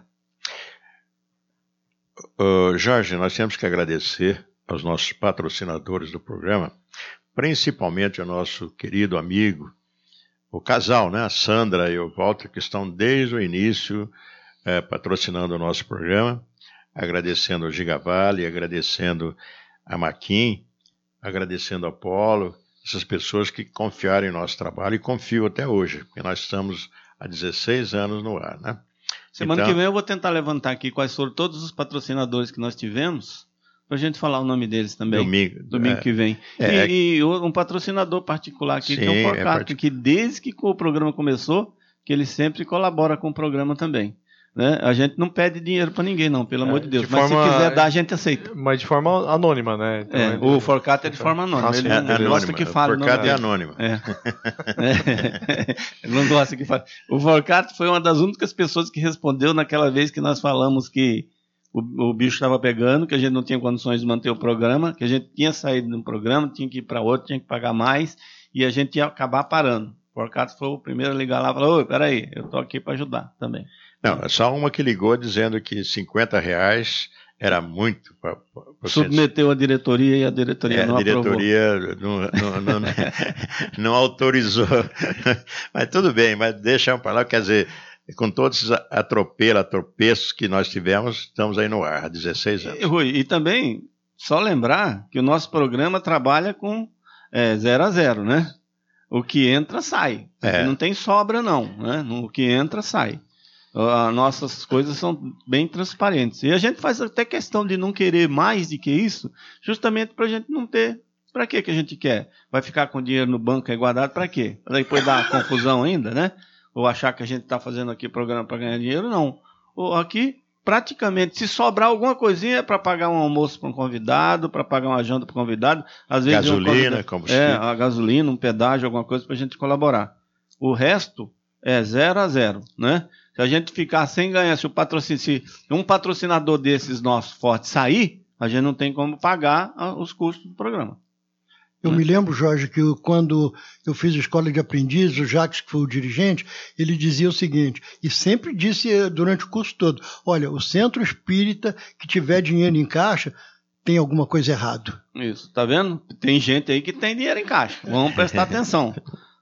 Uh, Jorge, nós temos que agradecer aos nossos patrocinadores do programa, principalmente ao nosso querido amigo, o casal, né? A Sandra e o Walter, que estão desde o início eh, patrocinando o nosso programa, agradecendo ao Gigavale, agradecendo a Maquin, agradecendo a Apolo, essas pessoas que confiaram em nosso trabalho e confiam até hoje, porque nós estamos há dezesseis anos no ar, né? Semana então, que vem eu vou tentar levantar aqui quais foram todos os patrocinadores que nós tivemos, para a gente falar o nome deles também. Domingo. Domingo é, que vem. É, e, e um patrocinador particular aqui, sim, que é o Forcato, é part... que desde que o programa começou, que ele sempre colabora com o programa também. Né? A gente não pede dinheiro para ninguém, não, pelo é, amor de Deus. De mas forma, se quiser dar, a gente aceita. Mas de forma anônima, né? Então, é, ele... O Forcato é de forma anônima. Nossa, ele é, não é gosta que fale. O Forcato é anônimo. É. É. Ele não gosta que fale. O Forcato foi uma das únicas pessoas que respondeu naquela vez que nós falamos que o, o bicho estava pegando, que a gente não tinha condições de manter o programa, que a gente tinha saído de um programa, tinha que ir para outro, tinha que pagar mais, e a gente ia acabar parando. O Forcato foi o primeiro a ligar lá e falou: ô, peraí, eu tô aqui para ajudar também. Não, é só uma que ligou dizendo que cinquenta reais era muito. Pra, pra submeteu a diretoria e a diretoria é, não a diretoria aprovou. Não, não, não, não autorizou. Mas tudo bem, mas deixa para lá, quer dizer, com todos esses atropelos, atropeços que nós tivemos, estamos aí no ar há dezesseis anos. E, Rui, e também, só lembrar que o nosso programa trabalha com é, zero a zero, né? O que entra, sai. É. Não tem sobra, não. Né? O que entra, sai. As nossas coisas são bem transparentes. E a gente faz até questão de não querer mais do que isso, justamente para a gente não ter. Para que que a gente quer? Vai ficar com dinheiro no banco aí guardado para quê? Para depois dar confusão ainda, né? Ou achar que a gente está fazendo aqui programa para ganhar dinheiro? Não. Ou aqui, praticamente, se sobrar alguma coisinha é para pagar um almoço para um convidado, para pagar uma janta para um convidado. Às vezes gasolina, um combustível. É, a gasolina, um pedágio, alguma coisa para a gente colaborar. O resto é zero a zero, né? Se a gente ficar sem ganhar, se, o patrocin... se um patrocinador desses nossos fortes sair, a gente não tem como pagar os custos do programa. Eu me lembro, Jorge, que eu, quando eu fiz a escola de aprendizes, o Jacques, que foi o dirigente, ele dizia o seguinte, e sempre disse durante o curso todo, olha, o centro espírita que tiver dinheiro em caixa tem alguma coisa errada. Isso, tá vendo? Tem gente aí que tem dinheiro em caixa, vamos prestar atenção.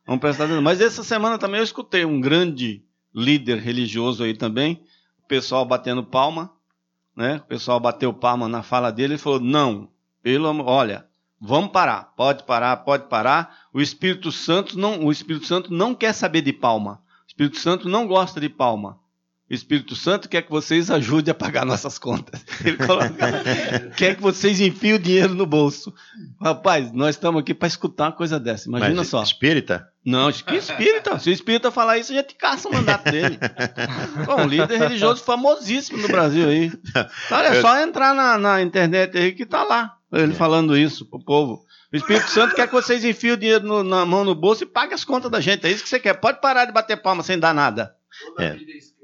Vamos prestar atenção. Mas essa semana também eu escutei um grande líder religioso aí também, o pessoal batendo palma, né? O pessoal bateu palma na fala dele e falou, não, pelo amor, olha, vamos parar, pode parar, pode parar. O Espírito Santo não, o Espírito Santo não quer saber de palma. O Espírito Santo não gosta de palma. O Espírito Santo quer que vocês ajudem a pagar nossas contas. Ele coloca, quer que vocês enfiem o dinheiro no bolso. Rapaz, nós estamos aqui para escutar uma coisa dessa. Imagina Mas só. Espírita? Não, que espírita? Se o espírita falar isso, a gente caça o mandato dele. Bom, um líder religioso famosíssimo no Brasil aí. Olha, é só entrar na, na internet aí que tá lá. Ele falando isso pro povo. O Espírito Santo quer que vocês enfiem o dinheiro no, na mão no bolso e paguem as contas da gente. É isso que você quer. Pode parar de bater palma sem dar nada. É.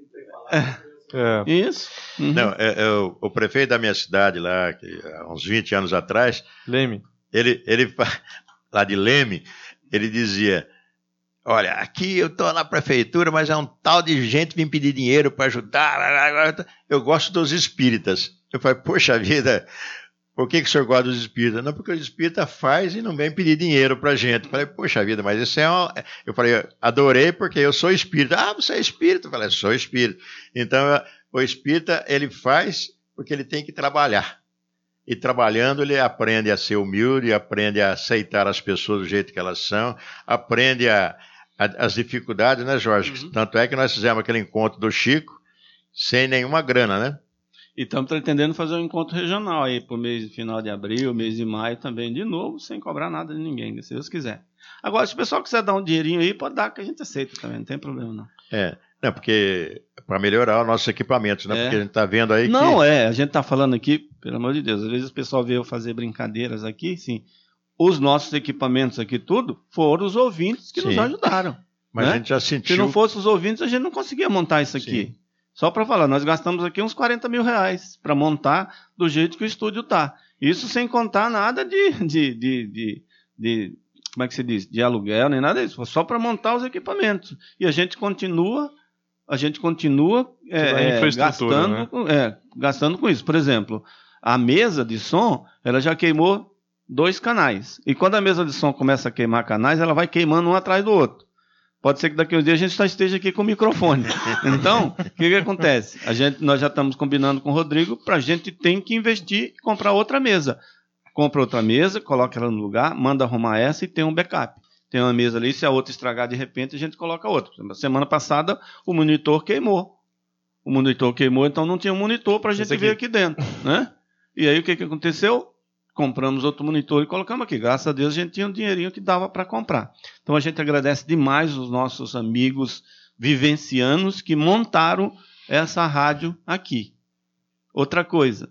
É. Isso. Uhum. Não, é, é, o, o prefeito da minha cidade lá, que, há uns vinte anos atrás, Leme. Ele, ele, lá de Leme, ele dizia, olha, aqui eu estou na prefeitura, mas é um tal de gente vem pedir dinheiro para ajudar, eu gosto dos espíritas. Eu falei, poxa vida, por que, que o senhor gosta dos espíritas? Não, porque os espíritas faz e não vem pedir dinheiro para a gente. Eu falei, poxa vida, mas isso é uma... Eu falei, adorei porque eu sou espírita. Ah, você é espírita? Eu falei, sou espírita. Então, o espírita, ele faz porque ele tem que trabalhar. E trabalhando, ele aprende a ser humilde, aprende a aceitar as pessoas do jeito que elas são, aprende a, a, as dificuldades, né, Jorge? Uhum. Tanto é que nós fizemos aquele encontro do Chico sem nenhuma grana, né? E estamos pretendendo fazer um encontro regional aí para o mês final de abril, mês de maio também, de novo, sem cobrar nada de ninguém, se Deus quiser. Agora, se o pessoal quiser dar um dinheirinho aí, pode dar, que a gente aceita também, não tem problema não. É, não, porque para melhorar os nossos equipamentos, né? É. Porque a gente está vendo aí não, que... Não, é, a gente está falando aqui, pelo amor de Deus, às vezes o pessoal veio fazer brincadeiras aqui, sim. Os nossos equipamentos aqui, tudo, foram os ouvintes que sim. nos ajudaram. Mas né? a gente já sentiu... Se não fossem os ouvintes, a gente não conseguia montar isso aqui. Sim. Só para falar, nós gastamos aqui uns quarenta mil reais para montar do jeito que o estúdio está. Isso sem contar nada de, de, de, de, de, como é que se diz, de aluguel, nem nada disso. Só para montar os equipamentos. E a gente continua, a gente continua é, é, gastando, né? é, gastando com isso. Por exemplo, a mesa de som, ela já queimou dois canais. E quando a mesa de som começa a queimar canais, ela vai queimando um atrás do outro. Pode ser que daqui a uns dias a gente só esteja aqui com o microfone. Então, o que, que acontece? A gente, nós já estamos combinando com o Rodrigo para a gente tem que investir e comprar outra mesa. Compra outra mesa, coloca ela no lugar, manda arrumar essa e tem um backup. Tem uma mesa ali, se a outra estragar de repente, a gente coloca outra. Semana passada, o monitor queimou. O monitor queimou, então não tinha um monitor para a gente ver aqui dentro. Né? E aí, o que, que aconteceu? Compramos outro monitor e colocamos aqui. Graças a Deus a gente tinha um dinheirinho que dava para comprar. Então a gente agradece demais os nossos amigos vivencianos que montaram essa rádio aqui. Outra coisa,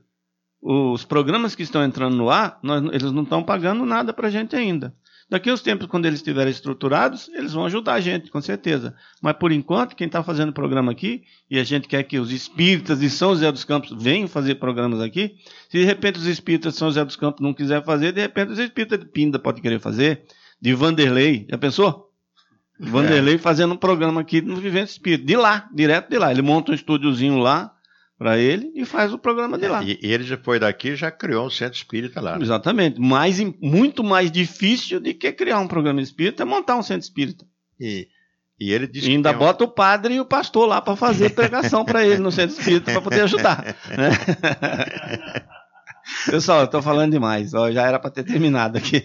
os programas que estão entrando no ar, nós, eles não estão pagando nada para a gente ainda. Daqui a uns tempos, quando eles estiverem estruturados, eles vão ajudar a gente, com certeza. Mas, por enquanto, quem está fazendo o programa aqui, e a gente quer que os espíritas de São José dos Campos venham fazer programas aqui, se de repente os espíritas de São José dos Campos não quiserem fazer, de repente os espíritas de Pinda podem querer fazer, de Vanderlei, já pensou? É. Vanderlei fazendo um programa aqui no Vivência Espírita, de lá, direto de lá. Ele monta um estúdiozinho lá, para ele e faz o programa de lá. E, e ele já foi daqui e já criou um centro espírita lá. Né? Exatamente. Mais, muito mais difícil do que criar um programa espírita é montar um centro espírita. E, e ele disse e ainda que bota um... o padre e o pastor lá para fazer pregação para ele no centro espírita para poder ajudar. Né? Pessoal, eu estou falando demais. Ó, já era para ter terminado aqui.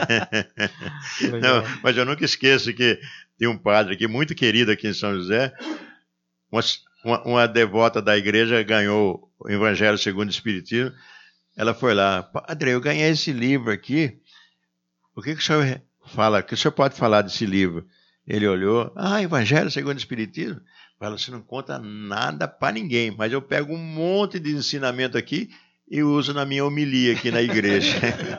Não, mas eu nunca esqueço que tem um padre aqui muito querido aqui em São José. Umas... Uma, uma devota da igreja ganhou o Evangelho segundo o Espiritismo. Ela foi lá, padre, eu ganhei esse livro aqui. O que, que o senhor fala? O que o senhor pode falar desse livro? Ele olhou, ah, Evangelho segundo o Espiritismo? Fala, você não conta nada para ninguém, mas eu pego um monte de ensinamento aqui e uso na minha homilia aqui na igreja.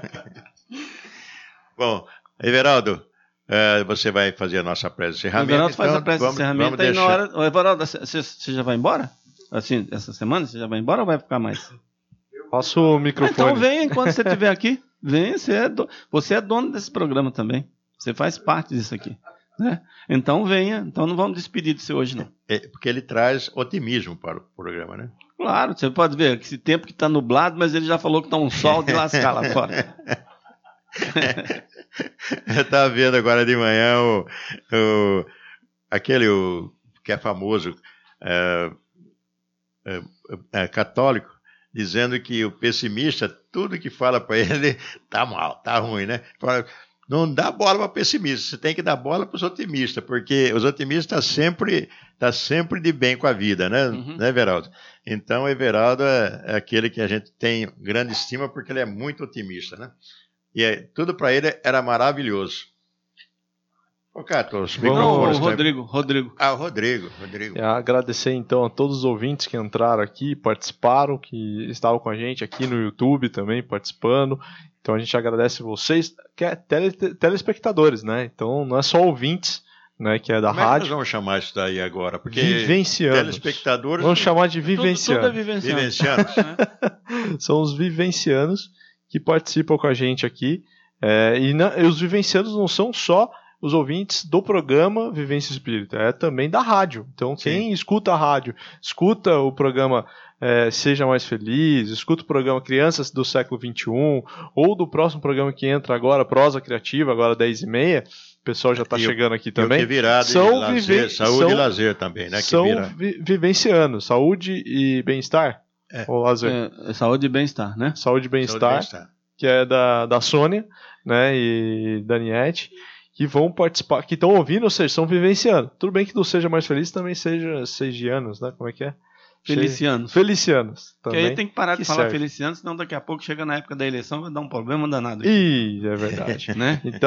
Bom, Everaldo, Uh, você vai fazer a nossa prece de encerramento. O Everaldo faz então, a prece de encerramento aí deixar... na hora. O Everaldo, você, você já vai embora? Assim, essa semana você já vai embora ou vai ficar mais? Passo o microfone. Ah, então venha enquanto você estiver aqui. Venha, você é, do... você é dono desse programa também. Você faz parte disso aqui. Né? Então venha. Então não vamos despedir de você hoje, não. É, porque ele traz otimismo para o programa, né? Claro, você pode ver esse tempo que está nublado, mas ele já falou que está um sol de lascar lá fora. Eu estava vendo agora de manhã o, o, aquele o, que é famoso, é, é, é, católico, dizendo que o pessimista, tudo que fala para ele tá mal, tá ruim, né? Não dá bola para pessimista, você tem que dar bola para os otimistas, porque os otimistas estão sempre, tá sempre de bem com a vida, né, uhum. né Everaldo? Então, o Everaldo é, é aquele que a gente tem grande estima, porque ele é muito otimista, né? E é, tudo para ele era maravilhoso. Ô, Catos, Não, o Rodrigo, Rodrigo. Ah, o Rodrigo, Rodrigo. É, agradecer então a todos os ouvintes que entraram aqui, participaram, que estavam com a gente aqui no YouTube também, participando. Então a gente agradece vocês, que é tele, telespectadores, né? Então não é só ouvintes, né, que é da Como rádio. É que nós vamos chamar isso daí agora? Porque vivencianos. Telespectadores. Vamos chamar de vivencianos. Tudo, tudo é vivenciano. Vivencianos. São os vivencianos que participam com a gente aqui. É, e, na, e os vivencianos não são só os ouvintes do programa Vivência Espírita, é também da rádio. Então, quem Sim. escuta a rádio, escuta o programa é, Seja Mais Feliz, escuta o programa Crianças do Século vinte e um, ou do próximo programa que entra agora, Prosa Criativa, agora dez e meia, o pessoal já está chegando aqui também. Que virá são lazer, vive... saúde são... e lazer também, né? Que são virá. vi vivencianos, saúde e bem-estar. É. Ou lazer. É, saúde e bem-estar, né? Saúde e bem-estar, bem que é da, da Sônia, né, e da Niete, que vão participar, que estão ouvindo, ou seja, são vivenciando. Tudo bem que não seja mais feliz, também seja segianos, né? Como é que é? Felicianos. Felicianos. Também. Que aí tem que parar de que falar serve. Felicianos, senão daqui a pouco chega na época da eleição vai dar um problema danado. Ih, é verdade. né? Então.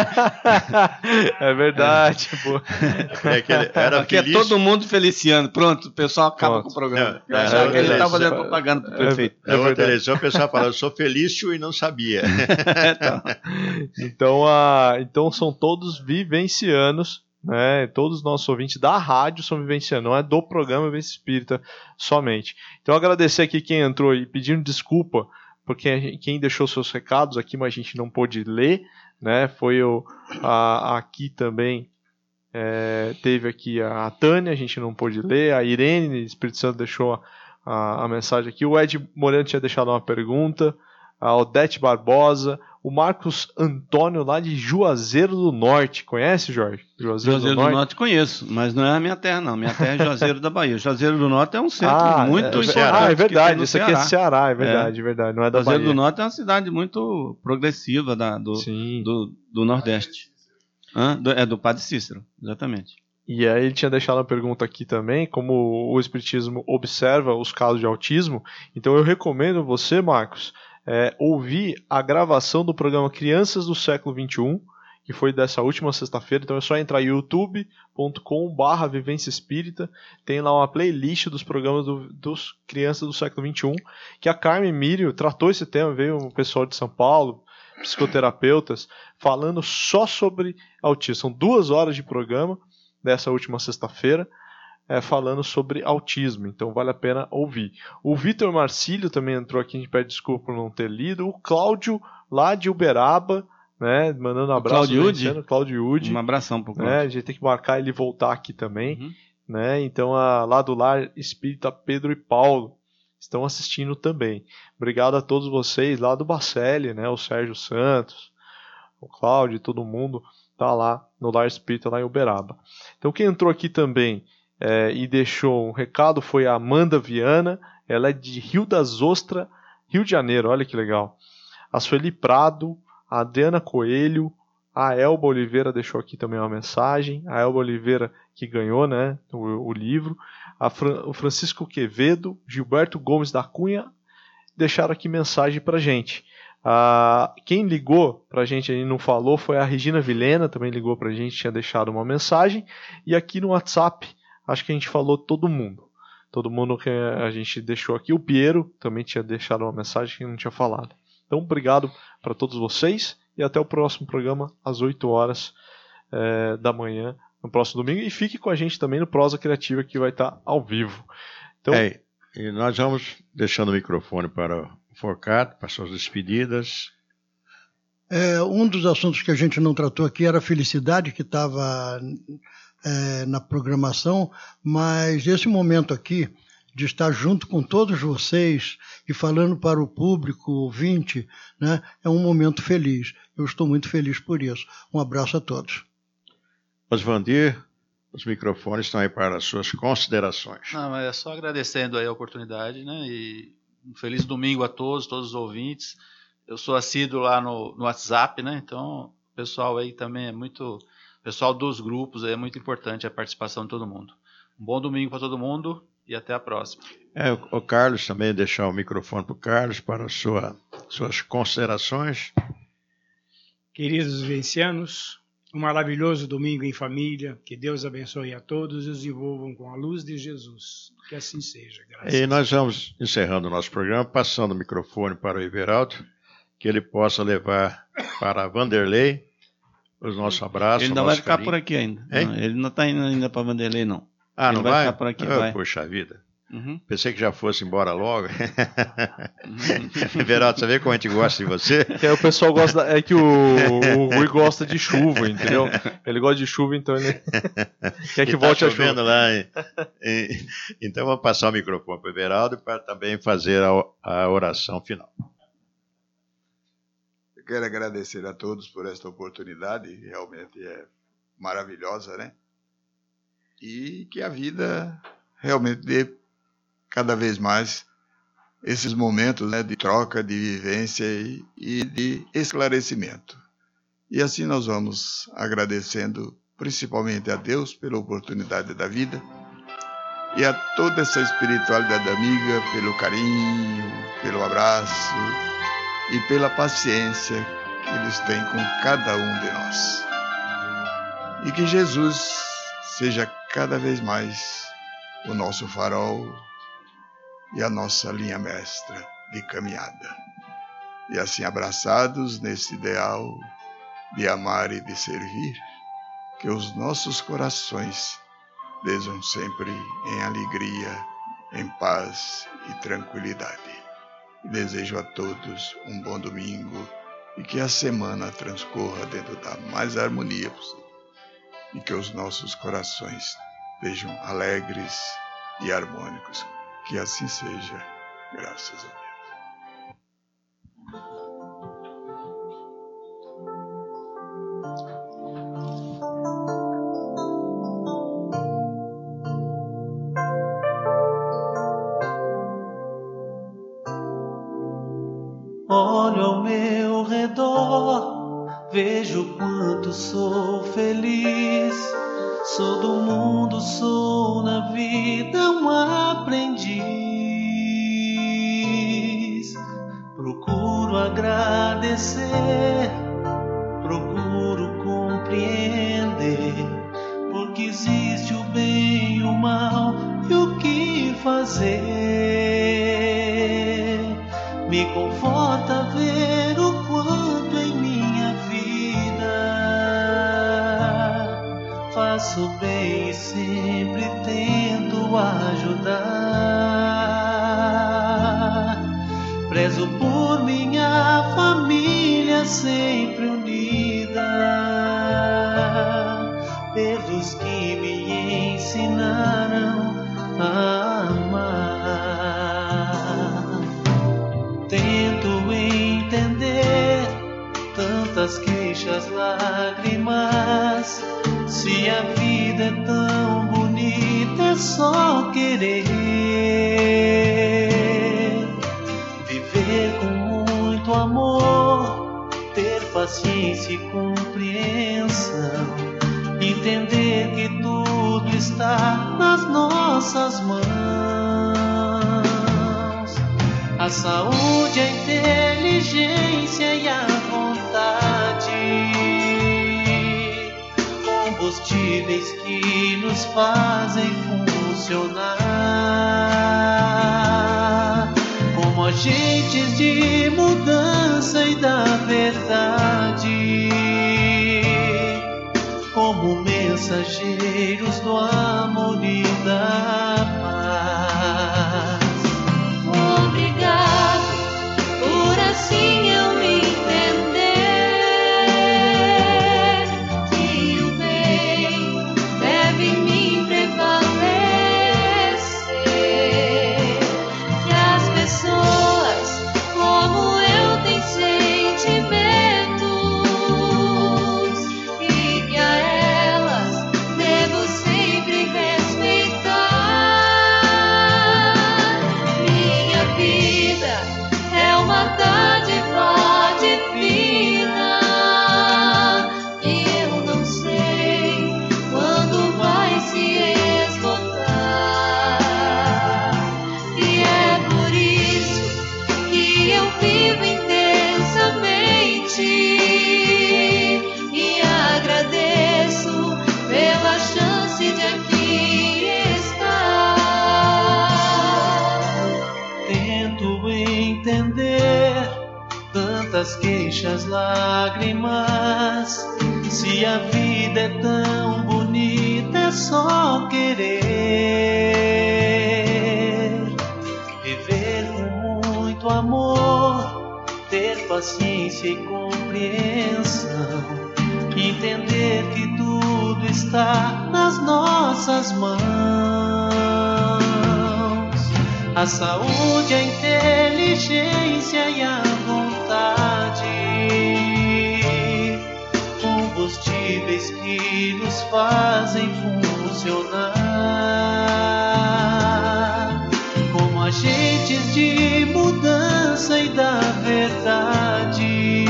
é verdade, pô. É que era Porque feliz... é todo mundo feliciano. Pronto, o pessoal acaba Pronto. com o programa. Não, Eu achava é que ele estava fazendo propaganda para o prefeito. É, é outra eleição, o pessoal fala, eu sou Felício e não sabia. então, então, a, então são todos vivencianos. Né, todos os nossos ouvintes da rádio são vivencianos, não é do programa Vivência Espírita somente. Então agradecer aqui quem entrou e pedindo desculpa porque quem deixou seus recados aqui, mas a gente não pôde ler, né, foi o, a, aqui também é, teve aqui a Tânia, a gente não pôde ler, a Irene Espírito Santo deixou a, a, a mensagem aqui, o Ed Moreno tinha deixado uma pergunta, a Odete Barbosa, o Marcos Antônio lá de Juazeiro do Norte. Conhece, Jorge? Juazeiro, Juazeiro do, Norte? do Norte conheço, mas não é a minha terra, não. Minha terra é Juazeiro da Bahia. Juazeiro do Norte é um centro ah, muito é, importante. Ah, é verdade. Isso aqui Ceará. é Ceará, é verdade, é verdade. Não é da Juazeiro Bahia. do Norte é uma cidade muito progressiva da, do, do, do Nordeste. Hã? Do, é do Padre Cícero, exatamente. E aí ele tinha deixado uma pergunta aqui também, como o Espiritismo observa os casos de autismo. Então eu recomendo você, Marcos, É, ouvir a gravação do programa Crianças do Século vinte e um, que foi dessa última sexta-feira. Então é só entrar youtube ponto com barra Vivência Espírita, tem lá uma playlist dos programas do, dos Crianças do Século vinte e um, que a Carmen Mírio tratou esse tema, veio um pessoal de São Paulo, psicoterapeutas, falando só sobre autismo. São duas horas de programa dessa última sexta-feira, É, falando sobre autismo, então vale a pena ouvir. O Vitor Marcílio também entrou aqui, a gente pede desculpa por não ter lido. O Cláudio, lá de Uberaba, né, mandando um abraço. Cláudio Cláudio Udi. Um abração pro Cláudio. Né, a gente tem que marcar ele voltar aqui também. Uhum. Né, então, a, lá do Lar Espírita Pedro e Paulo estão assistindo também. Obrigado a todos vocês, lá do Bacelli, né, o Sérgio Santos, o Cláudio, todo mundo tá lá no Lar Espírita, lá em Uberaba. Então, quem entrou aqui também É, e deixou um recado foi a Amanda Viana, ela é de Rio das Ostras, Rio de Janeiro, olha que legal. A Sueli Prado, a Adriana Coelho, a Elba Oliveira deixou aqui também uma mensagem, a Elba Oliveira que ganhou, né, o, o livro, a Fran, o Francisco Quevedo, Gilberto Gomes da Cunha, deixaram aqui mensagem pra gente. Ah, quem ligou pra gente e não falou foi a Regina Vilhena, também ligou pra gente, tinha deixado uma mensagem, e aqui no WhatsApp acho que a gente falou todo mundo. Todo mundo que a gente deixou aqui. O Piero também tinha deixado uma mensagem que não tinha falado. Então, obrigado para todos vocês. E até o próximo programa, às oito horas é, da manhã, no próximo domingo. E fique com a gente também no Prosa Criativa, que vai estar ao vivo. Então, é, e nós vamos deixando o microfone para o Forcato, para suas despedidas. É, um dos assuntos que a gente não tratou aqui era a felicidade, que estava... É, na programação, mas esse momento aqui de estar junto com todos vocês e falando para o público ouvinte, né, é um momento feliz. Eu estou muito feliz por isso. Um abraço a todos. Osvandir, os microfones estão aí para as suas considerações. Não, é só agradecendo aí a oportunidade, né? E um feliz domingo a todos, todos os ouvintes. Eu sou assíduo lá no, no WhatsApp, né? Então, o pessoal aí também é muito... O pessoal dos grupos é muito importante a participação de todo mundo. Um bom domingo para todo mundo e até a próxima. É, o, o Carlos também, deixar o microfone para o Carlos para as sua, suas considerações. Queridos vivencianos, um maravilhoso domingo em família. Que Deus abençoe a todos e os envolvam com a luz de Jesus. Que assim seja. Graças E nós vamos encerrando o nosso programa, passando o microfone para o Everaldo, que ele possa levar para Vanderlei os nossos abraços. Ele ainda vai ficar carinho por aqui ainda. Não, ele não está indo ainda para Vanderlei, não. Ah, ele não vai? vai? Ficar por aqui, oh, vai. Poxa vida. Uhum. Pensei que já fosse embora logo. Uhum. Everaldo, você vê como a gente gosta de você? É, o pessoal gosta. É que o, o Rui gosta de chuva, entendeu? Ele gosta de chuva, então ele quer que volte tá a chuva. Lá, e, e, então vamos passar o microfone para o Everaldo para também fazer a, a oração final. Eu quero agradecer a todos por esta oportunidade, realmente é maravilhosa, né? E que a vida realmente dê cada vez mais esses momentos, né, de troca, de vivência e, e de esclarecimento. E assim nós vamos agradecendo principalmente a Deus pela oportunidade da vida e a toda essa espiritualidade amiga pelo carinho, pelo abraço e pela paciência que eles têm com cada um de nós. E que Jesus seja cada vez mais o nosso farol e a nossa linha mestra de caminhada. E assim abraçados nesse ideal de amar e de servir, que os nossos corações desejam sempre em alegria, em paz e tranquilidade. E desejo a todos um bom domingo e que a semana transcorra dentro da mais harmonia possível. E que os nossos corações sejam alegres e harmônicos. Que assim seja, graças a Deus. Olho ao meu redor, vejo quanto sou feliz. Sou do mundo, sou na vida um aprendiz. Procuro agradecer, procuro compreender, porque existe o bem e o mal e o que fazer. Me conforta ver o quanto em minha vida faço bem e sempre tento ajudar. Prezo por minha família sempre unida, pelos que me ensinaram a amar. Tento entender tantas queixas, lágrimas. Se a vida é tão bonita, é só querer viver com muito amor, ter paciência e compreensão, entender que tudo está nas nossas mãos. A saúde, a inteligência e a vontade, combustíveis que nos fazem funcionar como agentes de mudança e da verdade, como mensageiros do amor e da paz. Obrigado por assim eu entender que o bem deve me prevalecer. tantas queixas, lágrimas. Se a vida é tão bonita, é só querer viver com muito amor, ter paciência e compreensão, entender que tudo está nas nossas mãos. A saúde, a inteligência e a vontade, combustíveis que nos fazem funcionar como agentes de mudança e da verdade,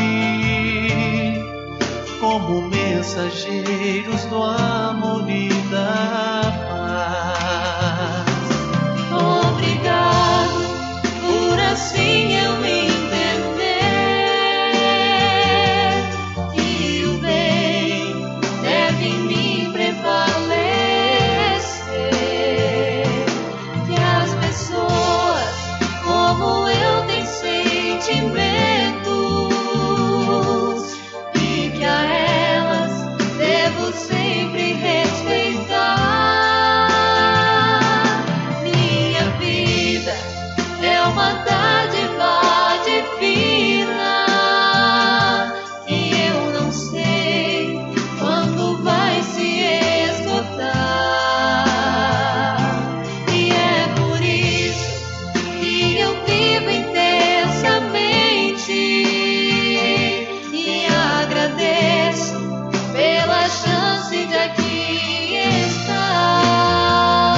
como mensageiros do amor e da paz. Obrigado por assim eu entender que o bem deve em mim prevalecer, que as pessoas como eu têm sentimentos e que a elas devo sempre respeitar. Minha vida é uma dádiva divina e eu não sei quando vai se esgotar. E é por isso que eu vivo intensamente e agradeço pela chance de aqui estar.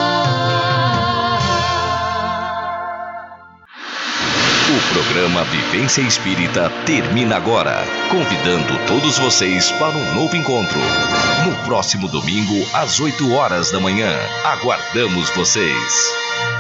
O programa Vivência Espírita termina agora, convidando todos vocês para um novo encontro. No próximo domingo, às oito horas da manhã. Aguardamos vocês.